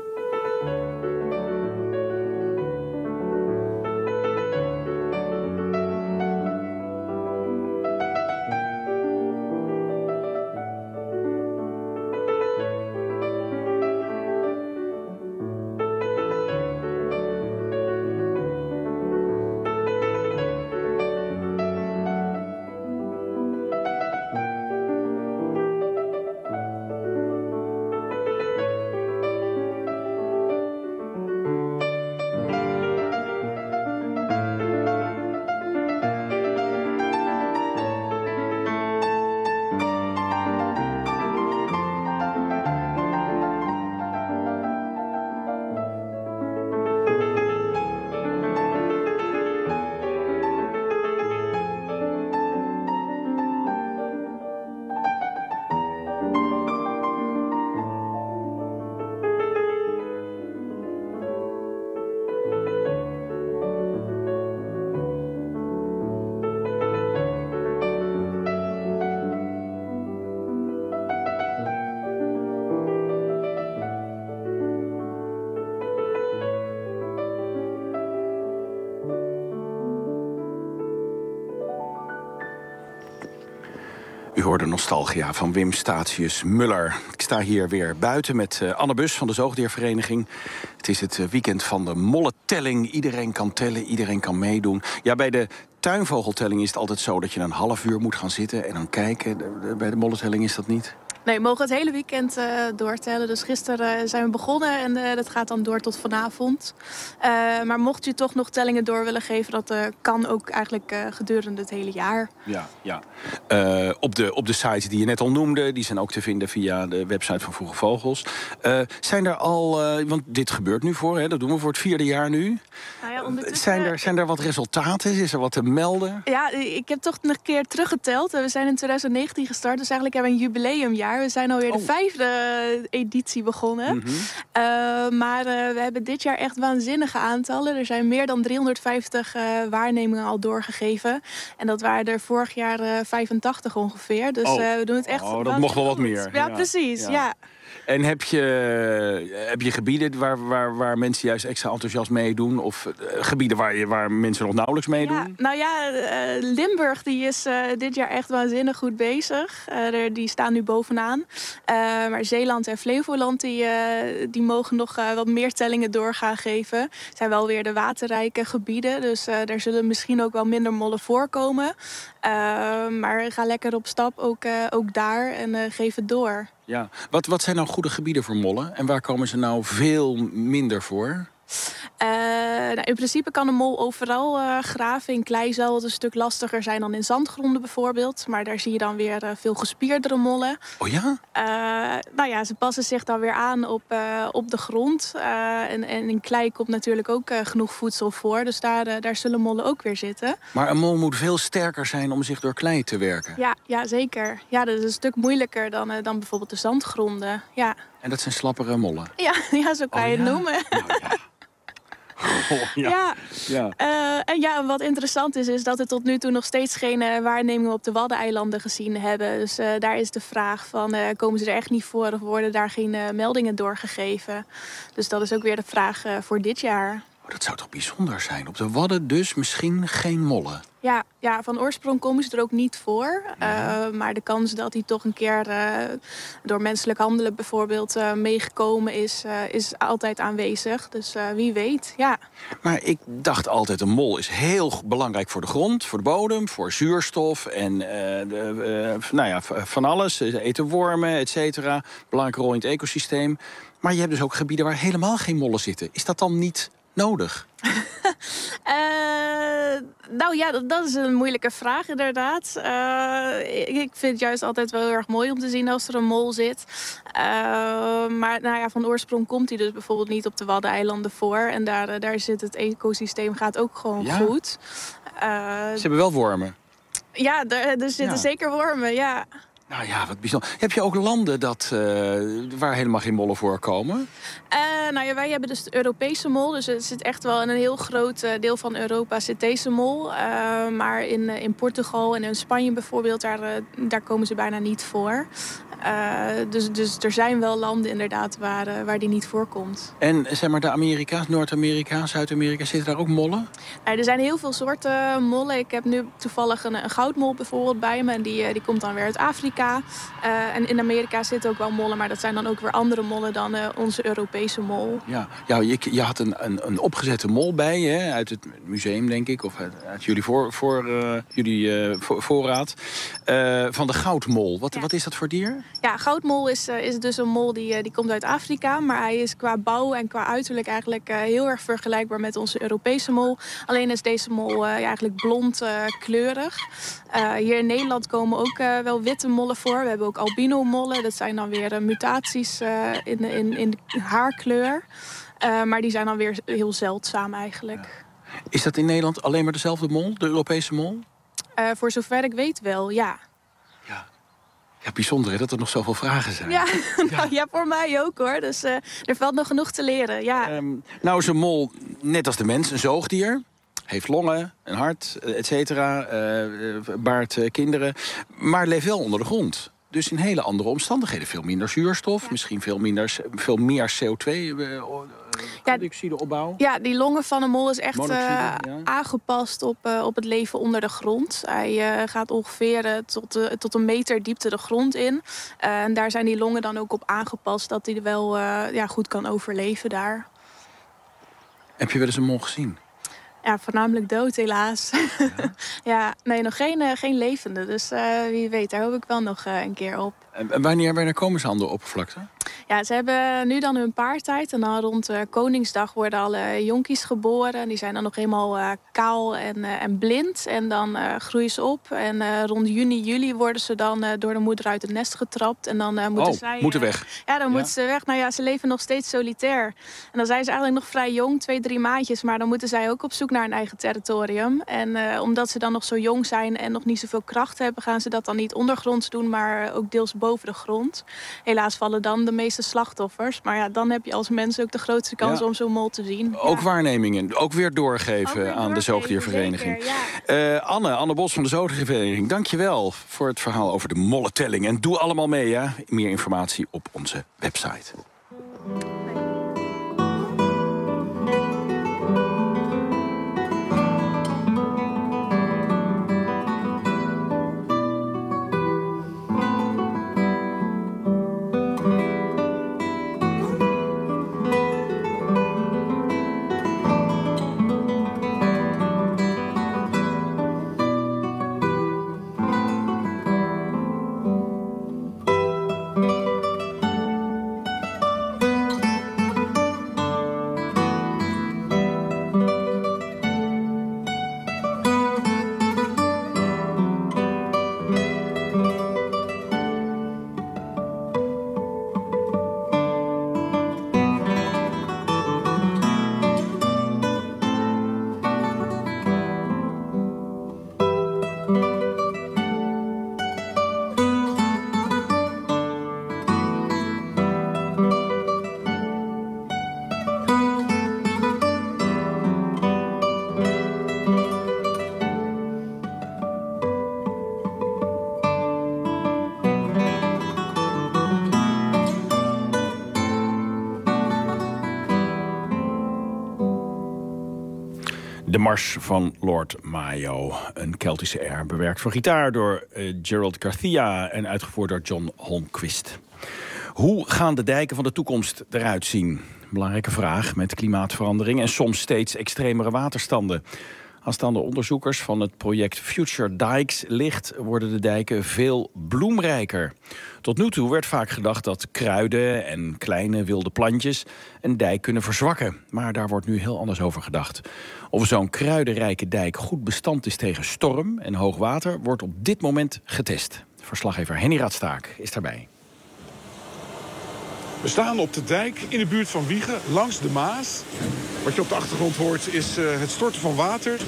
U hoorde Nostalgia van Wim Statius-Muller. Ik sta hier weer buiten met uh, Anne Bus van de Zoogdiervereniging. Het is het uh, weekend van de mollentelling. Iedereen kan tellen, iedereen kan meedoen. Ja, bij de tuinvogeltelling is het altijd zo dat je een half uur moet gaan zitten en dan kijken. De, de, bij de mollentelling is dat niet? Nee, we mogen het hele weekend uh, doortellen. Dus gisteren uh, zijn we begonnen en uh, dat gaat dan door tot vanavond. Uh, maar mocht u toch nog tellingen door willen geven, dat uh, kan ook eigenlijk uh, gedurende het hele jaar. Ja, ja. Uh, op, de, op de sites die je net al noemde, die zijn ook te vinden via de website van Vroege Vogels. Uh, zijn er al, uh, want dit gebeurt nu voor, hè, dat doen we voor het vierde jaar nu. Nou ja, ondertussen... zijn, er, zijn er wat resultaten? Is er wat te melden? Ja, ik heb toch een keer teruggeteld. We zijn in twintig negentien gestart, dus eigenlijk hebben we een jubileumjaar. We zijn alweer oh. de vijfde editie begonnen. Mm-hmm. uh, maar uh, we hebben dit jaar echt waanzinnige aantallen. Er zijn meer dan driehonderdvijftig uh, waarnemingen al doorgegeven. En dat waren er vorig jaar uh, vijfentachtig ongeveer. Dus oh. uh, we doen het echt... Oh, dat mocht wel wat meer. Ja, ja. precies, ja. ja. En heb je, heb je gebieden waar, waar, waar mensen juist extra enthousiast meedoen? Of uh, gebieden waar, je, waar mensen nog nauwelijks meedoen? Ja, nou ja, uh, Limburg die is uh, dit jaar echt waanzinnig goed bezig. Uh, er, die staan nu bovenaan. Uh, maar Zeeland en Flevoland die, uh, die mogen nog uh, wat meer tellingen doorgaan geven. Het zijn wel weer de waterrijke gebieden. Dus uh, daar zullen misschien ook wel minder mollen voorkomen. Uh, maar ga lekker op stap, ook, uh, ook daar, en uh, geef het door. Ja. Wat, wat zijn nou goede gebieden voor mollen? En waar komen ze nou veel minder voor? Uh, nou, in principe kan een mol overal uh, graven. In klei zal het een stuk lastiger zijn dan in zandgronden bijvoorbeeld. Maar daar zie je dan weer uh, veel gespierdere mollen. Oh ja? Uh, nou ja, ze passen zich dan weer aan op, uh, op de grond. Uh, en, en in klei komt natuurlijk ook uh, genoeg voedsel voor. Dus daar, uh, daar zullen mollen ook weer zitten. Maar een mol moet veel sterker zijn om zich door klei te werken. Ja, ja zeker. Ja, dat is een stuk moeilijker dan, uh, dan bijvoorbeeld de zandgronden. Ja. En dat zijn slappere mollen? Ja, ja zo kan oh, je het ja? noemen. Nou, ja. Oh, ja. Ja. Ja. Uh, en ja, wat interessant is, is dat we tot nu toe nog steeds geen uh, waarnemingen op de Waddeneilanden gezien hebben. Dus uh, daar is de vraag van, uh, komen ze er echt niet voor of worden daar geen uh, meldingen doorgegeven? Dus dat is ook weer de vraag uh, voor dit jaar. Oh, dat zou toch bijzonder zijn? Op de Wadden dus misschien geen mollen? Ja, ja, van oorsprong komen ze er ook niet voor. Uh, maar de kans dat die toch een keer uh, door menselijk handelen bijvoorbeeld uh, meegekomen is, uh, is altijd aanwezig. Dus uh, wie weet, ja. Maar ik dacht altijd, een mol is heel belangrijk voor de grond, voor de bodem, voor zuurstof en uh, de, uh, nou ja, van alles. Ze eten wormen, et cetera. Belangrijke rol in het ecosysteem. Maar je hebt dus ook gebieden waar helemaal geen mollen zitten. Is dat dan niet nodig? uh, nou ja, dat, dat is een moeilijke vraag inderdaad. Uh, ik, ik vind het juist altijd wel heel erg mooi om te zien als er een mol zit. Uh, maar nou ja, van oorsprong komt hij dus bijvoorbeeld niet op de Waddeneilanden voor. En daar, daar zit het ecosysteem gaat ook gewoon ja? goed. Uh, Ze hebben wel wormen. Ja, er, er zitten ja. zeker wormen, ja. Nou ja, wat bijzonder. Heb je ook landen dat, uh, waar helemaal geen mollen voorkomen? Uh, nou ja, wij hebben dus de Europese mol. Dus het zit echt wel in een heel groot uh, deel van Europa zit deze mol. Uh, maar in, uh, in Portugal en in Spanje bijvoorbeeld, daar, uh, daar komen ze bijna niet voor. Uh, dus, dus er zijn wel landen inderdaad waar, uh, waar die niet voorkomt. En zeg maar de Amerika's, Noord-Amerika, Zuid-Amerika, zitten daar ook mollen? Uh, er zijn heel veel soorten mollen. Ik heb nu toevallig een, een goudmol bijvoorbeeld bij me. En die, uh, die komt dan weer uit Afrika. Uh, en in Amerika zitten ook wel mollen, maar dat zijn dan ook weer andere mollen dan uh, onze Europese mol. Ja, ja je, je had een, een, een opgezette mol bij je, hè, uit het museum denk ik, of uit, uit jullie, voor, voor, uh, jullie uh, voor, voorraad, uh, van de goudmol. Wat, ja. wat is dat voor dier? Ja, goudmol is, uh, is dus een mol die, uh, die komt uit Afrika, maar hij is qua bouw en qua uiterlijk eigenlijk uh, heel erg vergelijkbaar met onze Europese mol. Alleen is deze mol uh, ja, eigenlijk blond uh, kleurig. Uh, hier in Nederland komen ook uh, wel witte mollen voor. We hebben ook albino-mollen. Dat zijn dan weer uh, mutaties uh, in, in, in de haarkleur. Uh, maar die zijn dan weer heel zeldzaam eigenlijk. Ja. Is dat in Nederland alleen maar dezelfde mol, de Europese mol? Uh, voor zover ik weet wel, ja. Ja. Ja, bijzonder hè, dat er nog zoveel vragen zijn. Ja, nou, ja. ja voor mij ook hoor. Dus uh, er valt nog genoeg te leren, ja. Um, nou is een mol, net als de mens, een zoogdier. Heeft longen, een hart, et cetera. Uh, baart uh, kinderen. Maar leeft wel onder de grond. Dus in hele andere omstandigheden. Veel minder zuurstof, ja. misschien veel, minder, veel meer C O twee-productie, de opbouw. Ja, die longen van een mol is echt uh, ja. aangepast op, uh, op het leven onder de grond. Hij uh, gaat ongeveer uh, tot, uh, tot een meter diepte de grond in. Uh, en daar zijn die longen dan ook op aangepast dat hij wel uh, ja, goed kan overleven daar. Heb je wel eens een mol gezien? Ja, voornamelijk dood helaas. Ja, ja nee, nog geen, uh, geen levende. Dus uh, wie weet, daar hoop ik wel nog uh, een keer op. En wanneer, wanneer komen ze aan de oppervlakte? Ja, ze hebben nu dan hun paartijd. En dan rond uh, Koningsdag worden alle jonkies geboren. Die zijn dan nog helemaal uh, kaal en, uh, en blind. En dan uh, groeien ze op. En uh, rond juni, juli worden ze dan uh, door de moeder uit het nest getrapt. En dan uh, moeten oh, zij... moeten uh, weg. Ja, dan ja. moeten ze weg. Nou ja, ze leven nog steeds solitair. En dan zijn ze eigenlijk nog vrij jong, twee, drie maandjes. Maar dan moeten zij ook op zoek naar een eigen territorium. En uh, omdat ze dan nog zo jong zijn en nog niet zoveel kracht hebben... gaan ze dat dan niet ondergronds doen, maar ook deels boven de grond. Helaas vallen dan de meeste slachtoffers. Maar ja, dan heb je als mens ook de grootste kans ja. om zo'n mol te zien. Ook ja. waarnemingen, ook weer doorgeven ook weer aan doorgeven, de Zoogdiervereniging. Zeker, ja. uh, Anne, Anne Bos van de Zoogdiervereniging, dank-je-wel voor het verhaal over de mollentelling. En doe allemaal mee, ja. Meer informatie op onze website. De Mars van Lord Mayo, een Keltische air, bewerkt voor gitaar door uh, Gerald Garcia en uitgevoerd door John Holmquist. Hoe gaan de dijken van de toekomst eruit zien? Belangrijke vraag met klimaatverandering en soms steeds extremere waterstanden. Als het aan de onderzoekers van het project Future Dikes ligt, worden de dijken veel bloemrijker. Tot nu toe werd vaak gedacht dat kruiden en kleine wilde plantjes een dijk kunnen verzwakken. Maar daar wordt nu heel anders over gedacht. Of zo'n kruidenrijke dijk goed bestand is tegen storm en hoog water, wordt op dit moment getest. Verslaggever Henny Radstaak is daarbij. We staan op de dijk in de buurt van Wijchen, langs de Maas. Wat je op de achtergrond hoort is uh, het storten van water.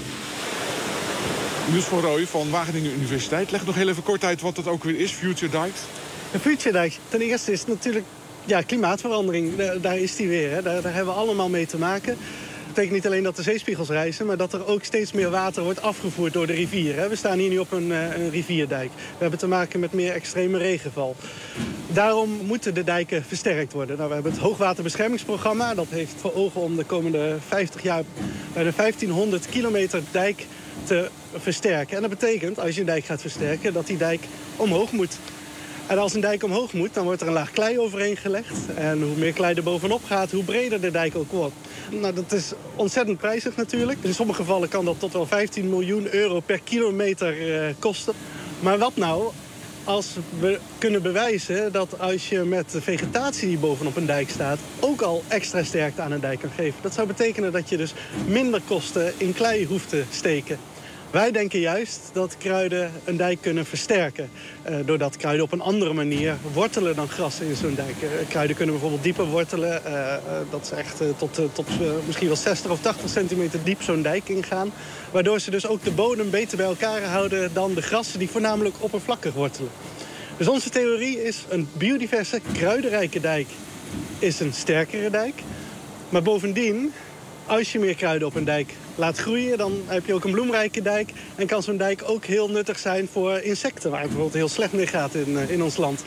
Niels van Rooij van Wageningen Universiteit. Leg nog heel even kort uit wat dat ook weer is, Future Dikes. Een Future Dike, ten eerste is het natuurlijk ja, klimaatverandering. Daar, daar is die weer. Hè. Daar, daar hebben we allemaal mee te maken. Dat betekent niet alleen dat de zeespiegels rijzen, maar dat er ook steeds meer water wordt afgevoerd door de rivier. We staan hier nu op een, een rivierdijk. We hebben te maken met meer extreme regenval. Daarom moeten de dijken versterkt worden. Nou, we hebben het Hoogwaterbeschermingsprogramma. Dat heeft voor ogen om de komende vijftig jaar bijna vijftienhonderd kilometer dijk te versterken. En dat betekent, als je een dijk gaat versterken, dat die dijk omhoog moet. En als een dijk omhoog moet, dan wordt er een laag klei overheen gelegd. En hoe meer klei er bovenop gaat, hoe breder de dijk ook wordt. Nou, dat is ontzettend prijzig natuurlijk. In sommige gevallen kan dat tot wel vijftien miljoen euro per kilometer uh, kosten. Maar wat nou als we kunnen bewijzen dat als je met de vegetatie die bovenop een dijk staat ook al extra sterkte aan een dijk kan geven? Dat zou betekenen dat je dus minder kosten in klei hoeft te steken. Wij denken juist dat kruiden een dijk kunnen versterken. Uh, doordat kruiden op een andere manier wortelen dan grassen in zo'n dijk. Uh, kruiden kunnen bijvoorbeeld dieper wortelen. Uh, uh, dat is echt uh, tot, uh, tot uh, misschien wel zestig of tachtig centimeter diep zo'n dijk ingaan. Waardoor ze dus ook de bodem beter bij elkaar houden dan de grassen die voornamelijk oppervlakkig wortelen. Dus onze theorie is een biodiverse, kruidenrijke dijk is een sterkere dijk. Maar bovendien, als je meer kruiden op een dijk laat groeien, dan heb je ook een bloemrijke dijk. En kan zo'n dijk ook heel nuttig zijn voor insecten, waar het bijvoorbeeld heel slecht mee gaat in, in ons land.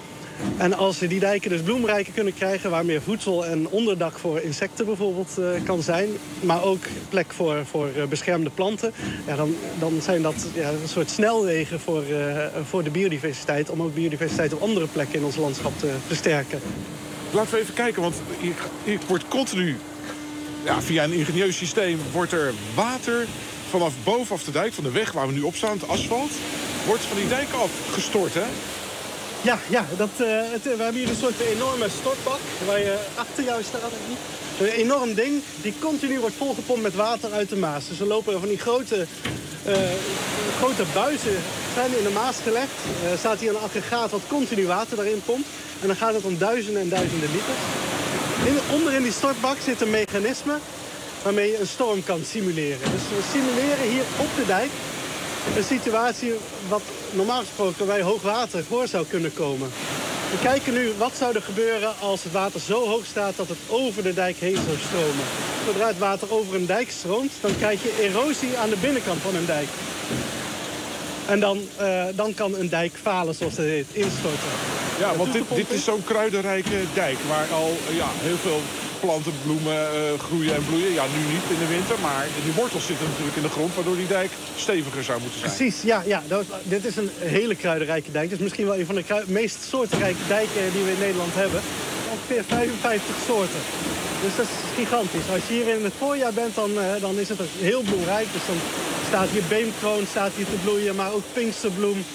En als we die dijken dus bloemrijker kunnen krijgen, waar meer voedsel en onderdak voor insecten bijvoorbeeld uh, kan zijn, maar ook plek voor, voor uh, beschermde planten, ja, dan, dan zijn dat ja, een soort snelwegen voor, uh, voor de biodiversiteit, om ook biodiversiteit op andere plekken in ons landschap te versterken. Laten we even kijken, want hier, hier wordt continu, ja, via een ingenieus systeem, wordt er water vanaf bovenaf de dijk, van de weg waar we nu op staan, het asfalt, wordt van die dijk afgestort, hè? Ja, ja dat, uh, het, we hebben hier een soort enorme stortbak waar je achter jou staat. Een enorm ding die continu wordt volgepompt met water uit de Maas. Dus er lopen van die grote, uh, grote buizen zijn in de Maas gelegd. Er uh, staat hier een aggregaat wat continu water daarin pompt. En dan gaat het om duizenden en duizenden liters. In, onder in die stortbak zit een mechanisme waarmee je een storm kan simuleren. Dus we simuleren hier op de dijk een situatie wat normaal gesproken bij hoogwater voor zou kunnen komen. We kijken nu wat zou er gebeuren als het water zo hoog staat dat het over de dijk heen zou stromen. Zodra het water over een dijk stroomt, dan krijg je erosie aan de binnenkant van een dijk. En dan, uh, dan kan een dijk falen, zoals het heet, instorten. Ja, want dit, dit is zo'n kruidenrijke dijk waar al uh, ja, heel veel planten, bloemen uh, groeien en bloeien. Ja, nu niet in de winter, maar die wortels zitten natuurlijk in de grond, waardoor die dijk steviger zou moeten zijn. Precies, ja. ja dat, dit is een hele kruidenrijke dijk. Dit is misschien wel een van de krui- meest soortenrijke dijken die we in Nederland hebben. Ongeveer vijfenvijftig soorten. Dus dat is gigantisch. Als je hier in het voorjaar bent, dan, uh, dan is het ook heel bloemrijk. Dus dan staat hier beemkroon staat hier te bloeien, maar ook pinksterbloem.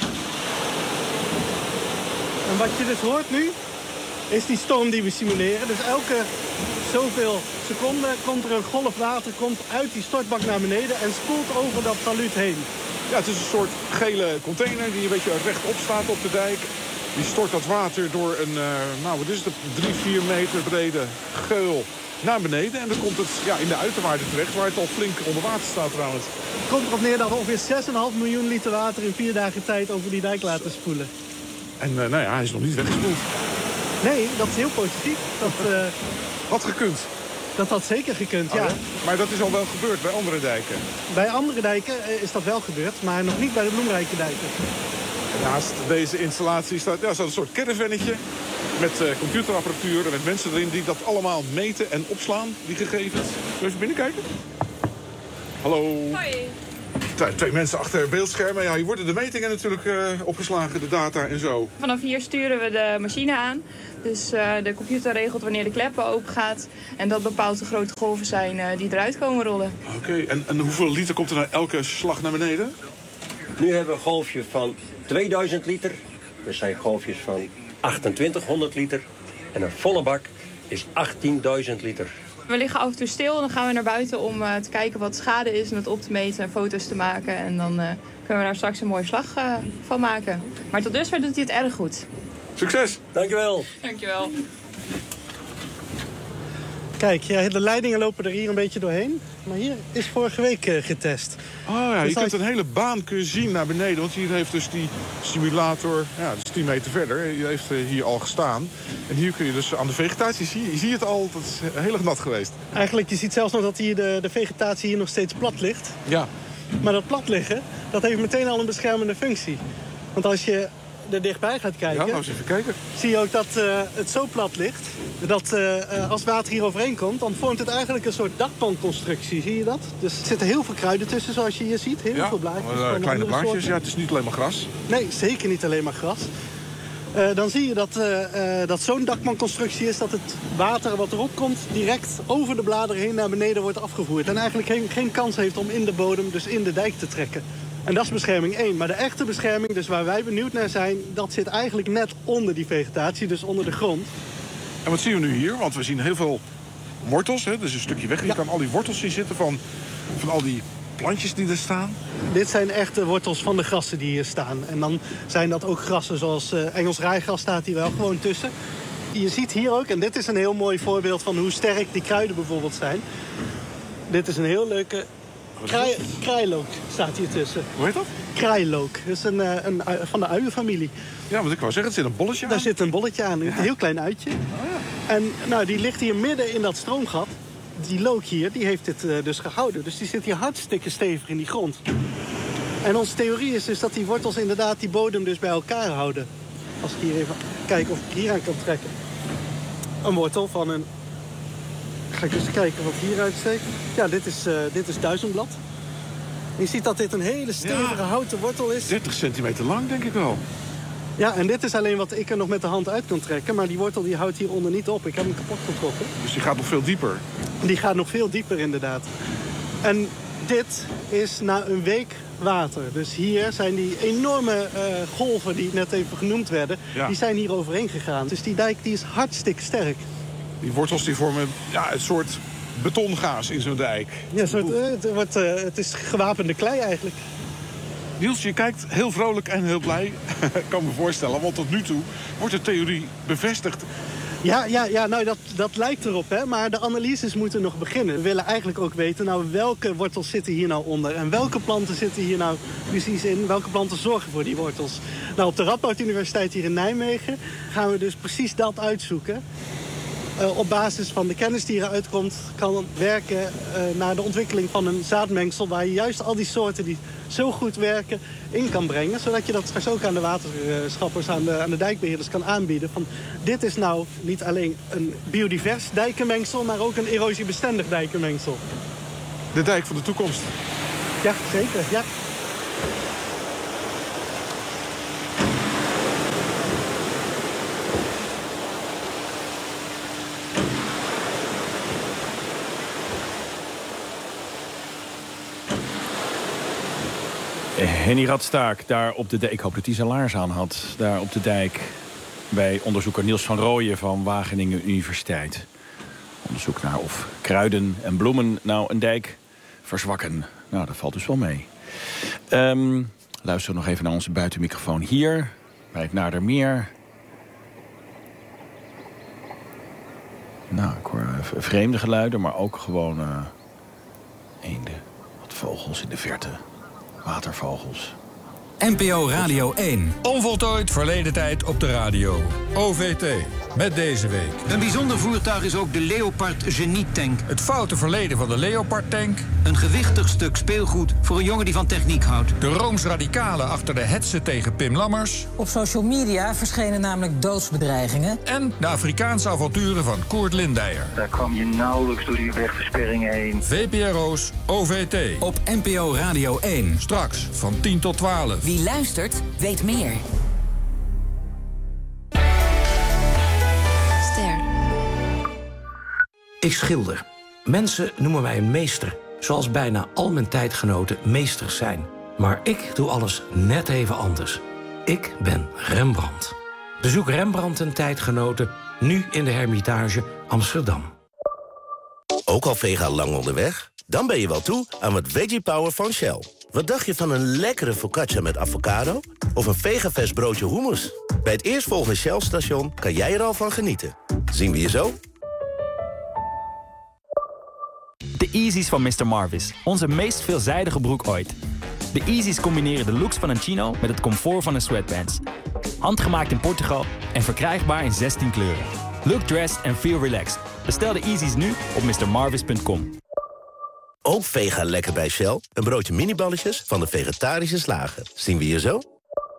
En wat je dus hoort nu, is die storm die we simuleren. Dus elke zoveel seconden komt er een golf water komt uit die stortbak naar beneden en spoelt over dat talud heen. Ja, het is een soort gele container die een beetje rechtop staat op de dijk. Die stort dat water door een, uh, nou wat is het, drie, vier meter brede geul naar beneden. En dan komt het ja, in de uiterwaarden terecht, waar het al flink onder water staat trouwens. Het komt erop neer dat we ongeveer zes komma vijf miljoen liter water in vier dagen tijd over die dijk laten spoelen. En uh, nou ja, hij is nog niet weggespoeld. Nee, dat is heel positief. Dat uh, had gekund. Dat had zeker gekund, oh, ja. ja. Maar dat is al wel gebeurd bij andere dijken? Bij andere dijken is dat wel gebeurd, maar nog niet bij de bloemrijke dijken. Naast deze installatie staat, ja, staat een soort caravannetje met uh, computerapparatuur en met mensen erin die dat allemaal meten en opslaan, die gegevens. Zullen we even binnenkijken? Hallo. Hoi. Twee, twee mensen achter beeldschermen. Ja, hier worden de metingen natuurlijk uh, opgeslagen, de data en zo. Vanaf hier sturen we de machine aan. Dus uh, de computer regelt wanneer de kleppen open gaat. En dat bepaalt de grote golven zijn uh, die eruit komen rollen. Oké, okay. en, en hoeveel liter komt er naar elke slag naar beneden? Nu hebben we een golfje van tweeduizend liter. Er zijn golfjes van achtentwintighonderd liter. En een volle bak is achttienduizend liter. We liggen af en toe stil en dan gaan we naar buiten om uh, te kijken wat schade is en het op te meten en foto's te maken. En dan uh, kunnen we daar straks een mooie slag uh, van maken. Maar tot dusver doet hij het erg goed. Succes! Dankjewel! Dankjewel. Kijk, ja, de leidingen lopen er hier een beetje doorheen. Maar hier is vorige week uh, getest. Oh ja, dus je kunt een hele baan kun je zien naar beneden. Want hier heeft dus die simulator, ja, dat is tien meter verder, die heeft uh, hier al gestaan. En hier kun je dus aan de vegetatie, zie je, je ziet het al, dat is heel erg nat geweest. Eigenlijk, je ziet zelfs nog dat hier de, de vegetatie hier nog steeds plat ligt. Ja. Maar dat plat liggen, dat heeft meteen al een beschermende functie. Want als je er dichtbij gaat kijken, ja, nou eens even kijken, zie je ook dat uh, het zo plat ligt. Dat uh, uh, als water hier overheen komt, dan vormt het eigenlijk een soort dakpanconstructie. Zie je dat? Dus er zitten heel veel kruiden tussen, zoals je hier ziet. Heel ja, veel blaadjes. Uh, kleine blaadjes, soorten. ja, het is niet alleen maar gras. Nee, zeker niet alleen maar gras. Uh, dan zie je dat, uh, uh, dat zo'n dakpanconstructie is dat het water wat erop komt direct over de bladeren heen naar beneden wordt afgevoerd. En eigenlijk geen, geen kans heeft om in de bodem, dus in de dijk te trekken. En dat is bescherming één. Maar de echte bescherming, dus waar wij benieuwd naar zijn, dat zit eigenlijk net onder die vegetatie, dus onder de grond. En wat zien we nu hier? Want we zien heel veel wortels, hè? Dus een stukje weg. Je ja. kan al die wortels zien zitten van, van al die plantjes die er staan. Dit zijn echte wortels van de grassen die hier staan. En dan zijn dat ook grassen zoals uh, Engels rijgras staat hier wel gewoon tussen. Je ziet hier ook, en dit is een heel mooi voorbeeld van hoe sterk die kruiden bijvoorbeeld zijn. Dit is een heel leuke kraai, kraailook staat hier tussen. Hoe heet dat? Kraailook. Dat is een, een, een, van de uienfamilie. Ja, want ik wou zeggen, er zit een bolletje aan. Daar zit een bolletje aan, een ja. heel klein uitje. Oh, ja. En nou, die ligt hier midden in dat stroomgat. Die look hier, die heeft dit uh, dus gehouden. Dus die zit hier hartstikke stevig in die grond. En onze theorie is dus dat die wortels inderdaad die bodem dus bij elkaar houden. Als ik hier even kijk of ik hier aan kan trekken. Een wortel van een... Ga ik eens kijken wat hieruit steekt. Ja, dit is, uh, dit is duizendblad. Je ziet dat dit een hele stevige ja, houten wortel is. dertig centimeter lang, denk ik wel. Ja, en dit is alleen wat ik er nog met de hand uit kan trekken. Maar die wortel die houdt hieronder niet op. Ik heb hem kapot getrokken. Dus die gaat nog veel dieper? Die gaat nog veel dieper, inderdaad. En Dit is na een week water. Dus hier zijn die enorme uh, golven die net even genoemd werden... Ja. die zijn hier overheen gegaan. Dus die dijk die is hartstikke sterk. Die wortels die vormen ja, een soort betongaas in zo'n dijk. Ja, soort, uh, het, wordt, uh, het is gewapende klei eigenlijk. Niels, je kijkt heel vrolijk en heel blij. Ik kan me voorstellen, want tot nu toe wordt de theorie bevestigd. Ja, ja, ja nou dat, dat lijkt erop, hè. Maar de analyses moeten nog beginnen. We willen eigenlijk ook weten, nou, welke wortels zitten hier nou onder? En welke planten zitten hier nou precies in? Welke planten zorgen voor die wortels? Nou, op de Radboud Universiteit hier in Nijmegen gaan we dus precies dat uitzoeken. Uh, op basis van de kennis die eruit komt, kan werken uh, naar de ontwikkeling van een zaadmengsel... waar je juist al die soorten die zo goed werken in kan brengen... zodat je dat straks ook aan de waterschappers, aan de, aan de dijkbeheerders kan aanbieden. Van, dit is nou niet alleen een biodivers dijkenmengsel... maar ook een erosiebestendig dijkenmengsel. De dijk van de toekomst. Ja, zeker, ja. Henny Radstaak, daar op de dijk. Ik hoop dat hij zijn laars aan had. Daar op de dijk bij onderzoeker Niels van Rooyen van Wageningen Universiteit. Onderzoek naar of kruiden en bloemen nou een dijk verzwakken. Nou, dat valt dus wel mee. Um, luister nog even naar onze buitenmicrofoon hier. Bij het Naardermeer. Nou, ik hoor vreemde geluiden, maar ook gewoon uh, eenden. Wat vogels in de verte. Watervogels. N P O Radio één. Onvoltooid verleden tijd op de radio. O V T. Met deze week. Een bijzonder voertuig is ook de Leopard Genie-tank. Het foute verleden van de Leopard-tank. Een gewichtig stuk speelgoed voor een jongen die van techniek houdt. De Rooms-radicalen achter de hetze tegen Pim Lammers. Op social media verschenen namelijk doodsbedreigingen. En de Afrikaanse avonturen van Koert Lindeyer. Daar kwam je nauwelijks door die wegversperringen heen. V P R O's O V T. Op N P O Radio één. Straks van tien tot twaalf. Wie luistert, weet meer. Ik schilder. Mensen noemen mij een meester. Zoals bijna al mijn tijdgenoten meesters zijn. Maar ik doe alles net even anders. Ik ben Rembrandt. Bezoek Rembrandt en tijdgenoten nu in de Hermitage Amsterdam. Ook al vega lang onderweg? Dan ben je wel toe aan wat Veggie Power van Shell. Wat dacht je van een lekkere focaccia met avocado? Of een vegavest broodje hummus? Bij het eerstvolgende Shell-station kan jij er al van genieten. Zien we je zo? De Yeezys van mister Marvis. Onze meest veelzijdige broek ooit. De Yeezys combineren de looks van een chino met het comfort van een sweatpants. Handgemaakt in Portugal en verkrijgbaar in zestien kleuren. Look dressed and feel relaxed. Bestel de Yeezys nu op mister marvis punt com. Ook vega lekker bij Shell. Een broodje miniballetjes van de vegetarische slager. Zien we je zo?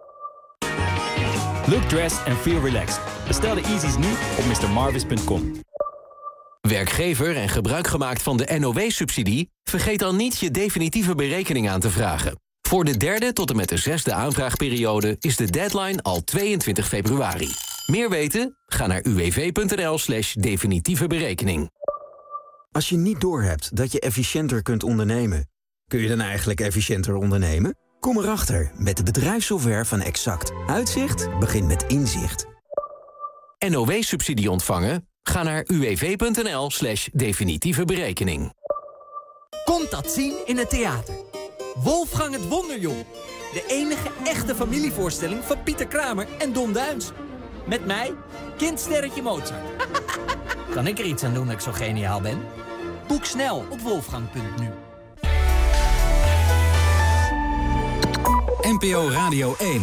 Look dressed and feel relaxed. Bestel de Yeezys nu op mister marvis punt com. Werkgever en gebruik gemaakt van de N O W-subsidie? Vergeet dan niet je definitieve berekening aan te vragen. Voor de derde tot en met de zesde aanvraagperiode is de deadline al tweeëntwintig februari. Meer weten? Ga naar u w v punt n l slash definitieve berekening. Als je niet doorhebt dat je efficiënter kunt ondernemen, kun je dan eigenlijk efficiënter ondernemen? Kom erachter met de bedrijfssoftware van Exact. Uitzicht begint met inzicht. N O W-subsidie ontvangen? Ga naar u w v punt n l slash definitieve berekening. Komt dat zien in het theater. Wolfgang het Wonderjong. De enige echte familievoorstelling van Pieter Kramer en Don Duins. Met mij, kindsterretje Mozart. Kan ik er iets aan doen dat ik zo geniaal ben? Boek snel op wolfgang punt n u. N P O Radio één.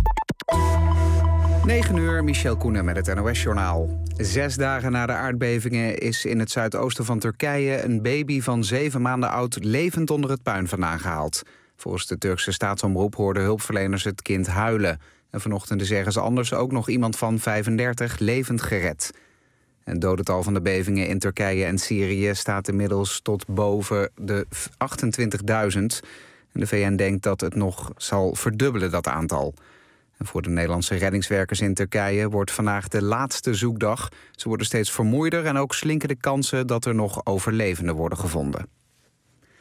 negen uur, Michel Koenen met het N O S-journaal. Zes dagen na de aardbevingen is in het zuidoosten van Turkije een baby van zeven maanden oud levend onder het puin vandaan gehaald. Volgens de Turkse staatsomroep hoorden hulpverleners het kind huilen. En vanochtend is ergens anders ook nog iemand van vijfendertig levend gered. Het dodental van de bevingen in Turkije en Syrië staat inmiddels tot boven de achtentwintigduizend. En de V N denkt dat het nog zal verdubbelen, dat aantal. En voor de Nederlandse reddingswerkers in Turkije wordt vandaag de laatste zoekdag. Ze worden steeds vermoeider en ook slinken de kansen dat er nog overlevenden worden gevonden.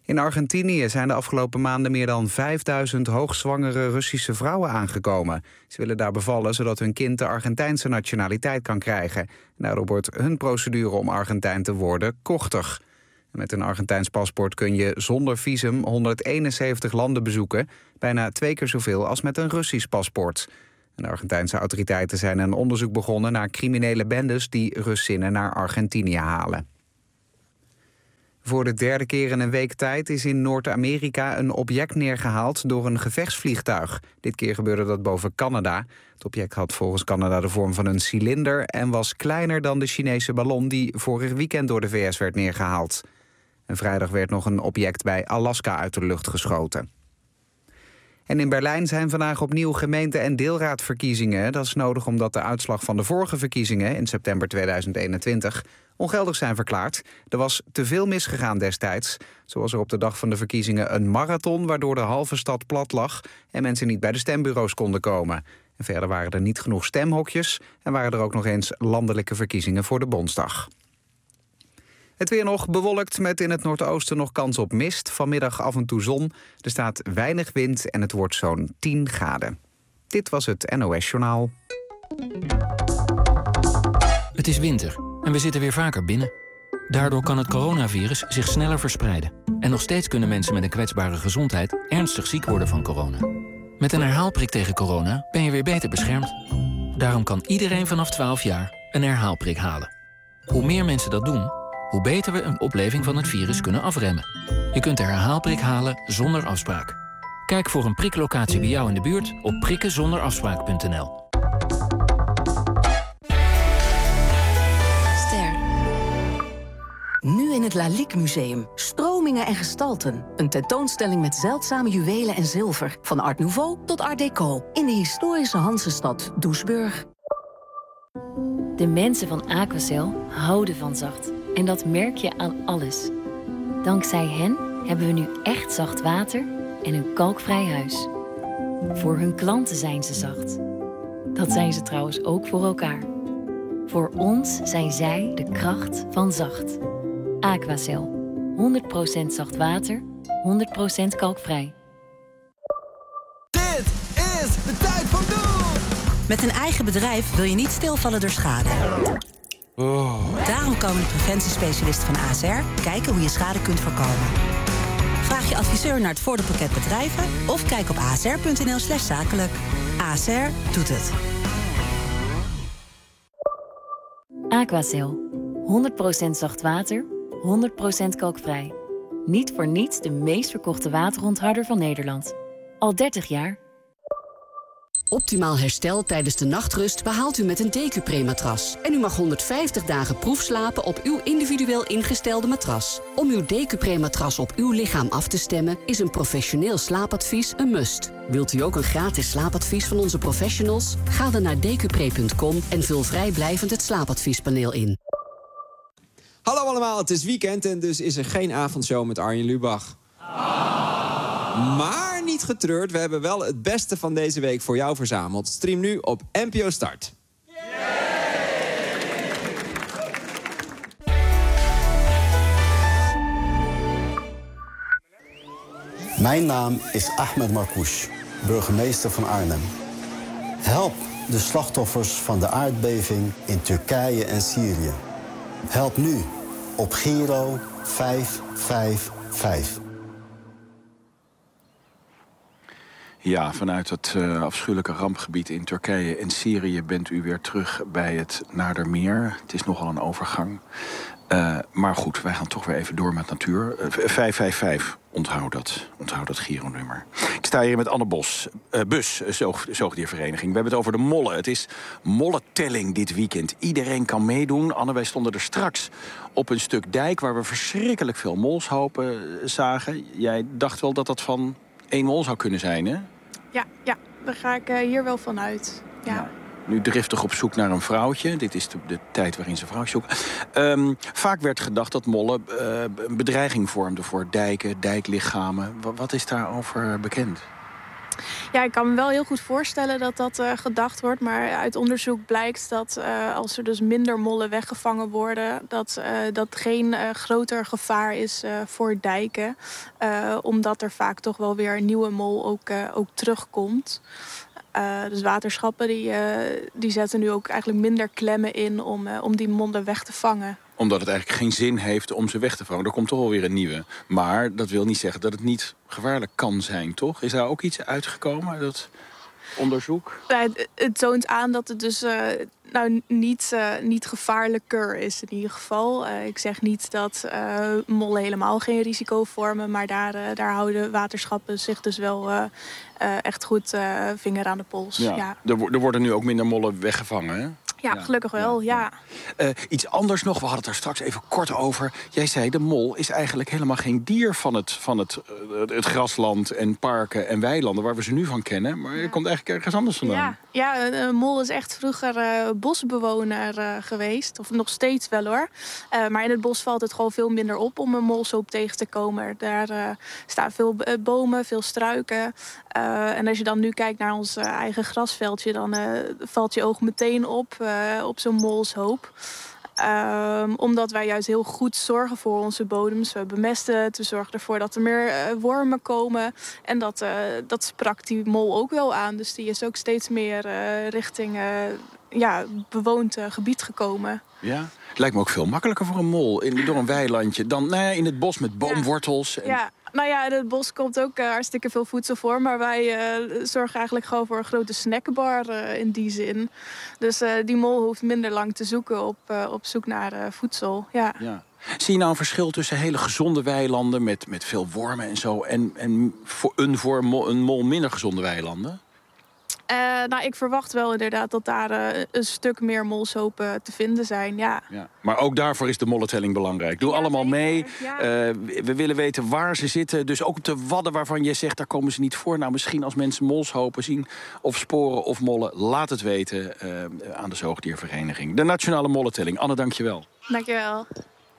In Argentinië zijn de afgelopen maanden meer dan vijfduizend hoogzwangere Russische vrouwen aangekomen. Ze willen daar bevallen zodat hun kind de Argentijnse nationaliteit kan krijgen. Daardoor wordt hun procedure om Argentijn te worden korter. Met een Argentijns paspoort kun je zonder visum honderdeenenzeventig landen bezoeken. Bijna twee keer zoveel als met een Russisch paspoort. De Argentijnse autoriteiten zijn een onderzoek begonnen naar criminele bendes die Russinnen naar Argentinië halen. Voor de derde keer in een week tijd is in Noord-Amerika een object neergehaald door een gevechtsvliegtuig. Dit keer gebeurde dat boven Canada. Het object had volgens Canada de vorm van een cilinder en was kleiner dan de Chinese ballon die vorig weekend door de V S werd neergehaald. En vrijdag werd nog een object bij Alaska uit de lucht geschoten. En in Berlijn zijn vandaag opnieuw gemeente- en deelraadverkiezingen. Dat is nodig omdat de uitslag van de vorige verkiezingen in september tweeduizend eenentwintig ongeldig zijn verklaard. Er was te veel misgegaan destijds. Zo was er op de dag van de verkiezingen een marathon waardoor de halve stad plat lag en mensen niet bij de stembureaus konden komen. En verder waren er niet genoeg stemhokjes en waren er ook nog eens landelijke verkiezingen voor de Bondsdag. Het weer nog bewolkt met in het noordoosten nog kans op mist. Vanmiddag af en toe zon. Er staat weinig wind en het wordt zo'n tien graden. Dit was het N O S-journaal. Het is winter en we zitten weer vaker binnen. Daardoor kan het coronavirus zich sneller verspreiden. En nog steeds kunnen mensen met een kwetsbare gezondheid ernstig ziek worden van corona. Met een herhaalprik tegen corona ben je weer beter beschermd. Daarom kan iedereen vanaf twaalf jaar een herhaalprik halen. Hoe meer mensen dat doen, hoe beter we een opleving van het virus kunnen afremmen. Je kunt de herhaalprik halen zonder afspraak. Kijk voor een priklocatie bij jou in de buurt op prikken zonder afspraak punt n l. Ster. Nu in het Lalique Museum. Stromingen en gestalten. Een tentoonstelling met zeldzame juwelen en zilver. Van Art Nouveau tot Art Deco. In de historische Hansestad Doesburg. De mensen van Aquacel houden van zacht. En dat merk je aan alles. Dankzij hen hebben we nu echt zacht water en een kalkvrij huis. Voor hun klanten zijn ze zacht. Dat zijn ze trouwens ook voor elkaar. Voor ons zijn zij de kracht van zacht. Aquacel. honderd procent zacht water, honderd procent kalkvrij. Dit is de tijd van doen! Met een eigen bedrijf wil je niet stilvallen door schade. Oh. Daarom komen de preventiespecialisten van A S R kijken hoe je schade kunt voorkomen. Vraag je adviseur naar het voordeelpakket bedrijven of kijk op a s r punt n l slash zakelijk. A S R doet het. Aquacel. honderd procent zacht water, honderd procent kalkvrij. Niet voor niets de meest verkochte waterontharder van Nederland. Al dertig jaar. Optimaal herstel tijdens de nachtrust behaalt u met een Decupré-matras. En u mag honderdvijftig dagen proefslapen op uw individueel ingestelde matras. Om uw Decupré-matras op uw lichaam af te stemmen is een professioneel slaapadvies een must. Wilt u ook een gratis slaapadvies van onze professionals? Ga dan naar decupré punt com en vul vrijblijvend het slaapadviespaneel in. Hallo allemaal, het is weekend en dus is er geen avondshow met Arjen Lubach. Maar niet getreurd, we hebben wel het beste van deze week voor jou verzameld. Stream nu op N P O Start. Mijn naam is Ahmed Marcouch, burgemeester van Arnhem. Help de slachtoffers van de aardbeving in Turkije en Syrië. Help nu op Giro vijf vijf vijf. Ja, vanuit het uh, afschuwelijke rampgebied in Turkije en Syrië bent u weer terug bij het Naardermeer. Het is nogal een overgang. Uh, maar goed, wij gaan toch weer even door met natuur. Uh, vijf vijf vijf, onthoud dat. Onthoud dat Giro-nummer. Ik sta hier met Anne Bos, uh, Bus, zoog, Zoogdiervereniging. We hebben het over de mollen. Het is mollentelling dit weekend. Iedereen kan meedoen. Anne, wij stonden er straks op een stuk dijk waar we verschrikkelijk veel molshopen zagen. Jij dacht wel dat dat van één mol zou kunnen zijn, hè? Ja, ja, daar ga ik uh, hier wel van uit. Ja. Ja. Nu driftig op zoek naar een vrouwtje. Dit is de, de tijd waarin ze vrouwtjes zoeken. Um, vaak werd gedacht dat mollen uh, een bedreiging vormden voor dijken, dijklichamen. Wat, wat is daarover bekend? Ja, ik kan me wel heel goed voorstellen dat dat uh, gedacht wordt. Maar uit onderzoek blijkt dat uh, als er dus minder mollen weggevangen worden, dat uh, dat geen uh, groter gevaar is uh, voor dijken. Uh, omdat er vaak toch wel weer een nieuwe mol ook, uh, ook terugkomt. Uh, dus waterschappen die, uh, die zetten nu ook eigenlijk minder klemmen in om, uh, om die mollen weg te vangen. Omdat het eigenlijk geen zin heeft om ze weg te vangen. Er komt toch wel weer een nieuwe. Maar dat wil niet zeggen dat het niet gevaarlijk kan zijn, toch? Is daar ook iets uitgekomen uit dat onderzoek? Ja, het, het toont aan dat het dus uh, nou, niet, uh, niet gevaarlijker is in ieder geval. Uh, ik zeg niet dat uh, mollen helemaal geen risico vormen. Maar daar, uh, daar houden waterschappen zich dus wel uh, uh, echt goed uh, vinger aan de pols. Ja, ja. Er, er worden nu ook minder mollen weggevangen, hè? Ja, ja, gelukkig wel, ja. ja. Uh, iets anders nog, we hadden het daar straks even kort over. Jij zei, de mol is eigenlijk helemaal geen dier van het, van het, uh, het grasland en parken en weilanden waar we ze nu van kennen. Maar je ja. komt eigenlijk ergens anders vandaan. Ja, ja, een mol is echt vroeger uh, bosbewoner uh, geweest. Of nog steeds wel hoor. Uh, maar in het bos valt het gewoon veel minder op om een molsoop tegen te komen. Daar uh, staan veel uh, bomen, veel struiken. Uh, en als je dan nu kijkt naar ons uh, eigen grasveldje, dan uh, valt je oog meteen op, uh, op zo'n molshoop. Um, omdat wij juist heel goed zorgen voor onze bodems. We bemesten het, we zorgen ervoor dat er meer uh, wormen komen. En dat, uh, dat sprak die mol ook wel aan. Dus die is ook steeds meer uh, richting uh, ja, bewoond uh, gebied gekomen. Ja, het lijkt me ook veel makkelijker voor een mol in, door een weilandje dan nou ja, in het bos met boomwortels. En... Ja. Nou ja, in het bos komt ook uh, hartstikke veel voedsel voor. Maar wij uh, zorgen eigenlijk gewoon voor een grote snackbar uh, in die zin. Dus uh, die mol hoeft minder lang te zoeken op, uh, op zoek naar uh, voedsel. Ja. Ja. Zie je nou een verschil tussen hele gezonde weilanden met, met veel wormen en zo... en, en voor een voor een mol, een mol minder gezonde weilanden? Uh, nou, ik verwacht wel inderdaad dat daar uh, een stuk meer molshopen te vinden zijn, ja. ja. Maar ook daarvoor is de mollentelling belangrijk. Doe ja, allemaal zeker. mee. Ja. Uh, we willen weten waar ze zitten. Dus ook op de wadden waarvan je zegt, daar komen ze niet voor. Nou, misschien als mensen molshopen zien of sporen of mollen, laat het weten uh, aan de Zoogdiervereniging. De Nationale Mollentelling. Anne, dank je wel. Dank je wel.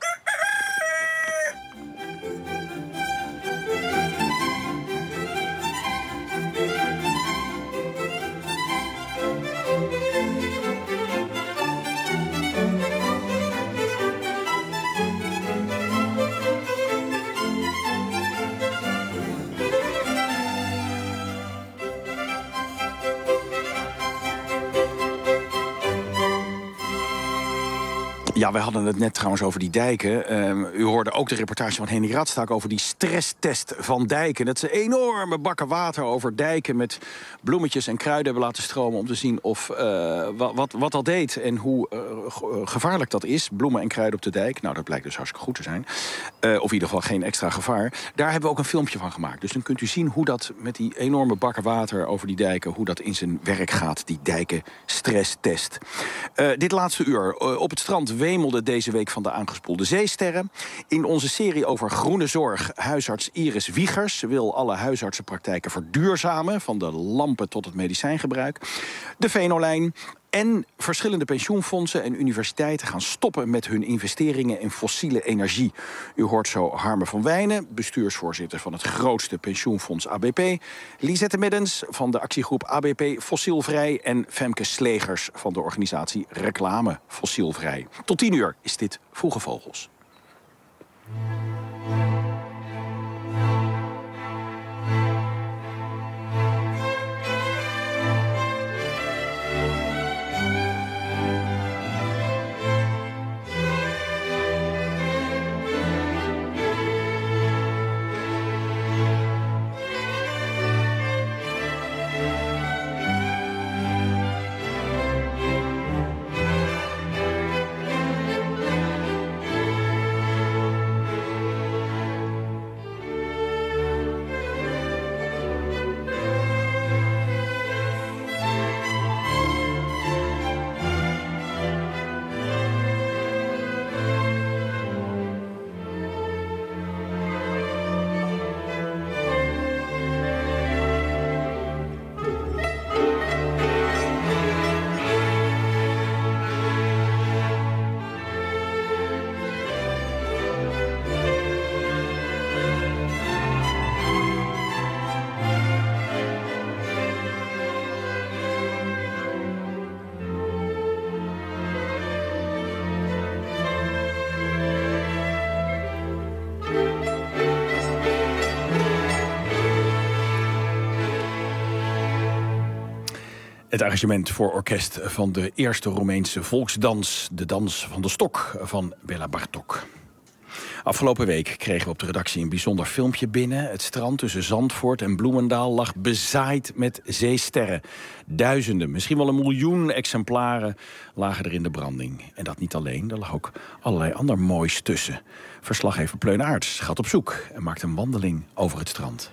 Ja, wij hadden het net trouwens over die dijken. Um, u hoorde ook de reportage van Henny Radstaak over die stresstest van dijken. Dat ze enorme bakken water over dijken met bloemetjes en kruiden hebben laten stromen om te zien of, uh, wat, wat, wat dat deed en hoe uh, gevaarlijk dat is. Bloemen en kruiden op de dijk. Nou, dat blijkt dus hartstikke goed te zijn. Uh, of in ieder geval geen extra gevaar. Daar hebben we ook een filmpje van gemaakt. Dus dan kunt u zien hoe dat met die enorme bakken water over die dijken, hoe dat in zijn werk gaat, die dijken stresstest. Uh, dit laatste uur uh, op het strand wemelde deze week van de aangespoelde zeesterren. In onze serie over groene zorg, huisarts Iris Wiegers wil alle huisartsenpraktijken verduurzamen, van de lampen tot het medicijngebruik. De Venolijn. En verschillende pensioenfondsen en universiteiten gaan stoppen met hun investeringen in fossiele energie. U hoort zo Harme van Wijnen, bestuursvoorzitter van het grootste pensioenfonds A B P. Lisette Middens van de actiegroep A B P Fossielvrij. En Femke Slegers van de organisatie Reclame Fossielvrij. Tot tien uur is dit Vroege Vogels. Het arrangement voor orkest van de eerste Roemeense volksdans, de dans van de stok van Béla Bartók. Afgelopen week kregen we op de redactie een bijzonder filmpje binnen. Het strand tussen Zandvoort en Bloemendaal lag bezaaid met zeesterren. Duizenden, misschien wel een miljoen exemplaren lagen er in de branding. En dat niet alleen, er lag ook allerlei ander moois tussen. Verslaggever Pleun Aerts gaat op zoek en maakt een wandeling over het strand.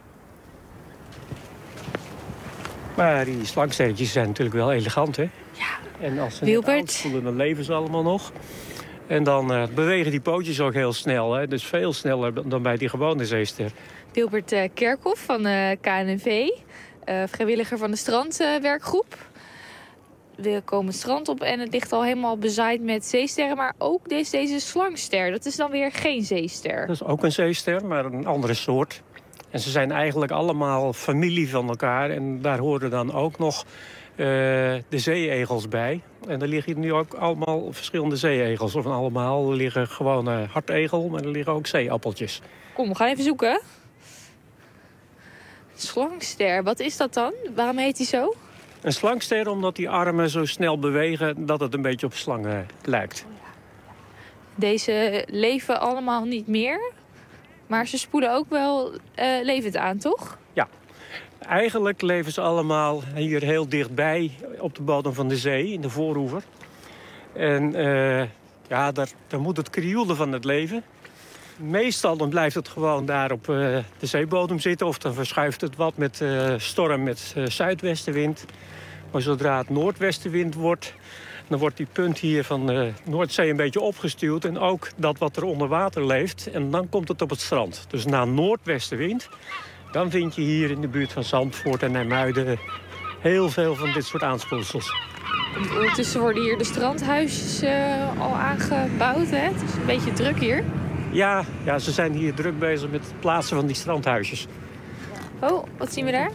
Maar die slangsterretjes zijn natuurlijk wel elegant, hè? Ja. En als ze Wilbert. oud voelen, dan leven ze allemaal nog. En dan uh, bewegen die pootjes ook heel snel, hè? Dus veel sneller dan bij die gewone zeester. Wilbert uh, Kerkhoff van uh, K N V, uh, vrijwilliger van de strandwerkgroep. Uh, we komen het strand op en het ligt al helemaal bezaaid met zeesterren. Maar ook deze, deze slangster, dat is dan weer geen zeester. Dat is ook een zeester, maar een andere soort. En ze zijn eigenlijk allemaal familie van elkaar. En daar horen dan ook nog uh, de zeeegels bij. En er liggen nu ook allemaal verschillende zeeegels. Of allemaal, er liggen gewoon uh, hartegel, maar er liggen ook zeeappeltjes. Kom, we gaan even zoeken. Slangster, wat is dat dan? Waarom heet die zo? Een slangster omdat die armen zo snel bewegen dat het een beetje op slangen lijkt. Deze leven allemaal niet meer, maar ze spoelen ook wel uh, levend aan, toch? Ja, eigenlijk leven ze allemaal hier heel dichtbij op de bodem van de zee, in de vooroever. En uh, ja, daar, daar moet het krioelen van het leven. Meestal dan blijft het gewoon daar op uh, de zeebodem zitten, of dan verschuift het wat met uh, storm met uh, zuidwestenwind. Maar zodra het noordwestenwind wordt, dan wordt die punt hier van de Noordzee een beetje opgestuwd. En ook dat wat er onder water leeft. En dan komt het op het strand. Dus na noordwestenwind, dan vind je hier in de buurt van Zandvoort en IJmuiden heel veel van dit soort aanspoelsels. En ondertussen worden hier de strandhuisjes uh, al aangebouwd, hè? Het is een beetje druk hier. Ja, ja, ze zijn hier druk bezig met het plaatsen van die strandhuisjes. Oh, wat zien we daar?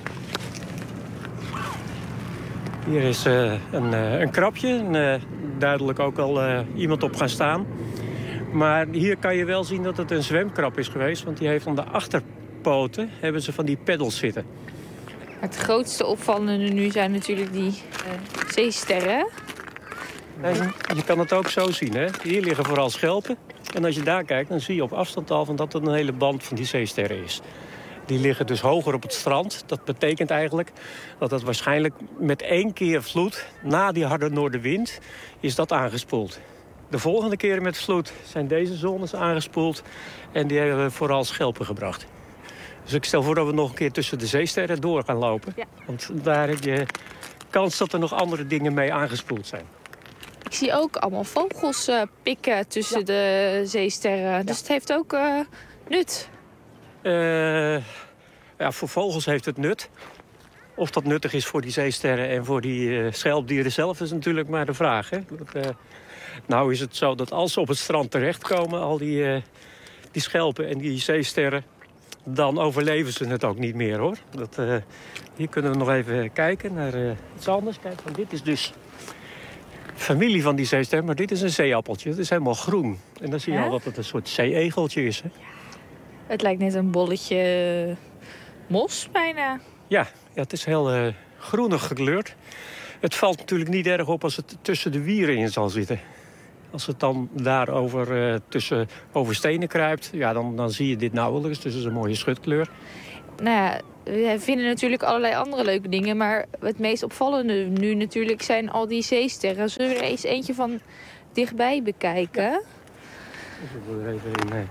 Hier is uh, een, uh, een krabje, en, uh, duidelijk ook al uh, iemand op gaan staan. Maar hier kan je wel zien dat het een zwemkrab is geweest, want die heeft aan de achterpoten hebben ze van die peddels zitten. Het grootste opvallende nu zijn natuurlijk die uh, zeesterren. Nee, je kan het ook zo zien, hè. Hier liggen vooral schelpen. En als je daar kijkt, dan zie je op afstand al van dat het een hele band van die zeesterren is. Die liggen dus hoger op het strand. Dat betekent eigenlijk dat het waarschijnlijk met één keer vloed, na die harde noordenwind, is dat aangespoeld. De volgende keren met vloed zijn deze zones aangespoeld en die hebben we vooral schelpen gebracht. Dus ik stel voor dat we nog een keer tussen de zeesterren door gaan lopen. Ja. Want daar heb je kans dat er nog andere dingen mee aangespoeld zijn. Ik zie ook allemaal vogels uh, pikken tussen ja. de zeesterren. Ja. Dus het heeft ook uh, nut. Uh, ja, voor vogels heeft het nut. Of dat nuttig is voor die zeesterren en voor die uh, schelpdieren zelf is natuurlijk maar de vraag. Hè? Dat, uh, nou is het zo dat als ze op het strand terechtkomen, al die, uh, die schelpen en die zeesterren, dan overleven ze het ook niet meer, hoor. Dat, uh, hier kunnen we nog even kijken naar uh, iets anders. Kijk, van dit is dus familie van die zeester, maar dit is een zeeappeltje. Het is helemaal groen. En dan zie je ja? al dat het een soort zeeegeltje is. Hè? Het lijkt net een bolletje mos, bijna. Ja, ja het is heel uh, groenig gekleurd. Het valt natuurlijk niet erg op als het tussen de wieren in zal zitten. Als het dan daar over, uh, tussen, over stenen kruipt, ja, dan, dan zie je dit nauwelijks. Dus het is een mooie schutkleur. Nou ja, we vinden natuurlijk allerlei andere leuke dingen. Maar het meest opvallende nu natuurlijk zijn al die zeesterren. Zullen we er eens eentje van dichtbij bekijken? Ja. Ik wil er even in. Nee.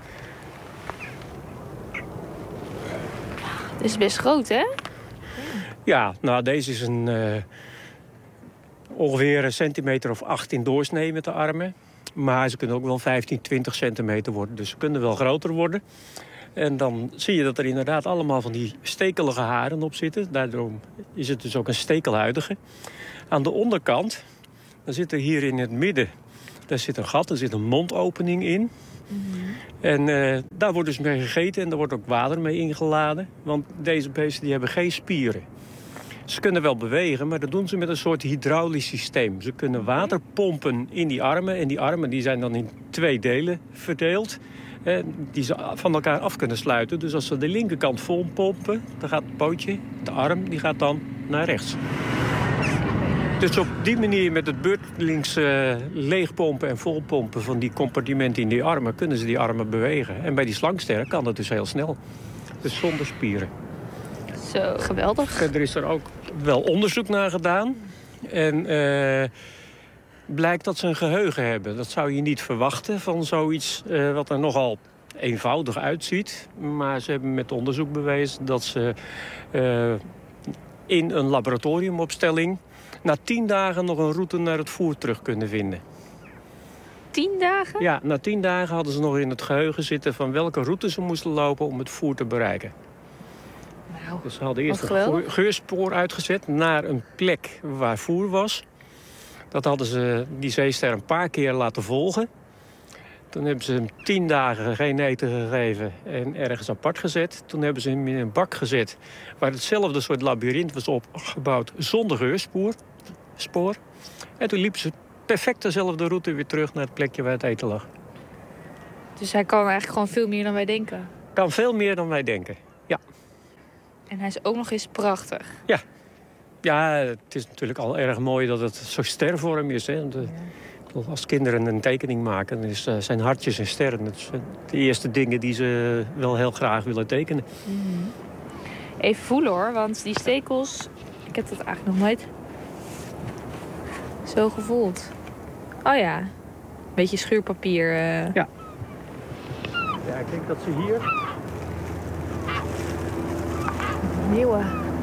Dit is best groot, hè? Ja, nou deze is een uh, ongeveer een centimeter of acht in doorsnee met de armen. Maar ze kunnen ook wel vijftien, twintig centimeter worden. Dus ze kunnen wel groter worden. En dan zie je dat er inderdaad allemaal van die stekelige haren op zitten. Daardoor is het dus ook een stekelhuidige. Aan de onderkant, dan zit er hier in het midden, daar zit een gat, daar zit een mondopening in. Mm-hmm. En uh, daar wordt dus mee gegeten en daar wordt ook water mee ingeladen. Want deze beesten die hebben geen spieren. Ze kunnen wel bewegen, maar dat doen ze met een soort hydraulisch systeem. Ze kunnen water pompen in die armen. En die armen die zijn dan in twee delen verdeeld. Eh, die ze van elkaar af kunnen sluiten. Dus als ze de linkerkant vol pompen, dan gaat het pootje, de arm, die gaat dan naar rechts. Dus op die manier met het beurtelings uh, leegpompen en volpompen van die compartimenten in die armen kunnen ze die armen bewegen. En bij die slangsterren kan dat dus heel snel. Dus zonder spieren. Zo, geweldig. Verder is er ook wel onderzoek naar gedaan. En uh, blijkt dat ze een geheugen hebben. Dat zou je niet verwachten van zoiets uh, wat er nogal eenvoudig uitziet. Maar ze hebben met onderzoek bewezen dat ze uh, in een laboratoriumopstelling na tien dagen nog een route naar het voer terug kunnen vinden. Tien dagen? Ja, na tien dagen hadden ze nog in het geheugen zitten van welke route ze moesten lopen om het voer te bereiken. Nou, dus ze hadden eerst een geurspoor uitgezet naar een plek waar voer was. Dat hadden ze die zeester een paar keer laten volgen. Toen hebben ze hem tien dagen geen eten gegeven en ergens apart gezet. Toen hebben ze hem in een bak gezet waar hetzelfde soort labyrint was opgebouwd zonder geurspoor. Spoor. En toen liepen ze perfect dezelfde route weer terug naar het plekje waar het eten lag. Dus hij kan eigenlijk gewoon veel meer dan wij denken? Kan veel meer dan wij denken, ja. En hij is ook nog eens prachtig. Ja. Ja, het is natuurlijk al erg mooi dat het zo stervorm is. Hè. De, ja. Als kinderen een tekening maken, dan is, uh, zijn hartjes en sterren. Dat zijn de eerste dingen die ze wel heel graag willen tekenen. Mm-hmm. Even voelen hoor, want die stekels, ik heb dat eigenlijk nog nooit zo gevoeld. Oh ja, beetje schuurpapier. Uh... Ja. Ja, ik denk dat ze hier... Meeuwen.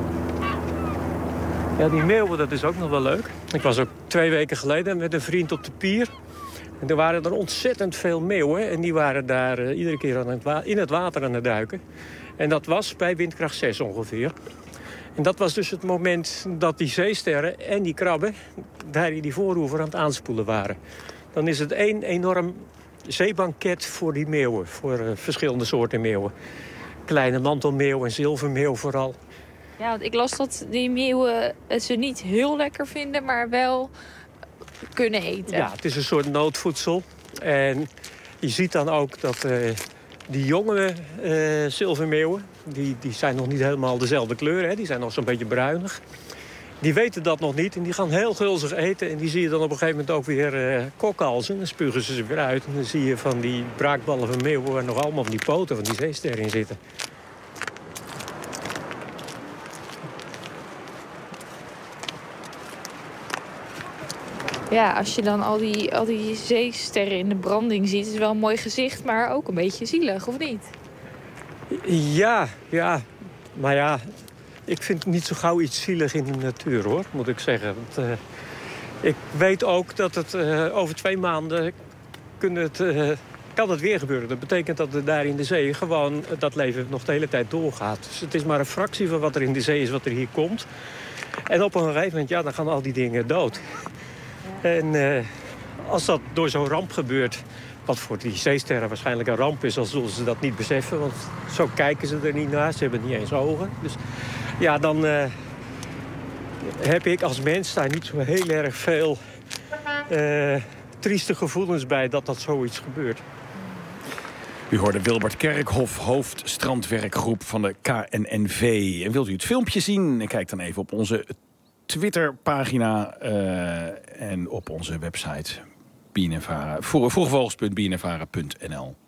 Ja, die meeuwen, dat is ook nog wel leuk. Ik was ook twee weken geleden met een vriend op de pier. En er waren er ontzettend veel meeuwen. En die waren daar uh, iedere keer aan het wa- in het water aan het duiken. En dat was bij windkracht zes ongeveer. En dat was dus het moment dat die zeesterren en die krabben daar in die vooroever aan het aanspoelen waren. Dan is het één enorm zeebanket voor die meeuwen. Voor uh, verschillende soorten meeuwen. Kleine mantelmeeuw en zilvermeeuw vooral. Ja, want ik las dat die meeuwen het ze niet heel lekker vinden, maar wel kunnen eten. Ja, het is een soort noodvoedsel. En je ziet dan ook dat uh, die jonge uh, zilvermeeuwen, die, die zijn nog niet helemaal dezelfde kleur, hè? Die zijn nog zo'n beetje bruinig. Die weten dat nog niet en die gaan heel gulzig eten. En die zie je dan op een gegeven moment ook weer uh, kokhalzen. Dan spugen ze ze weer uit. En dan zie je van die braakballen van meeuwen waar nog allemaal van die poten van die zeesterren in zitten. Ja, als je dan al die, al die zeesterren in de branding ziet, is het wel een mooi gezicht, maar ook een beetje zielig, of niet? Ja, ja. Maar ja, ik vind niet zo gauw iets zielig in de natuur, hoor, moet ik zeggen. Want, uh, ik weet ook dat het uh, over twee maanden kan het, uh, kan het weer gebeuren. Dat betekent dat er daar in de zee gewoon dat leven nog de hele tijd doorgaat. Dus het is maar een fractie van wat er in de zee is, wat er hier komt. En op een gegeven moment, ja, dan gaan al die dingen dood. En uh, als dat door zo'n ramp gebeurt, wat voor die zeesterren waarschijnlijk een ramp is, dan zullen ze dat niet beseffen. Want zo kijken ze er niet naar, ze hebben niet eens ogen. Dus ja, dan uh, heb ik als mens daar niet zo heel erg veel uh, trieste gevoelens bij dat dat zoiets gebeurt. U hoorde Wilbert Kerkhoff, hoofd strandwerkgroep van de K N N V. En wilt u het filmpje zien? Kijk dan even op onze Twitterpagina uh, en op onze website vroegevogels punt b n n v a r a punt n l.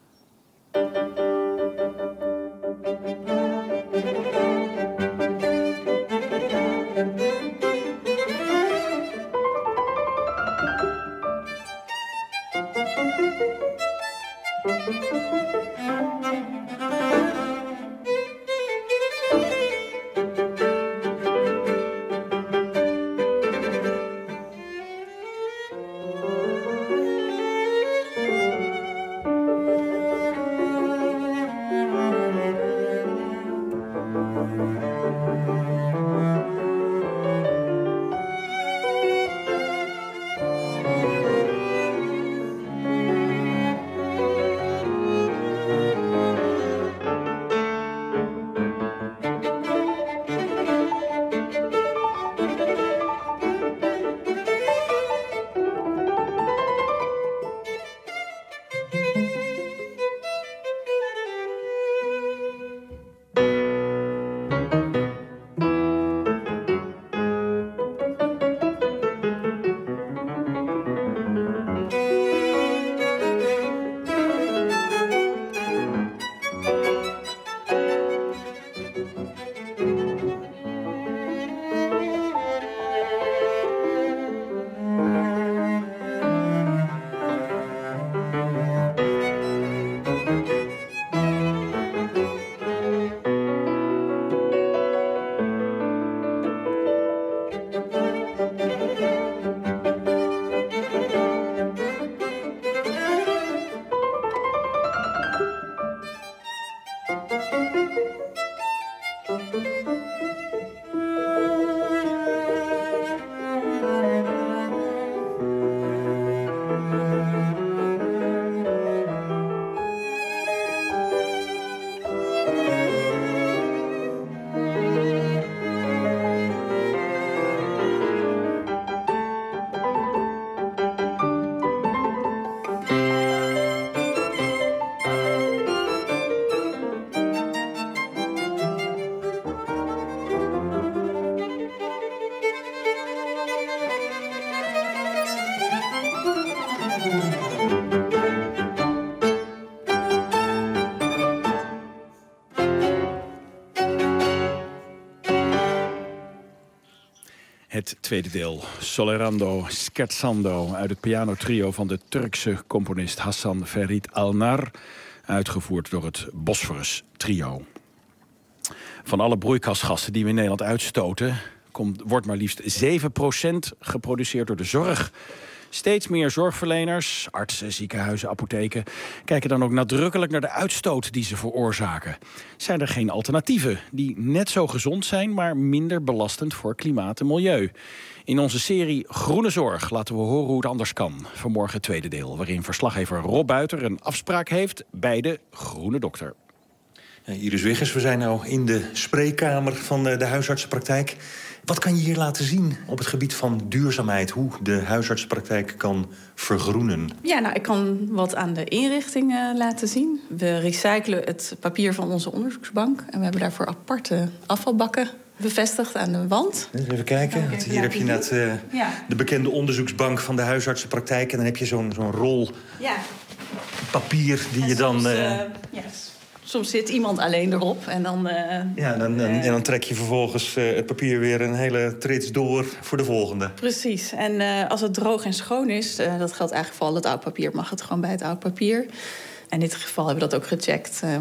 Het tweede deel, Solerando Scherzando, uit het pianotrio van de Turkse componist Hassan Ferit Alnar, uitgevoerd door het Bosphorus Trio. Van alle broeikasgassen die we in Nederland uitstoten, komt, wordt maar liefst zeven procent geproduceerd door de zorg. Steeds meer zorgverleners, artsen, ziekenhuizen, apotheken kijken dan ook nadrukkelijk naar de uitstoot die ze veroorzaken. Zijn er geen alternatieven die net zo gezond zijn, maar minder belastend voor klimaat en milieu? In onze serie Groene Zorg laten we horen hoe het anders kan. Vanmorgen het tweede deel, waarin verslaggever Rob Buiter een afspraak heeft bij de Groene Dokter. Ja, Iris Wiggers, we zijn nu in de spreekkamer van de, de huisartsenpraktijk. Wat kan je hier laten zien op het gebied van duurzaamheid? Hoe de huisartsenpraktijk kan vergroenen? Ja, nou, ik kan wat aan de inrichting uh, laten zien. We recyclen het papier van onze onderzoeksbank. En we hebben daarvoor aparte afvalbakken bevestigd aan de wand. Even kijken. Want hier heb je net uh, ja. de bekende onderzoeksbank van de huisartsenpraktijk. En dan heb je zo'n zo'n rol ja. papier die en je dan... Soms, uh, uh, yes. Soms zit iemand alleen erop en dan... Uh, ja, dan, dan, uh, en dan trek je vervolgens uh, het papier weer een hele trits door voor de volgende. Precies. En uh, als het droog en schoon is, uh, dat geldt eigenlijk voor al het oud papier, mag het gewoon bij het oud papier. In dit geval hebben we dat ook gecheckt. Uh,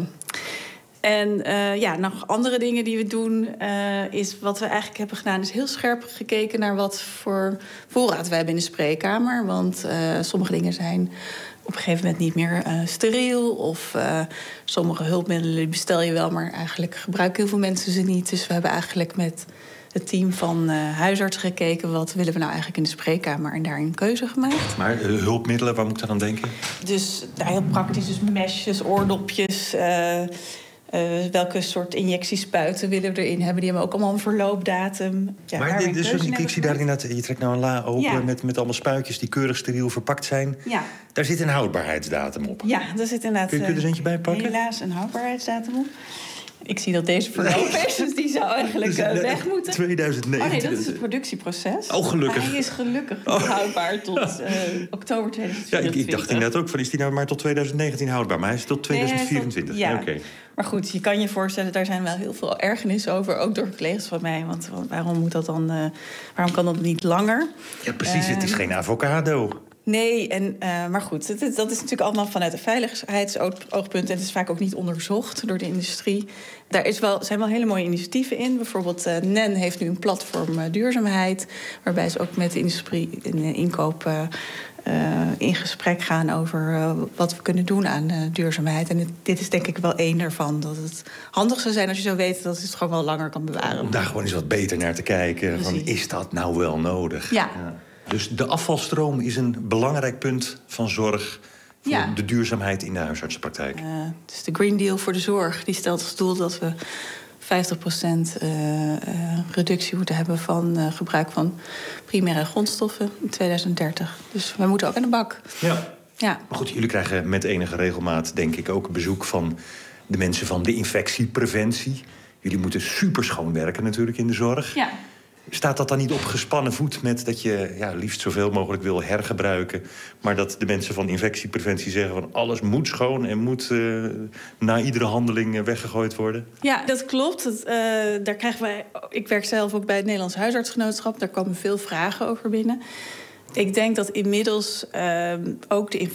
en uh, ja, nog andere dingen die we doen, uh, is wat we eigenlijk hebben gedaan, is heel scherp gekeken naar wat voor voorraad we hebben in de spreekkamer. Want uh, sommige dingen zijn op een gegeven moment niet meer uh, steriel. Of uh, sommige hulpmiddelen bestel je wel, maar eigenlijk gebruiken heel veel mensen ze niet. Dus we hebben eigenlijk met het team van uh, huisartsen gekeken, wat willen we nou eigenlijk in de spreekkamer, en daarin een keuze gemaakt. Maar uh, hulpmiddelen, waar moet ik dan aan denken? Dus nou, heel praktisch, dus mesjes, oordopjes. Uh, Uh, welke soort injectiespuiten willen we erin hebben? Die hebben ook allemaal een verloopdatum. Ja, maar dit, dus, ik, ik zie daar inderdaad, je trekt nou een la open ja. met, met allemaal spuitjes die keurig steriel verpakt zijn. Ja. Daar zit een houdbaarheidsdatum op. Ja, daar zit inderdaad. Kun je, kun je er eentje bij pakken? Helaas een houdbaarheidsdatum op. Ik zie dat deze verlopen is, dus die zou eigenlijk uh, weg moeten. twintig negentien. Oh nee, dat is het productieproces. Oh, gelukkig. Hij is gelukkig oh. houdbaar tot uh, oktober tweeduizend vierentwintig. Ja, ik, ik dacht inderdaad ook van, is die nou maar tot twintig negentien houdbaar? Maar hij is tot tweeduizend vierentwintig. Nee, tot, ja. Okay. Maar goed, je kan je voorstellen, daar zijn wel heel veel ergernissen over, ook door collega's van mij. Want waarom moet dat dan, uh, waarom kan dat niet langer? Ja, precies. Uh, het is geen avocado. Nee, en, uh, maar goed, het, het, dat is natuurlijk allemaal vanuit een veiligheidsoogpunt. En het is vaak ook niet onderzocht door de industrie. Daar is wel, zijn wel hele mooie initiatieven in. Bijvoorbeeld uh, N E N heeft nu een platform uh, duurzaamheid, waarbij ze ook met de industrie in de inkoop uh, uh, in gesprek gaan over uh, wat we kunnen doen aan uh, duurzaamheid. En het, dit is denk ik wel één daarvan. Dat het handig zou zijn als je zou weten dat het gewoon wel langer kan bewaren. Om daar gewoon eens wat beter naar te kijken. Van, is dat nou wel nodig? Ja. ja. Dus de afvalstroom is een belangrijk punt van zorg voor ja. de duurzaamheid in de huisartsenpraktijk. Uh, dus de Green Deal voor de zorg, die stelt als doel dat we vijftig procent uh, uh, reductie moeten hebben van uh, gebruik van primaire grondstoffen in tweeduizend dertig. Dus we moeten ook aan de bak. Ja. Ja. Maar goed, jullie krijgen met enige regelmaat, denk ik, ook bezoek van de mensen van de infectiepreventie. Jullie moeten super schoon werken natuurlijk in de zorg. Ja. Staat dat dan niet op gespannen voet met dat je ja, liefst zoveel mogelijk wil hergebruiken, maar dat de mensen van infectiepreventie zeggen van alles moet schoon en moet uh, na iedere handeling uh, weggegooid worden? Ja, dat klopt. Dat, uh, daar krijgen wij, ik werk zelf ook bij het Nederlands Huisartsgenootschap. Daar komen veel vragen over binnen. Ik denk dat inmiddels uh, ook de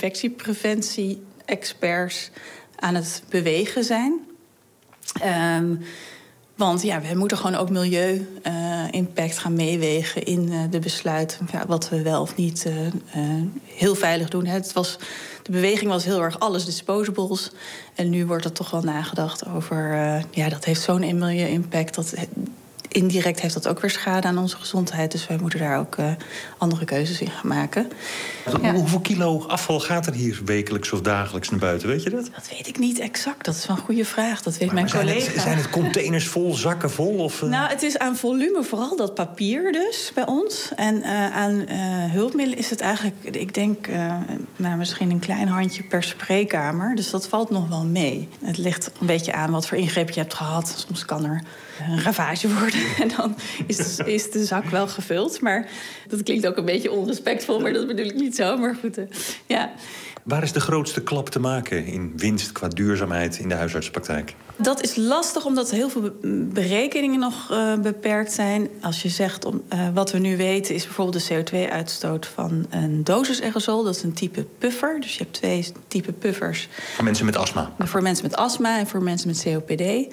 infectiepreventie-experts aan het bewegen zijn. Um, Want ja, we moeten gewoon ook milieu-impact uh, gaan meewegen in uh, de besluiten. Ja, wat we wel of niet uh, uh, heel veilig doen. Het was, de beweging was heel erg alles disposables. En nu wordt er toch wel nagedacht over, Uh, ja, dat heeft zo'n milieu-impact. Dat indirect heeft dat ook weer schade aan onze gezondheid. Dus wij moeten daar ook uh, andere keuzes in gaan maken. Ja. Hoeveel kilo afval gaat er hier wekelijks of dagelijks naar buiten? Weet je dat? Dat weet ik niet exact. Dat is wel een goede vraag. Dat weet maar mijn maar zijn collega. Het, zijn het containers vol, zakken vol? Of, uh... Nou, het is aan volume vooral dat papier dus bij ons. En uh, aan uh, hulpmiddelen is het eigenlijk, ik denk, uh, nou, misschien een klein handje per spreekkamer. Dus dat valt nog wel mee. Het ligt een beetje aan wat voor ingreep je hebt gehad. Soms kan er een ravage worden. En dan is, is de zak wel gevuld. Maar dat klinkt ook een beetje onrespectvol, maar dat bedoel ik niet zo. Maar goed, uh, ja. Waar is de grootste klap te maken in winst qua duurzaamheid in de huisartsenpraktijk? Dat is lastig omdat heel veel berekeningen nog uh, beperkt zijn. Als je zegt, om, uh, wat we nu weten is bijvoorbeeld de C O twee uitstoot van een dosis-aerosol. Dat is een type puffer. Dus je hebt twee type puffers. Voor mensen met astma? Voor mensen met astma en voor mensen met C O P D. Uh,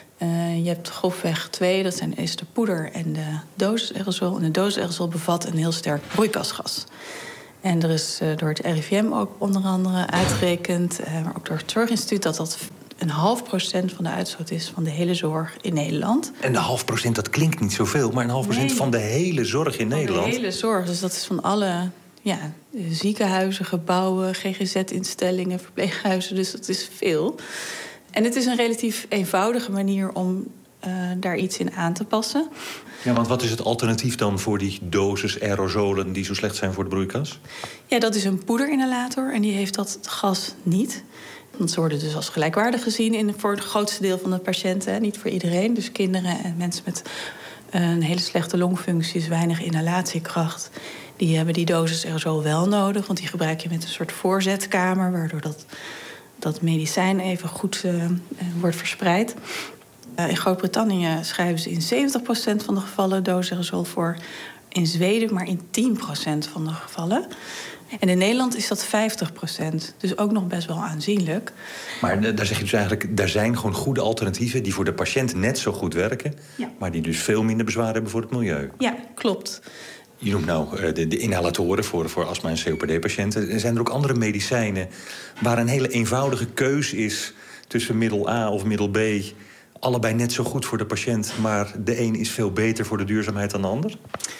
je hebt grofweg twee, dat zijn is de poeder en de dosis-aerosol. En de dosis-aerosol bevat een heel sterk broeikasgas. En er is uh, door het R I V M ook onder andere uitgerekend, uh, maar ook door het Zorginstituut, dat dat een half procent van de uitstoot is van de hele zorg in Nederland. En de half procent, dat klinkt niet zoveel, maar een half procent nee. van de hele zorg in van Nederland. De hele zorg, dus dat is van alle ja, ziekenhuizen, gebouwen, G G Z-instellingen, verpleeghuizen, dus dat is veel. En het is een relatief eenvoudige manier om uh, daar iets in aan te passen. Ja, want wat is het alternatief dan voor die dosis aerosolen die zo slecht zijn voor de broeikas? Ja, dat is een poederinhalator en die heeft dat gas niet. Want ze worden dus als gelijkwaardig gezien in, voor het grootste deel van de patiënten. Niet voor iedereen, dus kinderen en mensen met een hele slechte longfunctie, dus weinig inhalatiekracht. Die hebben die dosis aerosol wel nodig, want die gebruik je met een soort voorzetkamer, waardoor dat, dat medicijn even goed uh, wordt verspreid. Uh, in Groot-Brittannië schrijven ze in zeventig procent van de gevallen dosis-aerosol voor. In Zweden maar in tien procent van de gevallen. En in Nederland is dat vijftig procent. Dus ook nog best wel aanzienlijk. Maar daar zeg je dus eigenlijk, er zijn gewoon goede alternatieven die voor de patiënt net zo goed werken, ja. maar die dus veel minder bezwaar hebben voor het milieu. Ja, klopt. Je noemt nou de, de inhalatoren voor, voor astma- en C O P D-patiënten. Zijn er ook andere medicijnen waar een hele eenvoudige keus is tussen middel A of middel B, allebei net zo goed voor de patiënt, maar de een is veel beter voor de duurzaamheid dan de ander?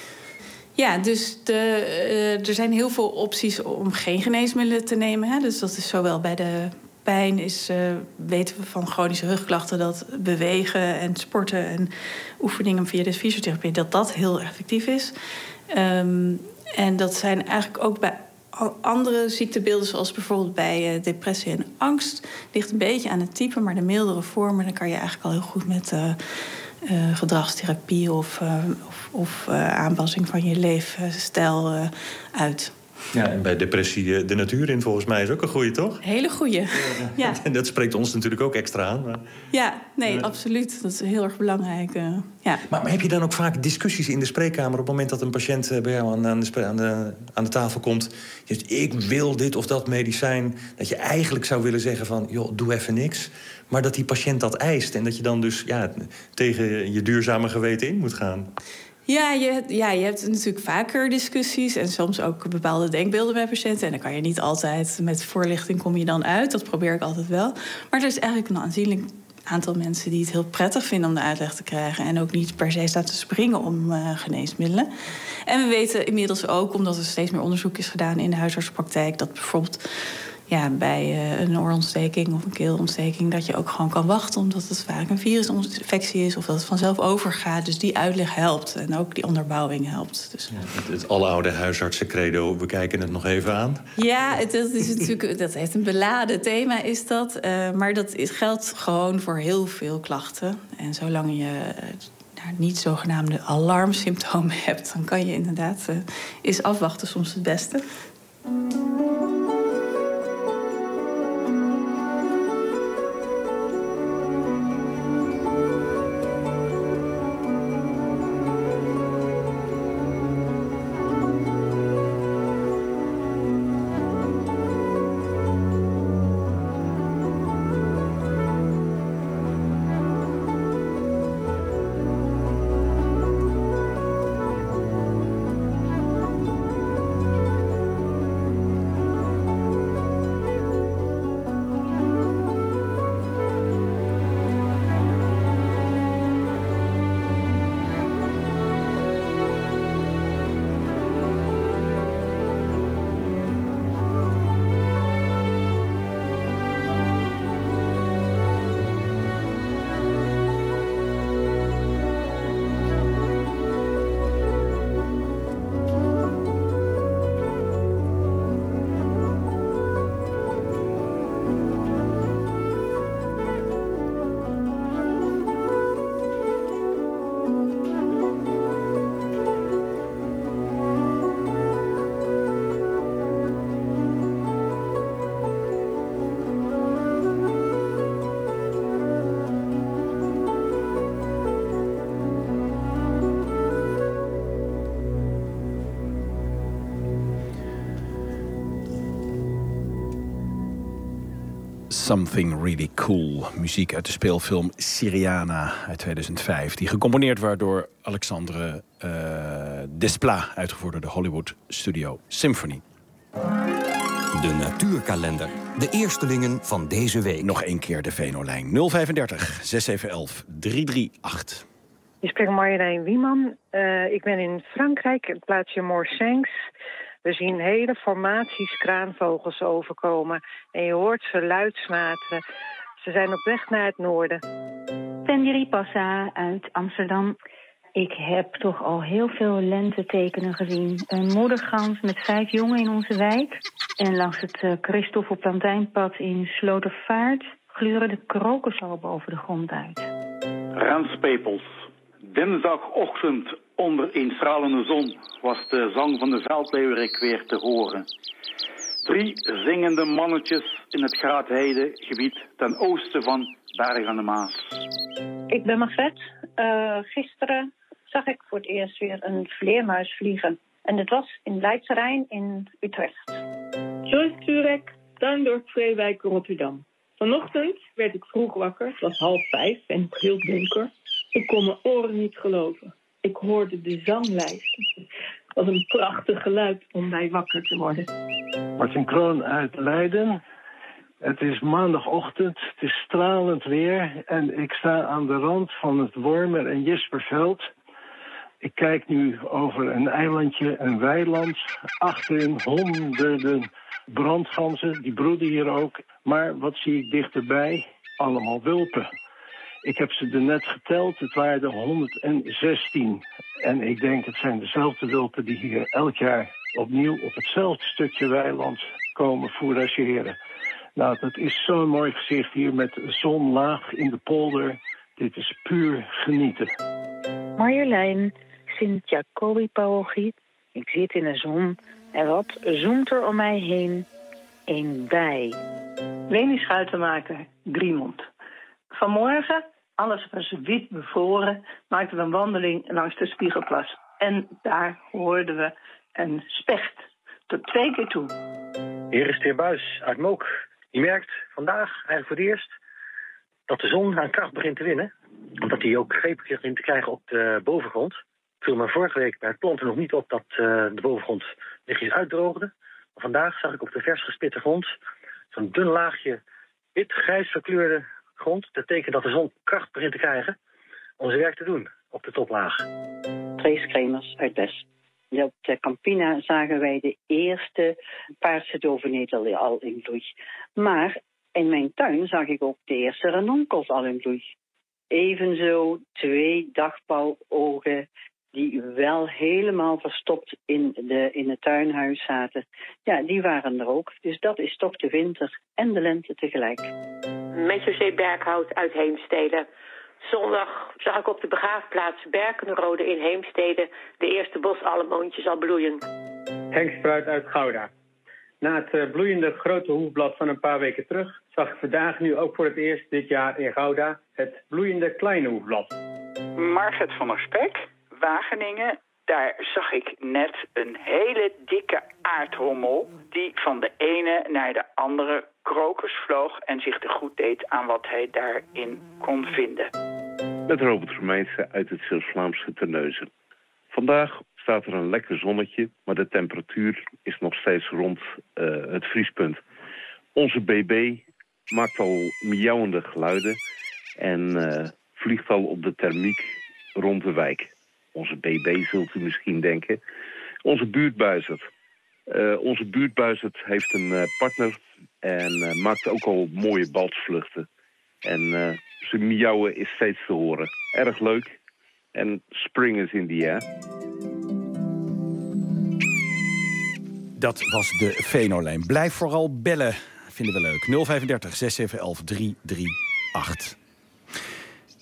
Ja, dus de, uh, er zijn heel veel opties om geen geneesmiddelen te nemen. Hè. Dus dat is zowel bij de pijn, is, uh, weten we van chronische rugklachten, dat bewegen en sporten en oefeningen via de fysiotherapie, dat dat heel effectief is. Um, en dat zijn eigenlijk ook bij andere ziektebeelden, zoals bijvoorbeeld bij uh, depressie en angst, ligt een beetje aan het type, maar de mildere vormen, dan kan je eigenlijk al heel goed met uh, uh, gedragstherapie of, uh, of, of uh, aanpassing van je leefstijl uh, uit. Ja, en bij depressie de natuur in volgens mij is ook een goeie, toch? Hele goeie, ja. En dat spreekt ons natuurlijk ook extra aan. Maar... Ja, nee, ja. Absoluut. Dat is heel erg belangrijk. Uh, ja. maar, maar heb je dan ook vaak discussies in de spreekkamer op het moment dat een patiënt bij jou aan, aan, de, aan, de, aan de tafel komt? Je zegt, ik wil dit of dat medicijn. Dat je eigenlijk zou willen zeggen van, joh, doe even niks. Maar dat die patiënt dat eist en dat je dan dus ja, tegen je duurzame geweten in moet gaan. Ja je, ja, je hebt natuurlijk vaker discussies en soms ook bepaalde denkbeelden bij patiënten. En dan kan je niet altijd met voorlichting kom je dan uit. Dat probeer ik altijd wel. Maar er is eigenlijk een aanzienlijk aantal mensen die het heel prettig vinden om de uitleg te krijgen. En ook niet per se staan te springen om uh, geneesmiddelen. En we weten inmiddels ook, omdat er steeds meer onderzoek is gedaan in de huisartsenpraktijk, dat bijvoorbeeld ja, bij uh, een oorontsteking of een keelontsteking, dat je ook gewoon kan wachten, omdat het vaak een virusinfectie is of dat het vanzelf overgaat. Dus die uitleg helpt en ook die onderbouwing helpt. Dus. Ja, het, het aloude huisartsencredo, we kijken het nog even aan. Ja, het, dat, is natuurlijk, dat heeft een beladen thema, is dat. Uh, maar dat is, geldt gewoon voor heel veel klachten. En zolang je uh, nou, niet zogenaamde alarmsymptomen hebt, dan kan je inderdaad, uh, is afwachten soms het beste. Something Really Cool. Muziek uit de speelfilm Syriana uit tweeduizend vijf. Die gecomponeerd werd door Alexandre uh, Desplat, uitgevoerd door de Hollywood Studio Symphony. De natuurkalender. De eerstelingen van deze week. Nog één keer de Venolijn. nul vijf drie zes zeven een een drie drie acht. Je spreekt Marjolein Wieman. Uh, ik ben in Frankrijk, het plaatsje Morsanx. We zien hele formaties kraanvogels overkomen. En je hoort ze luid snateren. Ze zijn op weg naar het noorden. Tendiri Passa uit Amsterdam. Ik heb toch al heel veel lentetekenen gezien. Een moedergans met vijf jongen in onze wijk. En langs het uh, Christoffel Plantijnpad in Slotervaart gluren de krokussen al boven de grond uit. Renspepels. Dinsdagochtend onder een stralende zon was de zang van de veldleeuwerik weer te horen. Drie zingende mannetjes in het Graatheidegebied ten oosten van Berg aan de Maas. Ik ben Margret. Uh, gisteren zag ik voor het eerst weer een vleermuis vliegen. En dit was in Leidse Rijn in Utrecht. Joyce Turek, Tuindorp Vreewijk, Rotterdam. Vanochtend werd ik vroeg wakker. Het was half vijf en heel donker. Ik kon mijn oren niet geloven. Ik hoorde de zanglijst. Het was een prachtig geluid om bij wakker te worden. Martin Kroon uit Leiden. Het is maandagochtend, het is stralend weer en ik sta aan de rand van het Wormer- en Jisperveld. Ik kijk nu over een eilandje, een weiland. Achterin honderden brandganzen, die broeden hier ook. Maar wat zie ik dichterbij? Allemaal wulpen. Ik heb ze er net geteld, het waren er honderdzestien. En ik denk het zijn dezelfde wulpen die hier elk jaar opnieuw op hetzelfde stukje weiland komen fourageren. Nou, dat is zo'n mooi gezicht hier met de zon laag in de polder. Dit is puur genieten. Marjolein, Sint-Jacobi-parochie. Ik zit in de zon en wat zoemt er om mij heen? Een bij. Leni Schuitenmaker, Driemond. Vanmorgen, alles was wit bevroren, maakten we een wandeling langs de Spiegelplas. En daar hoorden we een specht. Tot twee keer toe. Hier is de heer Buis uit Mook. Je merkt vandaag eigenlijk voor het eerst dat de zon aan kracht begint te winnen. Omdat hij ook greep begint te krijgen op de bovengrond. Het viel me vorige week bij het planten nog niet op dat uh, de bovengrond lichtjes uitdroogde. Maar vandaag zag ik op de vers gespitte grond zo'n dun laagje wit-grijs verkleurde grond. Dat betekent dat de zon kracht begint te krijgen om zijn werk te doen op de toplaag. Trace Kremers uit Best. Op de Campina zagen wij de eerste paarse dovenetel al in bloei. Maar in mijn tuin zag ik ook de eerste ranonkels al in bloei. Evenzo twee dagpauwogen die wel helemaal verstopt in, de, in het tuinhuis zaten. Ja, die waren er ook. Dus dat is toch de winter en de lente tegelijk. Met José Berghout uit Heemstede. Zondag zag ik op de begraafplaats Berkenrode in Heemstede de eerste bosallemoontjes al bloeien. Henk Spruit uit Gouda. Na het uh, bloeiende grote hoefblad van een paar weken terug zag ik vandaag nu ook voor het eerst dit jaar in Gouda het bloeiende kleine hoefblad. Margret van der Spek, Wageningen. Daar zag ik net een hele dikke aardhommel die van de ene naar de andere krokus vloog en zich te goed deed aan wat hij daarin kon vinden. Met Robert Vermeijsen uit het Zeeuws-Vlaamse Terneuzen. Vandaag staat er een lekker zonnetje, maar de temperatuur is nog steeds rond uh, het vriespunt. Onze B B maakt al miauwende geluiden en uh, vliegt al op de thermiek rond de wijk. Onze B B zult u misschien denken. Onze buurtbuizerd. Uh, onze buurtbuizerd heeft een uh, partner en uh, maakt ook al mooie balsvluchten. En uh, zijn miauwen is steeds te horen. Erg leuk. En spring is in the air. Dat was de Venolijn. Blijf vooral bellen. Vinden we leuk. nul vijf drie zes zeven een een drie drie acht.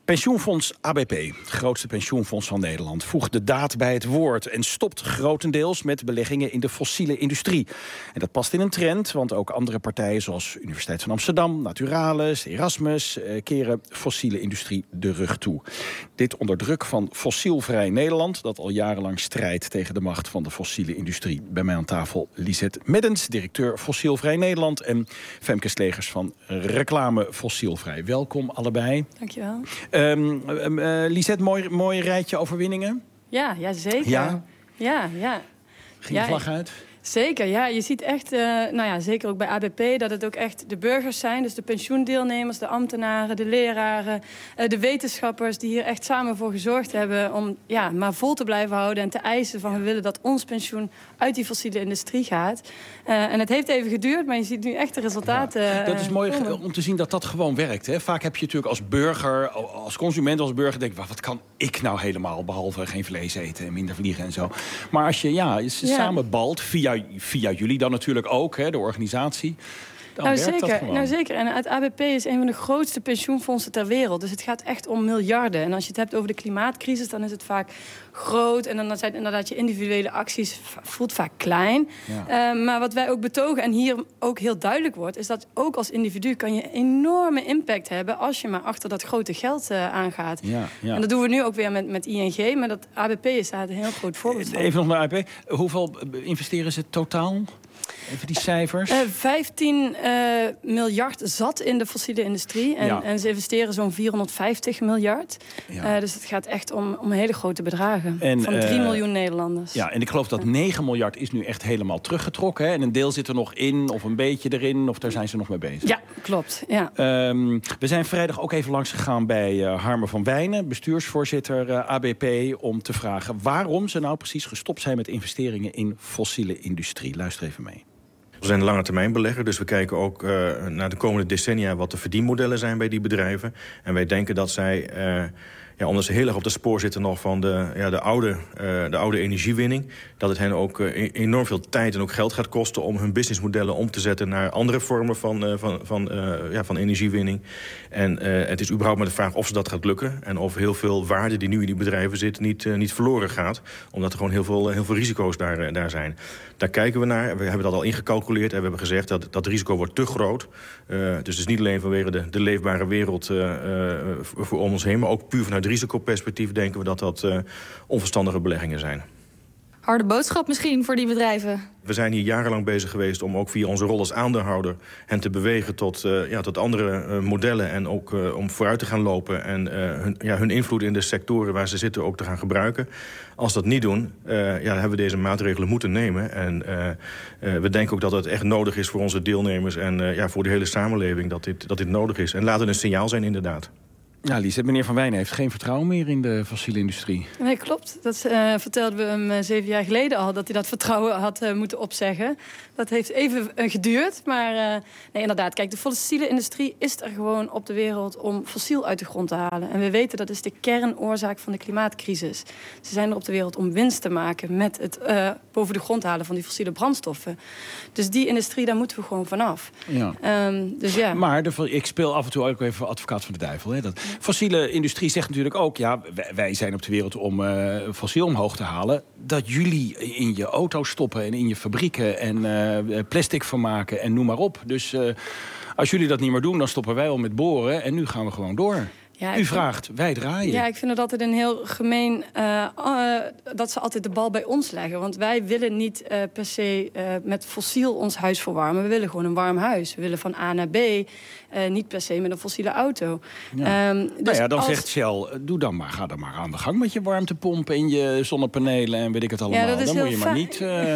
Pensioenfonds A B P, het grootste pensioenfonds van Nederland, voegt de daad bij het woord en stopt grotendeels met beleggingen in de fossiele industrie. En dat past in een trend, want ook andere partijen zoals Universiteit van Amsterdam, Naturalis, Erasmus keren fossiele industrie de rug toe. Dit onder druk van Fossielvrij Nederland, dat al jarenlang strijdt tegen de macht van de fossiele industrie. Bij mij aan tafel Lisette Meddens, directeur Fossielvrij Nederland, en Femke Slegers van Reclame Fossielvrij. Welkom allebei. Dankjewel. Um, um, uh, Lisette, mooi, mooi rijtje overwinningen. Ja, ja zeker. Ja? Ja, ja. Ging de ja, vlag uit? Zeker, ja. Je ziet echt, uh, nou ja, zeker ook bij A B P, dat het ook echt de burgers zijn. Dus de pensioendeelnemers, de ambtenaren, de leraren, uh, de wetenschappers die hier echt samen voor gezorgd hebben om ja, maar vol te blijven houden en te eisen van we willen dat ons pensioen uit die fossiele industrie gaat. Uh, en het heeft even geduurd, maar je ziet nu echt de resultaten. Ja, dat is mooi uh, om te zien dat dat gewoon werkt. Hè? Vaak heb je natuurlijk als burger, als consument, als burger, denk wat kan ik nou helemaal, behalve geen vlees eten en minder vliegen en zo. Maar als je ja, ja. samen balt, via, via jullie dan natuurlijk ook, hè, de organisatie. Nou zeker, nou zeker. En het A B P is een van de grootste pensioenfondsen ter wereld. Dus het gaat echt om miljarden. En als je het hebt over de klimaatcrisis, dan is het vaak groot. En dan zijn inderdaad je individuele acties voelt vaak klein. Ja. Uh, maar wat wij ook betogen, en hier ook heel duidelijk wordt, is dat ook als individu kan je enorme impact hebben als je maar achter dat grote geld uh, aangaat. Ja, ja. En dat doen we nu ook weer met, met I N G. Maar dat A B P is daar een heel groot voorbeeld van. Even nog naar A B P. Hoeveel investeren ze totaal? Even die cijfers. Uh, vijftien uh, miljard zat in de fossiele industrie. En, ja. en ze investeren zo'n vierhonderdvijftig miljard. Ja. Uh, dus het gaat echt om, om hele grote bedragen. En, van drie uh, miljoen Nederlanders. Ja, en ik geloof dat negen miljard is nu echt helemaal teruggetrokken. Hè? En een deel zit er nog in, of een beetje erin. Of daar zijn ze nog mee bezig. Ja, klopt. Ja. Um, we zijn vrijdag ook even langs gegaan bij uh, Harme van Wijnen, bestuursvoorzitter uh, A B P, om te vragen waarom ze nou precies gestopt zijn met investeringen in fossiele industrie. Luister even mee. We zijn een lange termijn belegger, dus we kijken ook uh, naar de komende decennia wat de verdienmodellen zijn bij die bedrijven. En wij denken dat zij, uh, ja, omdat ze heel erg op het spoor zitten nog van de, ja, de, oude, uh, de oude energiewinning, dat het hen ook uh, enorm veel tijd en ook geld gaat kosten om hun businessmodellen om te zetten naar andere vormen van, uh, van, van, uh, ja, van energiewinning. En uh, het is überhaupt maar de vraag of ze dat gaat lukken en of heel veel waarde die nu in die bedrijven zit niet, uh, niet verloren gaat, omdat er gewoon heel veel, heel veel risico's daar, uh, daar zijn. Daar kijken we naar. We hebben dat al ingecalculeerd en we hebben gezegd dat dat risico wordt te groot. Uh, dus het is niet alleen vanwege de, de leefbare wereld uh, uh, voor om ons heen, maar ook puur vanuit risicoperspectief denken we dat dat uh, onverstandige beleggingen zijn. Harde boodschap misschien voor die bedrijven. We zijn hier jarenlang bezig geweest om ook via onze rol als aandeelhouder hen te bewegen tot, uh, ja, tot andere uh, modellen en ook uh, om vooruit te gaan lopen en uh, hun, ja, hun invloed in de sectoren waar ze zitten ook te gaan gebruiken. Als dat niet doen, uh, ja, hebben we deze maatregelen moeten nemen. En uh, uh, we denken ook dat het echt nodig is voor onze deelnemers en uh, ja, voor de hele samenleving dat dit, dat dit nodig is. En laat het een signaal zijn inderdaad. Ja, Lisette, meneer Van Wijnen heeft geen vertrouwen meer in de fossiele industrie. Nee, klopt. Dat uh, vertelden we hem uh, zeven jaar geleden al, dat hij dat vertrouwen had uh, moeten opzeggen. Dat heeft even uh, geduurd, maar uh, nee, inderdaad. Kijk, de fossiele industrie is er gewoon op de wereld om fossiel uit de grond te halen. En we weten dat is de kernoorzaak van de klimaatcrisis. Ze zijn er op de wereld om winst te maken met het uh, boven de grond halen van die fossiele brandstoffen. Dus die industrie, daar moeten we gewoon vanaf. Ja. Um, dus ja. Maar de, ik speel af en toe ook even advocaat van de duivel. Hè, dat fossiele industrie zegt natuurlijk ook, ja, wij zijn op de wereld om uh, fossiel omhoog te halen. Dat jullie in je auto stoppen en in je fabrieken en uh, plastic van maken en noem maar op. Dus uh, als jullie dat niet meer doen, dan stoppen wij al met boren en nu gaan we gewoon door. Ja, U vraagt, vind, wij draaien. Ja, ik vind het altijd een heel gemeen uh, uh, dat ze altijd de bal bij ons leggen. Want wij willen niet uh, per se uh, met fossiel ons huis verwarmen. We willen gewoon een warm huis. We willen van A naar B, uh, niet per se met een fossiele auto. Ja. Um, dus nou ja, dan als... zegt Shell, doe dan maar, ga dan maar aan de gang met je warmtepomp en je zonnepanelen en weet ik het allemaal. Ja, dan moet je maar fa- niet uh,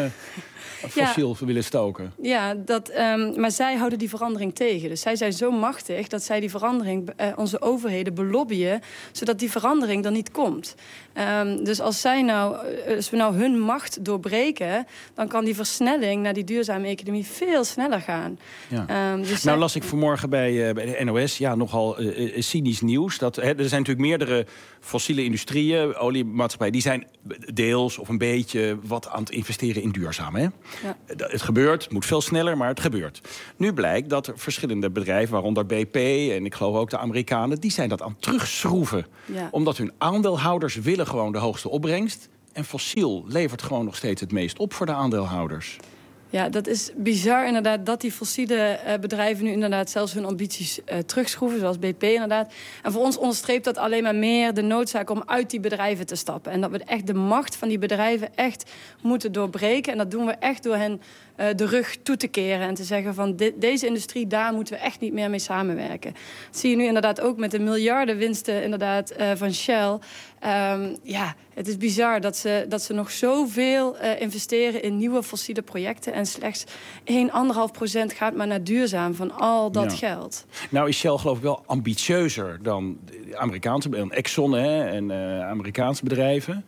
fossiel ja. willen stoken. Ja, dat, um, maar zij houden die verandering tegen. Dus zij zijn zo machtig dat zij die verandering, uh, onze overheden belobbyen, zodat die verandering er niet komt. Um, dus als, zij nou, als we nou hun macht doorbreken, dan kan die versnelling naar die duurzame economie veel sneller gaan. Ja. Um, dus nou las ik vanmorgen bij, uh, bij de N O S ja, nogal uh, cynisch nieuws. Dat, hè, er zijn natuurlijk meerdere fossiele industrieën, oliemaatschappijen, die zijn deels of een beetje wat aan het investeren in duurzaam. Hè? Ja. Het gebeurt, het moet veel sneller, maar het gebeurt. Nu blijkt dat er verschillende bedrijven, waaronder B P en ik geloof ook de Amerikanen, die zijn dat aan het terugschroeven. Ja. Omdat hun aandeelhouders willen gewoon de hoogste opbrengst. En fossiel levert gewoon nog steeds het meest op voor de aandeelhouders. Ja, dat is bizar inderdaad dat die fossiele uh, bedrijven nu inderdaad zelfs hun ambities uh, terugschroeven, zoals B P inderdaad. En voor ons onderstreept dat alleen maar meer de noodzaak om uit die bedrijven te stappen. En dat we echt de macht van die bedrijven echt moeten doorbreken. En dat doen we echt door hen uh, de rug toe te keren en te zeggen van de, deze industrie, daar moeten we echt niet meer mee samenwerken. Dat zie je nu inderdaad ook met de miljarden winsten inderdaad uh, van Shell. Um, ja, het is bizar dat ze, dat ze nog zoveel uh, investeren in nieuwe fossiele projecten. En slechts één komma vijf procent gaat maar naar duurzaam van al dat ja. geld. Nou is Shell geloof ik wel ambitieuzer dan de Amerikaanse, dan Exxon hè, en uh, Amerikaanse bedrijven.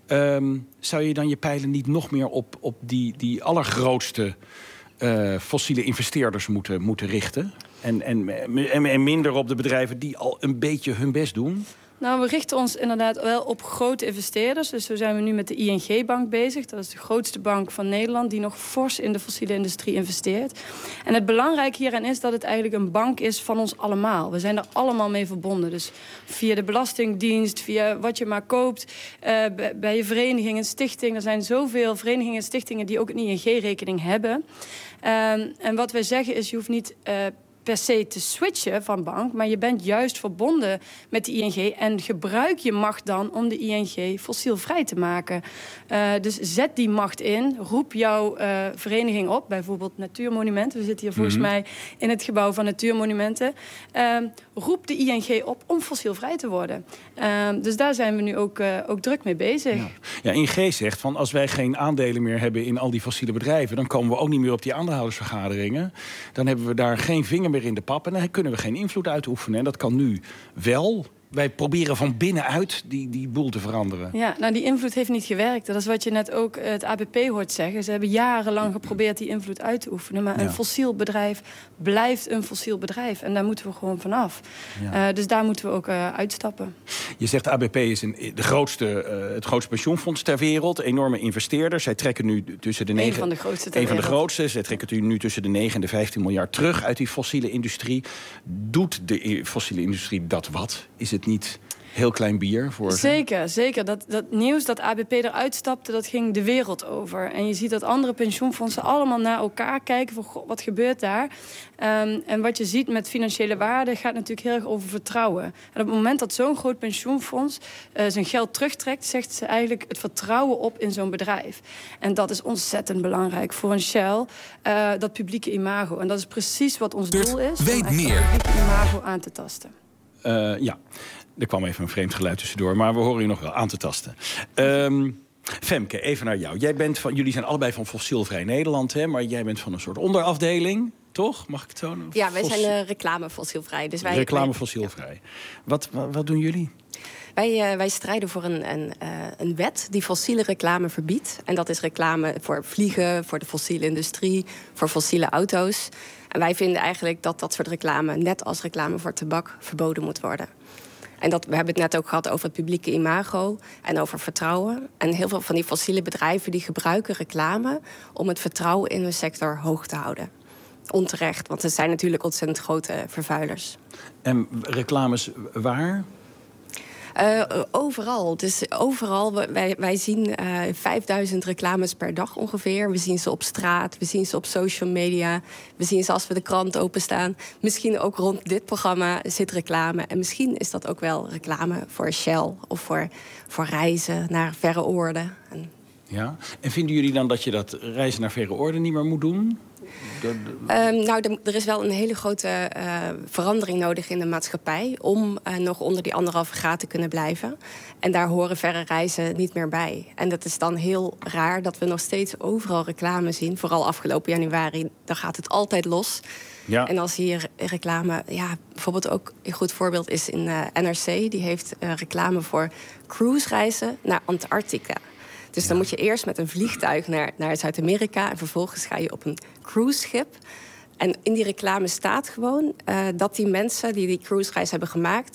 Um, zou je dan je pijlen niet nog meer op, op die, die allergrootste uh, fossiele investeerders moeten, moeten richten? En, en, en, en minder op de bedrijven die al een beetje hun best doen? Nou, we richten ons inderdaad wel op grote investeerders. Dus zo zijn we nu met de I N G-bank bezig. Dat is de grootste bank van Nederland die nog fors in de fossiele industrie investeert. En het belangrijke hierin is dat het eigenlijk een bank is van ons allemaal. We zijn er allemaal mee verbonden. Dus via de Belastingdienst, via wat je maar koopt, uh, bij je vereniging en stichting. Er zijn zoveel verenigingen en stichtingen die ook een I N G-rekening hebben. Uh, en wat wij zeggen is, je hoeft niet Uh, per se te switchen van bank, maar je bent juist verbonden met de I N G en gebruik je macht dan om de I N G fossielvrij te maken. Uh, dus zet die macht in, roep jouw uh, vereniging op, bijvoorbeeld Natuurmonumenten. We zitten hier volgens mm-hmm. mij in het gebouw van Natuurmonumenten. Uh, roep de I N G op om fossielvrij te worden. Uh, dus daar zijn we nu ook, uh, ook druk mee bezig. Ja. Ja, I N G zegt van als wij geen aandelen meer hebben in al die fossiele bedrijven, dan komen we ook niet meer op die aandeelhoudersvergaderingen. Dan hebben we daar geen vinger meer in de pap en dan kunnen we geen invloed uitoefenen. En dat kan nu wel. Wij proberen van binnenuit die, die boel te veranderen. Ja, nou die invloed heeft niet gewerkt. Dat is wat je net ook het A B P hoort zeggen. Ze hebben jarenlang geprobeerd die invloed uit te oefenen. Maar een ja. fossiel bedrijf blijft een fossiel bedrijf. En daar moeten we gewoon vanaf. Ja. Uh, dus daar moeten we ook uh, uitstappen. Je zegt A B P is een, de grootste, uh, het grootste pensioenfonds ter wereld. Enorme investeerders. Zij trekken nu tussen de negen... Een van de grootste ter Een van de grootste. Zij trekken nu tussen de negen en de vijftien miljard terug uit die fossiele industrie. Doet de fossiele industrie dat wat? Is het niet heel klein bier voor ze? Zeker, zeker. Dat, dat nieuws dat A B P eruit stapte, dat ging de wereld over. En je ziet dat andere pensioenfondsen allemaal naar elkaar kijken van goh, wat gebeurt daar? Um, en wat je ziet met financiële waarde gaat natuurlijk heel erg over vertrouwen. En op het moment dat zo'n groot pensioenfonds uh, zijn geld terugtrekt, zegt ze eigenlijk het vertrouwen op in zo'n bedrijf. En dat is ontzettend belangrijk voor een Shell, uh, dat publieke imago. En dat is precies wat ons doel is, weet om meer. het publieke imago aan te tasten. Uh, ja, er kwam even een vreemd geluid tussendoor, maar we horen u nog wel aan te tasten. Um, Femke, even naar jou. Jij bent van, jullie zijn allebei van Fossielvrij Nederland, hè, maar jij bent van een soort onderafdeling, toch? Mag ik het zo noemen? Ja, wij Fos... zijn uh, reclame fossielvrij. Dus wij, reclame fossielvrij. Ja. Wat, wat, wat doen jullie? Wij, uh, wij strijden voor een, een, uh, een wet die fossiele reclame verbiedt. En dat is reclame voor vliegen, voor de fossiele industrie, voor fossiele auto's. En wij vinden eigenlijk dat dat soort reclame, net als reclame voor tabak, verboden moet worden. En dat, we hebben het net ook gehad over het publieke imago en over vertrouwen. En heel veel van die fossiele bedrijven die gebruiken reclame om het vertrouwen in hun sector hoog te houden. Onterecht, want het zijn natuurlijk ontzettend grote vervuilers. En reclames waar? Uh, overal. Dus overal. Wij, wij zien uh, vijfduizend reclames per dag ongeveer. We zien ze op straat, we zien ze op social media. We zien ze als we de krant openstaan. Misschien ook rond dit programma zit reclame. En misschien is dat ook wel reclame voor Shell of voor, voor reizen naar verre oorden. En... Ja. En vinden jullie dan dat je dat reizen naar verre oorden niet meer moet doen? Um, nou, de, er is wel een hele grote uh, verandering nodig in de maatschappij om uh, nog onder die anderhalve graad te kunnen blijven. En daar horen verre reizen niet meer bij. En dat is dan heel raar dat we nog steeds overal reclame zien. Vooral afgelopen januari, dan gaat het altijd los. Ja. En als hier reclame, ja, bijvoorbeeld ook een goed voorbeeld is in uh, N R C. Die heeft uh, reclame voor cruisereizen naar Antarctica. Dus dan moet je eerst met een vliegtuig naar, naar Zuid-Amerika en vervolgens ga je op een cruiseschip. En in die reclame staat gewoon uh, dat die mensen die die cruisereis hebben gemaakt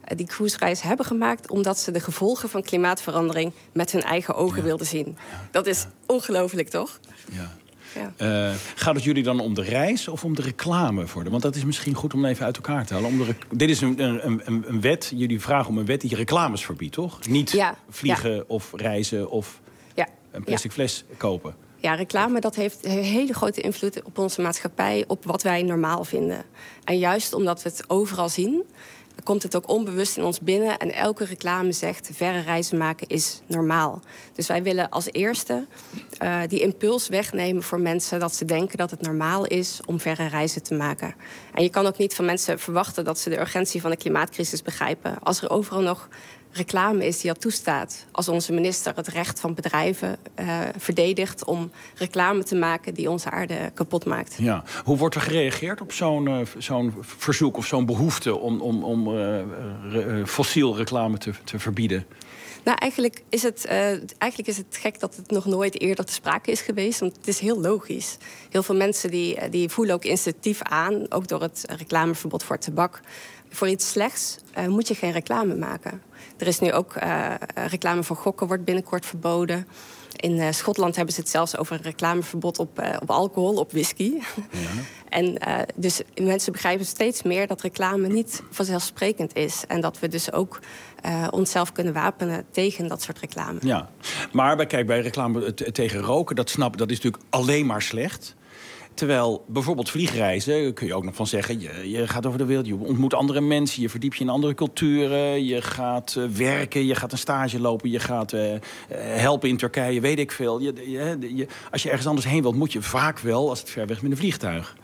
die cruisereis hebben gemaakt omdat ze de gevolgen van klimaatverandering met hun eigen ogen ja. wilden zien. Dat is ja. ongelooflijk, toch? Ja. Ja. Uh, gaat het jullie dan om de reis of om de reclame voor de? Want dat is misschien goed om even uit elkaar te halen. Om de rec- Dit is een, een, een, een wet, jullie vragen om een wet die reclames verbiedt, toch? Niet ja. vliegen ja. of reizen of ja. een plastic ja. fles kopen. Ja, reclame dat heeft een hele grote invloed op onze maatschappij, op wat wij normaal vinden. En juist omdat we het overal zien, komt het ook onbewust in ons binnen. En elke reclame zegt, verre reizen maken is normaal. Dus wij willen als eerste uh, die impuls wegnemen voor mensen, dat ze denken dat het normaal is om verre reizen te maken. En je kan ook niet van mensen verwachten dat ze de urgentie van de klimaatcrisis begrijpen. Als er overal nog reclame is die dat toestaat. Als onze minister het recht van bedrijven uh, verdedigt om reclame te maken die onze aarde kapot maakt. Ja. Hoe wordt er gereageerd op zo'n, uh, zo'n verzoek of zo'n behoefte om, om, om uh, re, uh, fossiel reclame te, te verbieden? Nou, eigenlijk is, het, uh, eigenlijk is het gek dat het nog nooit eerder te sprake is geweest. Want het is heel logisch. Heel veel mensen die, die voelen ook instinctief aan, ook door het reclameverbod voor tabak. Voor iets slechts uh, moet je geen reclame maken. Er is nu ook uh, reclame voor gokken wordt binnenkort verboden. In uh, Schotland hebben ze het zelfs over een reclameverbod op, uh, op alcohol, op whisky. Ja. En uh, dus mensen begrijpen steeds meer dat reclame niet vanzelfsprekend is. En dat we dus ook uh, onszelf kunnen wapenen tegen dat soort reclame. Ja, maar bij, kijk, bij reclame t- tegen roken, dat snap dat is natuurlijk alleen maar slecht. Terwijl bijvoorbeeld vliegreizen, kun je ook nog van zeggen, je, je gaat over de wereld, je ontmoet andere mensen, je verdiept je in andere culturen, je gaat uh, werken, je gaat een stage lopen, je gaat uh, uh, helpen in Turkije, weet ik veel. Je, je, je, als je ergens anders heen wilt, moet je vaak wel, als het ver weg is, met een vliegtuig.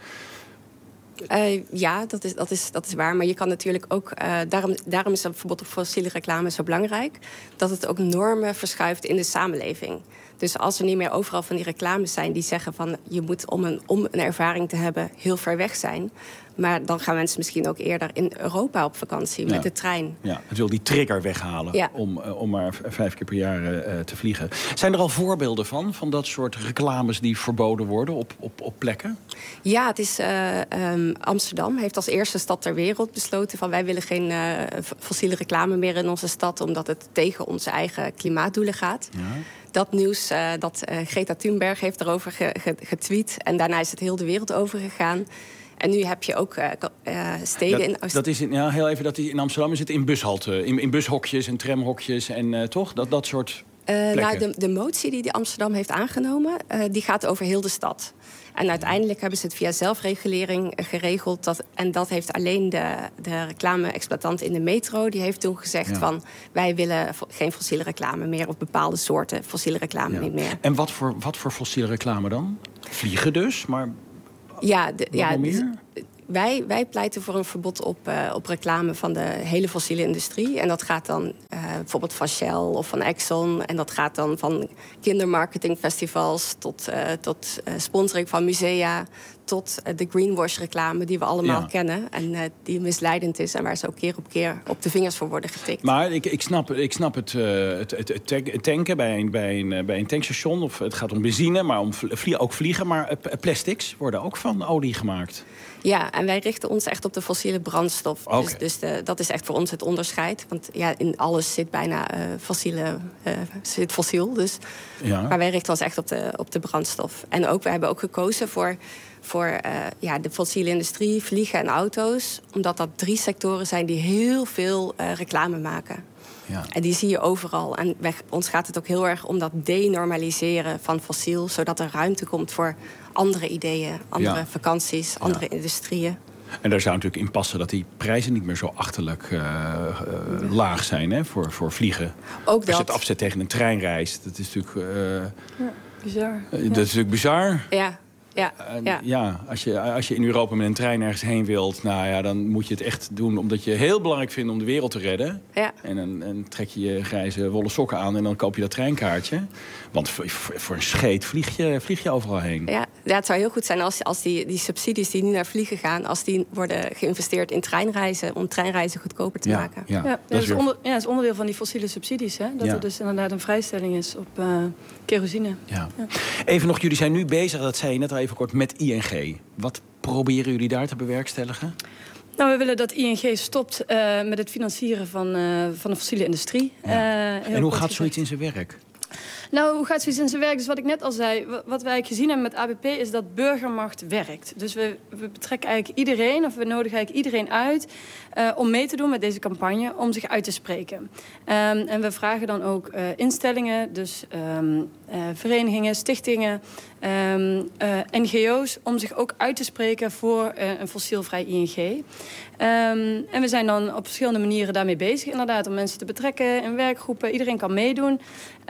Uh, ja, dat is, dat, is, dat is waar. Maar je kan natuurlijk ook... Uh, daarom, daarom is het verbod op fossiele reclame zo belangrijk. Dat het ook normen verschuift in de samenleving. Dus als er niet meer overal van die reclames zijn die zeggen van, je moet om een, om een ervaring te hebben heel ver weg zijn. Maar dan gaan mensen misschien ook eerder in Europa op vakantie met ja. de trein. Ja, het wil die trigger weghalen ja. om, uh, om maar v- vijf keer per jaar uh, te vliegen. Zijn er al voorbeelden van, van dat soort reclames die verboden worden op, op, op plekken? Ja, het is uh, um, Amsterdam heeft als eerste stad ter wereld besloten van, wij willen geen uh, fossiele reclame meer in onze stad, omdat het tegen onze eigen klimaatdoelen gaat. Ja. Dat nieuws, uh, dat uh, Greta Thunberg heeft erover ge- ge- getweet. En daarna is het heel de wereld over gegaan. En nu heb je ook uh, uh, steden dat, in Oost- dat is in, ja, heel even, dat is in Amsterdam is het in bushalte, in, in bushokjes en tramhokjes en uh, toch? Dat, dat soort uh, nou, de, de motie die, die Amsterdam heeft aangenomen, uh, die gaat over heel de stad. En uiteindelijk hebben ze het via zelfregulering geregeld. Dat, en dat heeft alleen de, de reclame-exploitant in de metro. Die heeft toen gezegd ja. van, wij willen geen fossiele reclame meer, of bepaalde soorten fossiele reclame ja. niet meer. En wat voor, wat voor fossiele reclame dan? Vliegen dus, maar ja, de, ja, meer? Wij, wij pleiten voor een verbod op, uh, op reclame van de hele fossiele industrie. En dat gaat dan uh, bijvoorbeeld van Shell of van Exxon. En dat gaat dan van kindermarketingfestivals tot, uh, tot uh, sponsoring van musea, tot uh, de greenwash-reclame die we allemaal ja. kennen. En uh, die misleidend is en waar ze ook keer op keer op de vingers voor worden getikt. Maar ik, ik, snap, ik snap het, uh, het, het, het tanken bij een, bij, een, bij een tankstation. Of het gaat om benzine, maar om vlie, ook vliegen. Maar uh, plastics worden ook van olie gemaakt. Ja, en wij richten ons echt op de fossiele brandstof. Okay. Dus, dus de, dat is echt voor ons het onderscheid. Want ja, in alles zit bijna uh, fossiele, uh, zit fossiel. Dus. Ja. Maar wij richten ons echt op de, op de brandstof. En ook, we hebben ook gekozen voor, voor uh, ja, de fossiele industrie, vliegen en auto's. Omdat dat drie sectoren zijn die heel veel uh, reclame maken. Ja. En die zie je overal. En wij, ons gaat het ook heel erg om dat denormaliseren van fossiel, zodat er ruimte komt voor andere ideeën, andere ja. vakanties, andere ja. industrieën. En daar zou natuurlijk in passen dat die prijzen niet meer zo achterlijk uh, uh, laag zijn, hè, voor, voor vliegen. Ook dat. Als je het afzet tegen een treinreis, dat is natuurlijk uh, ja, bizar. Uh, dat ja. is natuurlijk bizar. Ja. Ja, ja. ja als, je, als je in Europa met een trein ergens heen wilt, nou ja, dan moet je het echt doen omdat je heel belangrijk vindt om de wereld te redden. Ja. En dan en trek je je grijze wollen sokken aan en dan koop je dat treinkaartje. Want voor, voor een scheet vlieg je, vlieg je overal heen. Ja, ja, het zou heel goed zijn als, als die, die subsidies die nu naar vliegen gaan, als die worden geïnvesteerd in treinreizen, om treinreizen goedkoper te ja, maken. Ja, ja, dat, dat, is is onder, ja, dat is onderdeel van die fossiele subsidies. Hè? Dat ja. er dus inderdaad een vrijstelling is op uh, kerosine. Ja. Ja. Even nog, jullie zijn nu bezig, dat zei je net al even kort, met I N G. Wat proberen jullie daar te bewerkstelligen? Nou, we willen dat I N G stopt uh, met het financieren van, uh, van de fossiele industrie. Ja. Uh, en hoe gaat zoiets in zijn werk? Nou, hoe gaat zoiets in zijn werk? Dus wat ik net al zei, wat wij gezien hebben met A B P is dat burgermacht werkt. Dus we, we betrekken eigenlijk iedereen, of we nodigen eigenlijk iedereen uit uh, om mee te doen met deze campagne, om zich uit te spreken. Um, en we vragen dan ook uh, instellingen, dus um, uh, verenigingen, stichtingen, um, uh, N G O's, om zich ook uit te spreken voor uh, een fossielvrij I N G. Um, en we zijn dan op verschillende manieren daarmee bezig, inderdaad, om mensen te betrekken in werkgroepen. Iedereen kan meedoen. Um,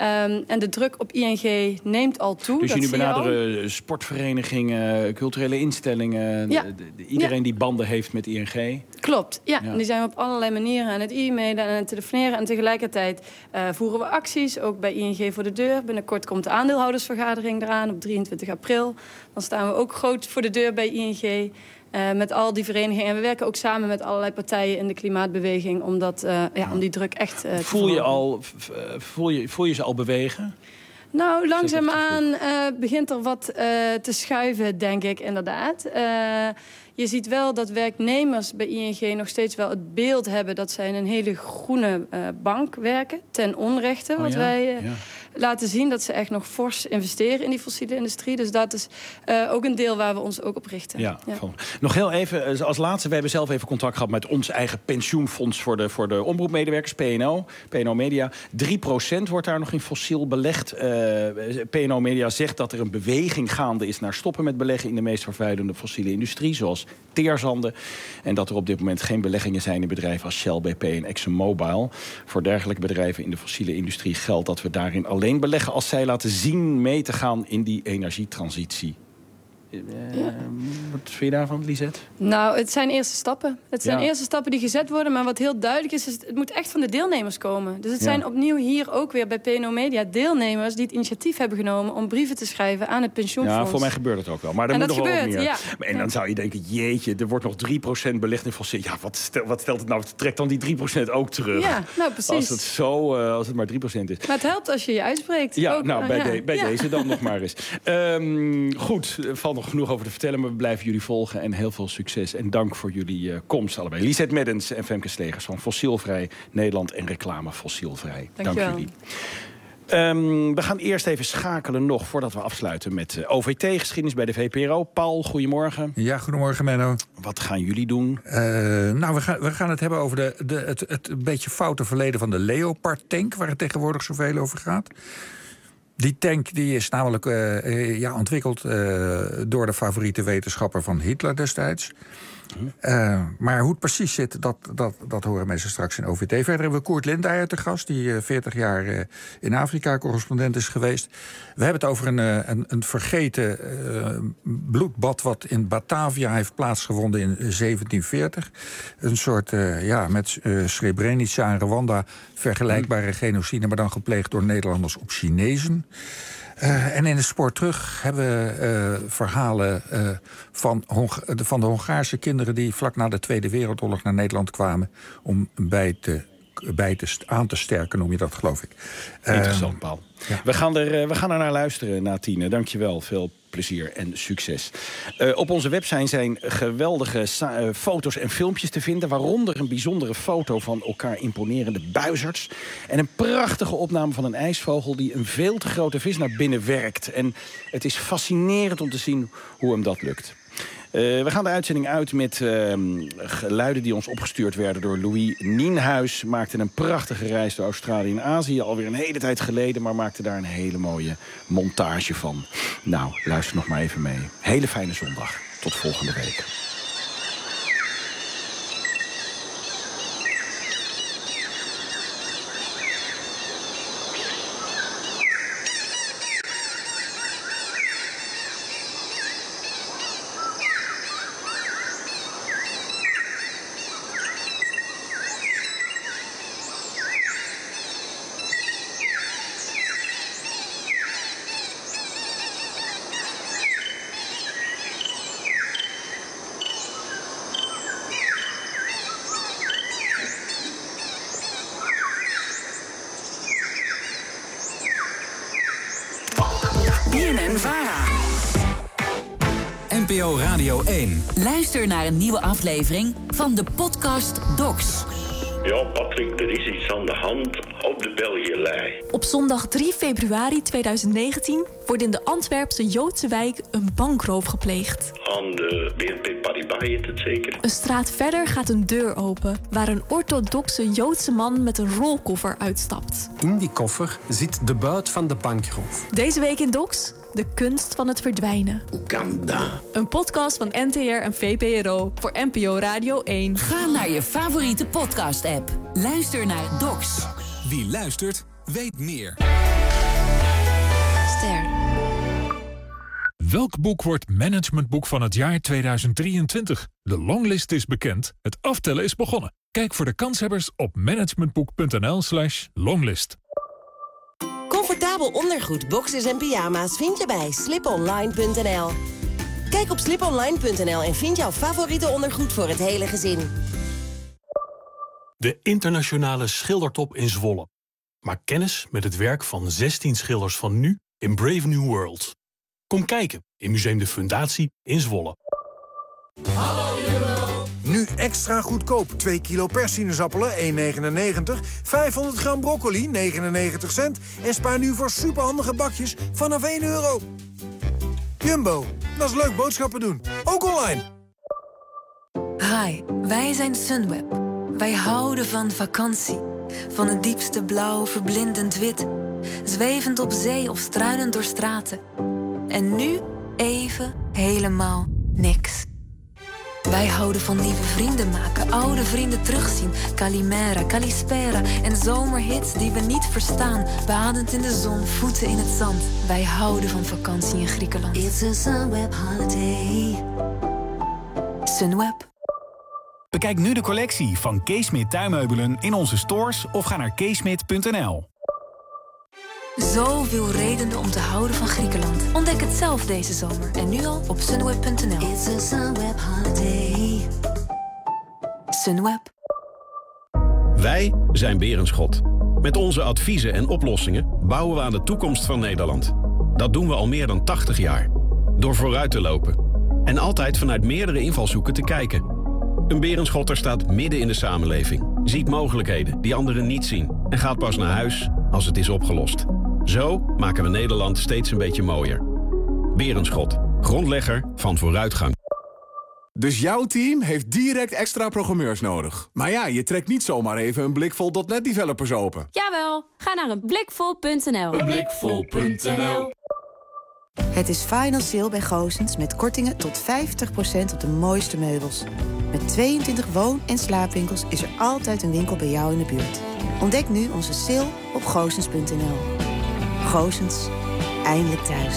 en de druk op I N G neemt al toe. Dus dat jullie benaderen al. sportverenigingen, culturele instellingen, Ja. de, de, iedereen ja. die banden heeft met I N G? Klopt, ja. ja. En die zijn we op allerlei manieren aan het e-mailen en aan het telefoneren. En tegelijkertijd uh, voeren we acties, ook bij I N G voor de deur. Binnenkort komt de aandeelhoudersvergadering eraan op drieëntwintig april. Dan staan we ook groot voor de deur bij I N G. Uh, met al die verenigingen. En we werken ook samen met allerlei partijen in de klimaatbeweging om, dat, uh, ja, om die druk echt uh, te voel je, al, voel, je, voel je ze al bewegen? Nou, langzaamaan uh, begint er wat uh, te schuiven, denk ik, inderdaad. Uh, je ziet wel dat werknemers bij I N G nog steeds wel het beeld hebben dat zij in een hele groene uh, bank werken. Ten onrechte, wat oh ja? wij uh, ja. laten zien dat ze echt nog fors investeren in die fossiele industrie. Dus dat is uh, ook een deel waar we ons ook op richten. Ja, ja. Nog heel even, als laatste, we hebben zelf even contact gehad met ons eigen pensioenfonds voor de, voor de omroepmedewerkers, P N O, P N O Media. drie procent wordt daar nog in fossiel belegd. Uh, P N O Media zegt dat er een beweging gaande is naar stoppen met beleggen in de meest vervuilende fossiele industrie, zoals teerzanden. En dat er op dit moment geen beleggingen zijn in bedrijven als Shell, B P en ExxonMobil. Voor dergelijke bedrijven in de fossiele industrie geldt dat we daarin alleen beleggen als zij laten zien mee te gaan in die energietransitie. Uh, ja. Wat vind je daarvan, Lisette? Nou, het zijn eerste stappen. Het zijn ja. eerste stappen die gezet worden. Maar wat heel duidelijk is, is het moet echt van de deelnemers komen. Dus het ja. zijn opnieuw hier ook weer bij P N O Media deelnemers die het initiatief hebben genomen om brieven te schrijven aan het pensioenfonds. Ja, voor mij gebeurt het ook wel. Maar er en moet dat nog gebeurt, wel meer. Ja. En dan zou je denken, jeetje, er wordt nog drie procent belegd in fossiel. Ja, wat, stel, wat stelt het nou? Trek dan die drie procent ook terug. Ja, nou precies. Als het, zo, uh, als het maar drie procent is. Maar het helpt als je je uitspreekt. Ja, ook, nou, uh, bij, ja. de, bij ja. deze dan nog maar eens. Um, goed, er valt nog genoeg over te vertellen. Maar we blijven jullie volgen en heel veel succes. En dank voor jullie uh, komst allebei. Lisette Meddens en Femke Slegers van Fossielvrij Nederland en Reclame Fossielvrij. Dank, dank jullie. Um, we gaan eerst even schakelen nog voordat we afsluiten met uh, O V T-geschiedenis bij de V P R O. Paul, goedemorgen. Ja, goedemorgen Menno. Wat gaan jullie doen? Uh, nou, we gaan, we gaan het hebben over de, de, het, het een beetje foute verleden van de Leopard-tank, waar het tegenwoordig zoveel over gaat. Die tank die is namelijk uh, ja, ontwikkeld uh, door de favoriete wetenschapper van Hitler destijds. Uh, maar hoe het precies zit, dat, dat, dat horen mensen straks in O V T. Verder hebben we Koert Lindeyer te gast, die uh, veertig jaar uh, in Afrika correspondent is geweest. We hebben het over een, uh, een, een vergeten uh, bloedbad wat in Batavia heeft plaatsgevonden in zeventien veertig. Een soort, uh, ja, met uh, Srebrenica en Rwanda vergelijkbare genocide, maar dan gepleegd door Nederlanders op Chinezen. Uh, en in het spoor terug hebben we uh, verhalen uh, van, Hong- van de Hongaarse kinderen die vlak na de Tweede Wereldoorlog naar Nederland kwamen om bij te, bij te aan te sterken, noem je dat, geloof ik. Interessant, uh, Paul. Ja. We, gaan er, we gaan er naar luisteren na tienen. Dankjewel, veel plezier en succes. Uh, op onze website zijn geweldige sa- uh, foto's en filmpjes te vinden, waaronder een bijzondere foto van elkaar imponerende buizerds en een prachtige opname van een ijsvogel die een veel te grote vis naar binnen werkt. En het is fascinerend om te zien hoe hem dat lukt. Uh, we gaan de uitzending uit met uh, geluiden die ons opgestuurd werden door Louis Nienhuis. Maakte een prachtige reis door Australië en Azië, alweer een hele tijd geleden, maar maakte daar een hele mooie montage van. Nou, luister nog maar even mee. Hele fijne zondag. Tot volgende week. B N N-Vara. N P N P O Radio één. Luister naar een nieuwe aflevering van de podcast Docs. Ja, Patrick, er is iets aan de hand op de Belgielei. Op zondag drie februari tweeduizend negentien wordt in de Antwerpse Joodse wijk een bankroof gepleegd. Aan de B N P Paribas heet het zeker. Een straat verder gaat een deur open waar een orthodoxe Joodse man met een rolkoffer uitstapt. In die koffer zit de buit van de bankroof. Deze week in Docs, de kunst van het verdwijnen. Hoe kan dat? Een podcast van N T R en V P R O voor N P O Radio één. Ga naar je favoriete podcast-app. Luister naar Docs. Wie luistert, weet meer. Ster. Welk boek wordt managementboek van het jaar tweeduizend drieëntwintig? De longlist is bekend, het aftellen is begonnen. Kijk voor de kanshebbers op managementboek.nl slash longlist. Comfortabel ondergoed, boxers en pyjama's vind je bij sliponline punt n l. Kijk op sliponline punt n l en vind jouw favoriete ondergoed voor het hele gezin. De internationale schildertop in Zwolle. Maak kennis met het werk van zestien schilders van nu in Brave New World. Kom kijken in Museum de Fundatie in Zwolle. Nu extra goedkoop. twee kilo persinezappelen, één negenennegentig. vijfhonderd gram broccoli, negenennegentig cent. En spaar nu voor superhandige bakjes vanaf één euro. Jumbo, dat is leuk boodschappen doen. Ook online. Hi, wij zijn Sunweb. Wij houden van vakantie. Van het diepste blauw, verblindend wit. Zwevend op zee of struinend door straten. En nu even helemaal niks. Wij houden van nieuwe vrienden maken, oude vrienden terugzien. Calimera, Calispera en zomerhits die we niet verstaan. Badend in de zon, voeten in het zand. Wij houden van vakantie in Griekenland. It's a Sunweb holiday. Sunweb. Bekijk nu de collectie van Kees Smit tuinmeubelen in onze stores of ga naar keesmit punt n l. Zoveel redenen om te houden van Griekenland. Ontdek het zelf deze zomer en nu al op sunweb punt n l. It's a Sunweb holiday. Sunweb. Wij zijn Berenschot. Met onze adviezen en oplossingen bouwen we aan de toekomst van Nederland. Dat doen we al meer dan tachtig jaar. Door vooruit te lopen. En altijd vanuit meerdere invalshoeken te kijken. Een Berenschotter staat midden in de samenleving. Ziet mogelijkheden die anderen niet zien. En gaat pas naar huis als het is opgelost. Zo maken we Nederland steeds een beetje mooier. Berenschot, grondlegger van vooruitgang. Dus jouw team heeft direct extra programmeurs nodig. Maar ja, je trekt niet zomaar even een blikvol punt net developers open. Jawel, ga naar een blikvol punt n l. een blikvol punt n l. Het is Final Sale bij Goossens met kortingen tot vijftig procent op de mooiste meubels. Met tweeëntwintig woon- en slaapwinkels is er altijd een winkel bij jou in de buurt. Ontdek nu onze sale op goossens punt n l. Goossens, eindelijk thuis.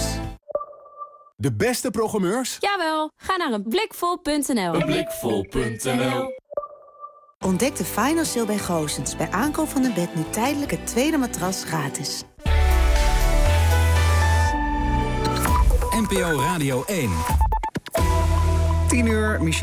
De beste programmeurs? Jawel, ga naar een blikvol punt n l. een blikvol punt n l. Ontdek de Final Sale bij Goossens. Bij aankoop van een bed nu tijdelijk het tweede matras gratis. N P O Radio één. tien uur, Michel.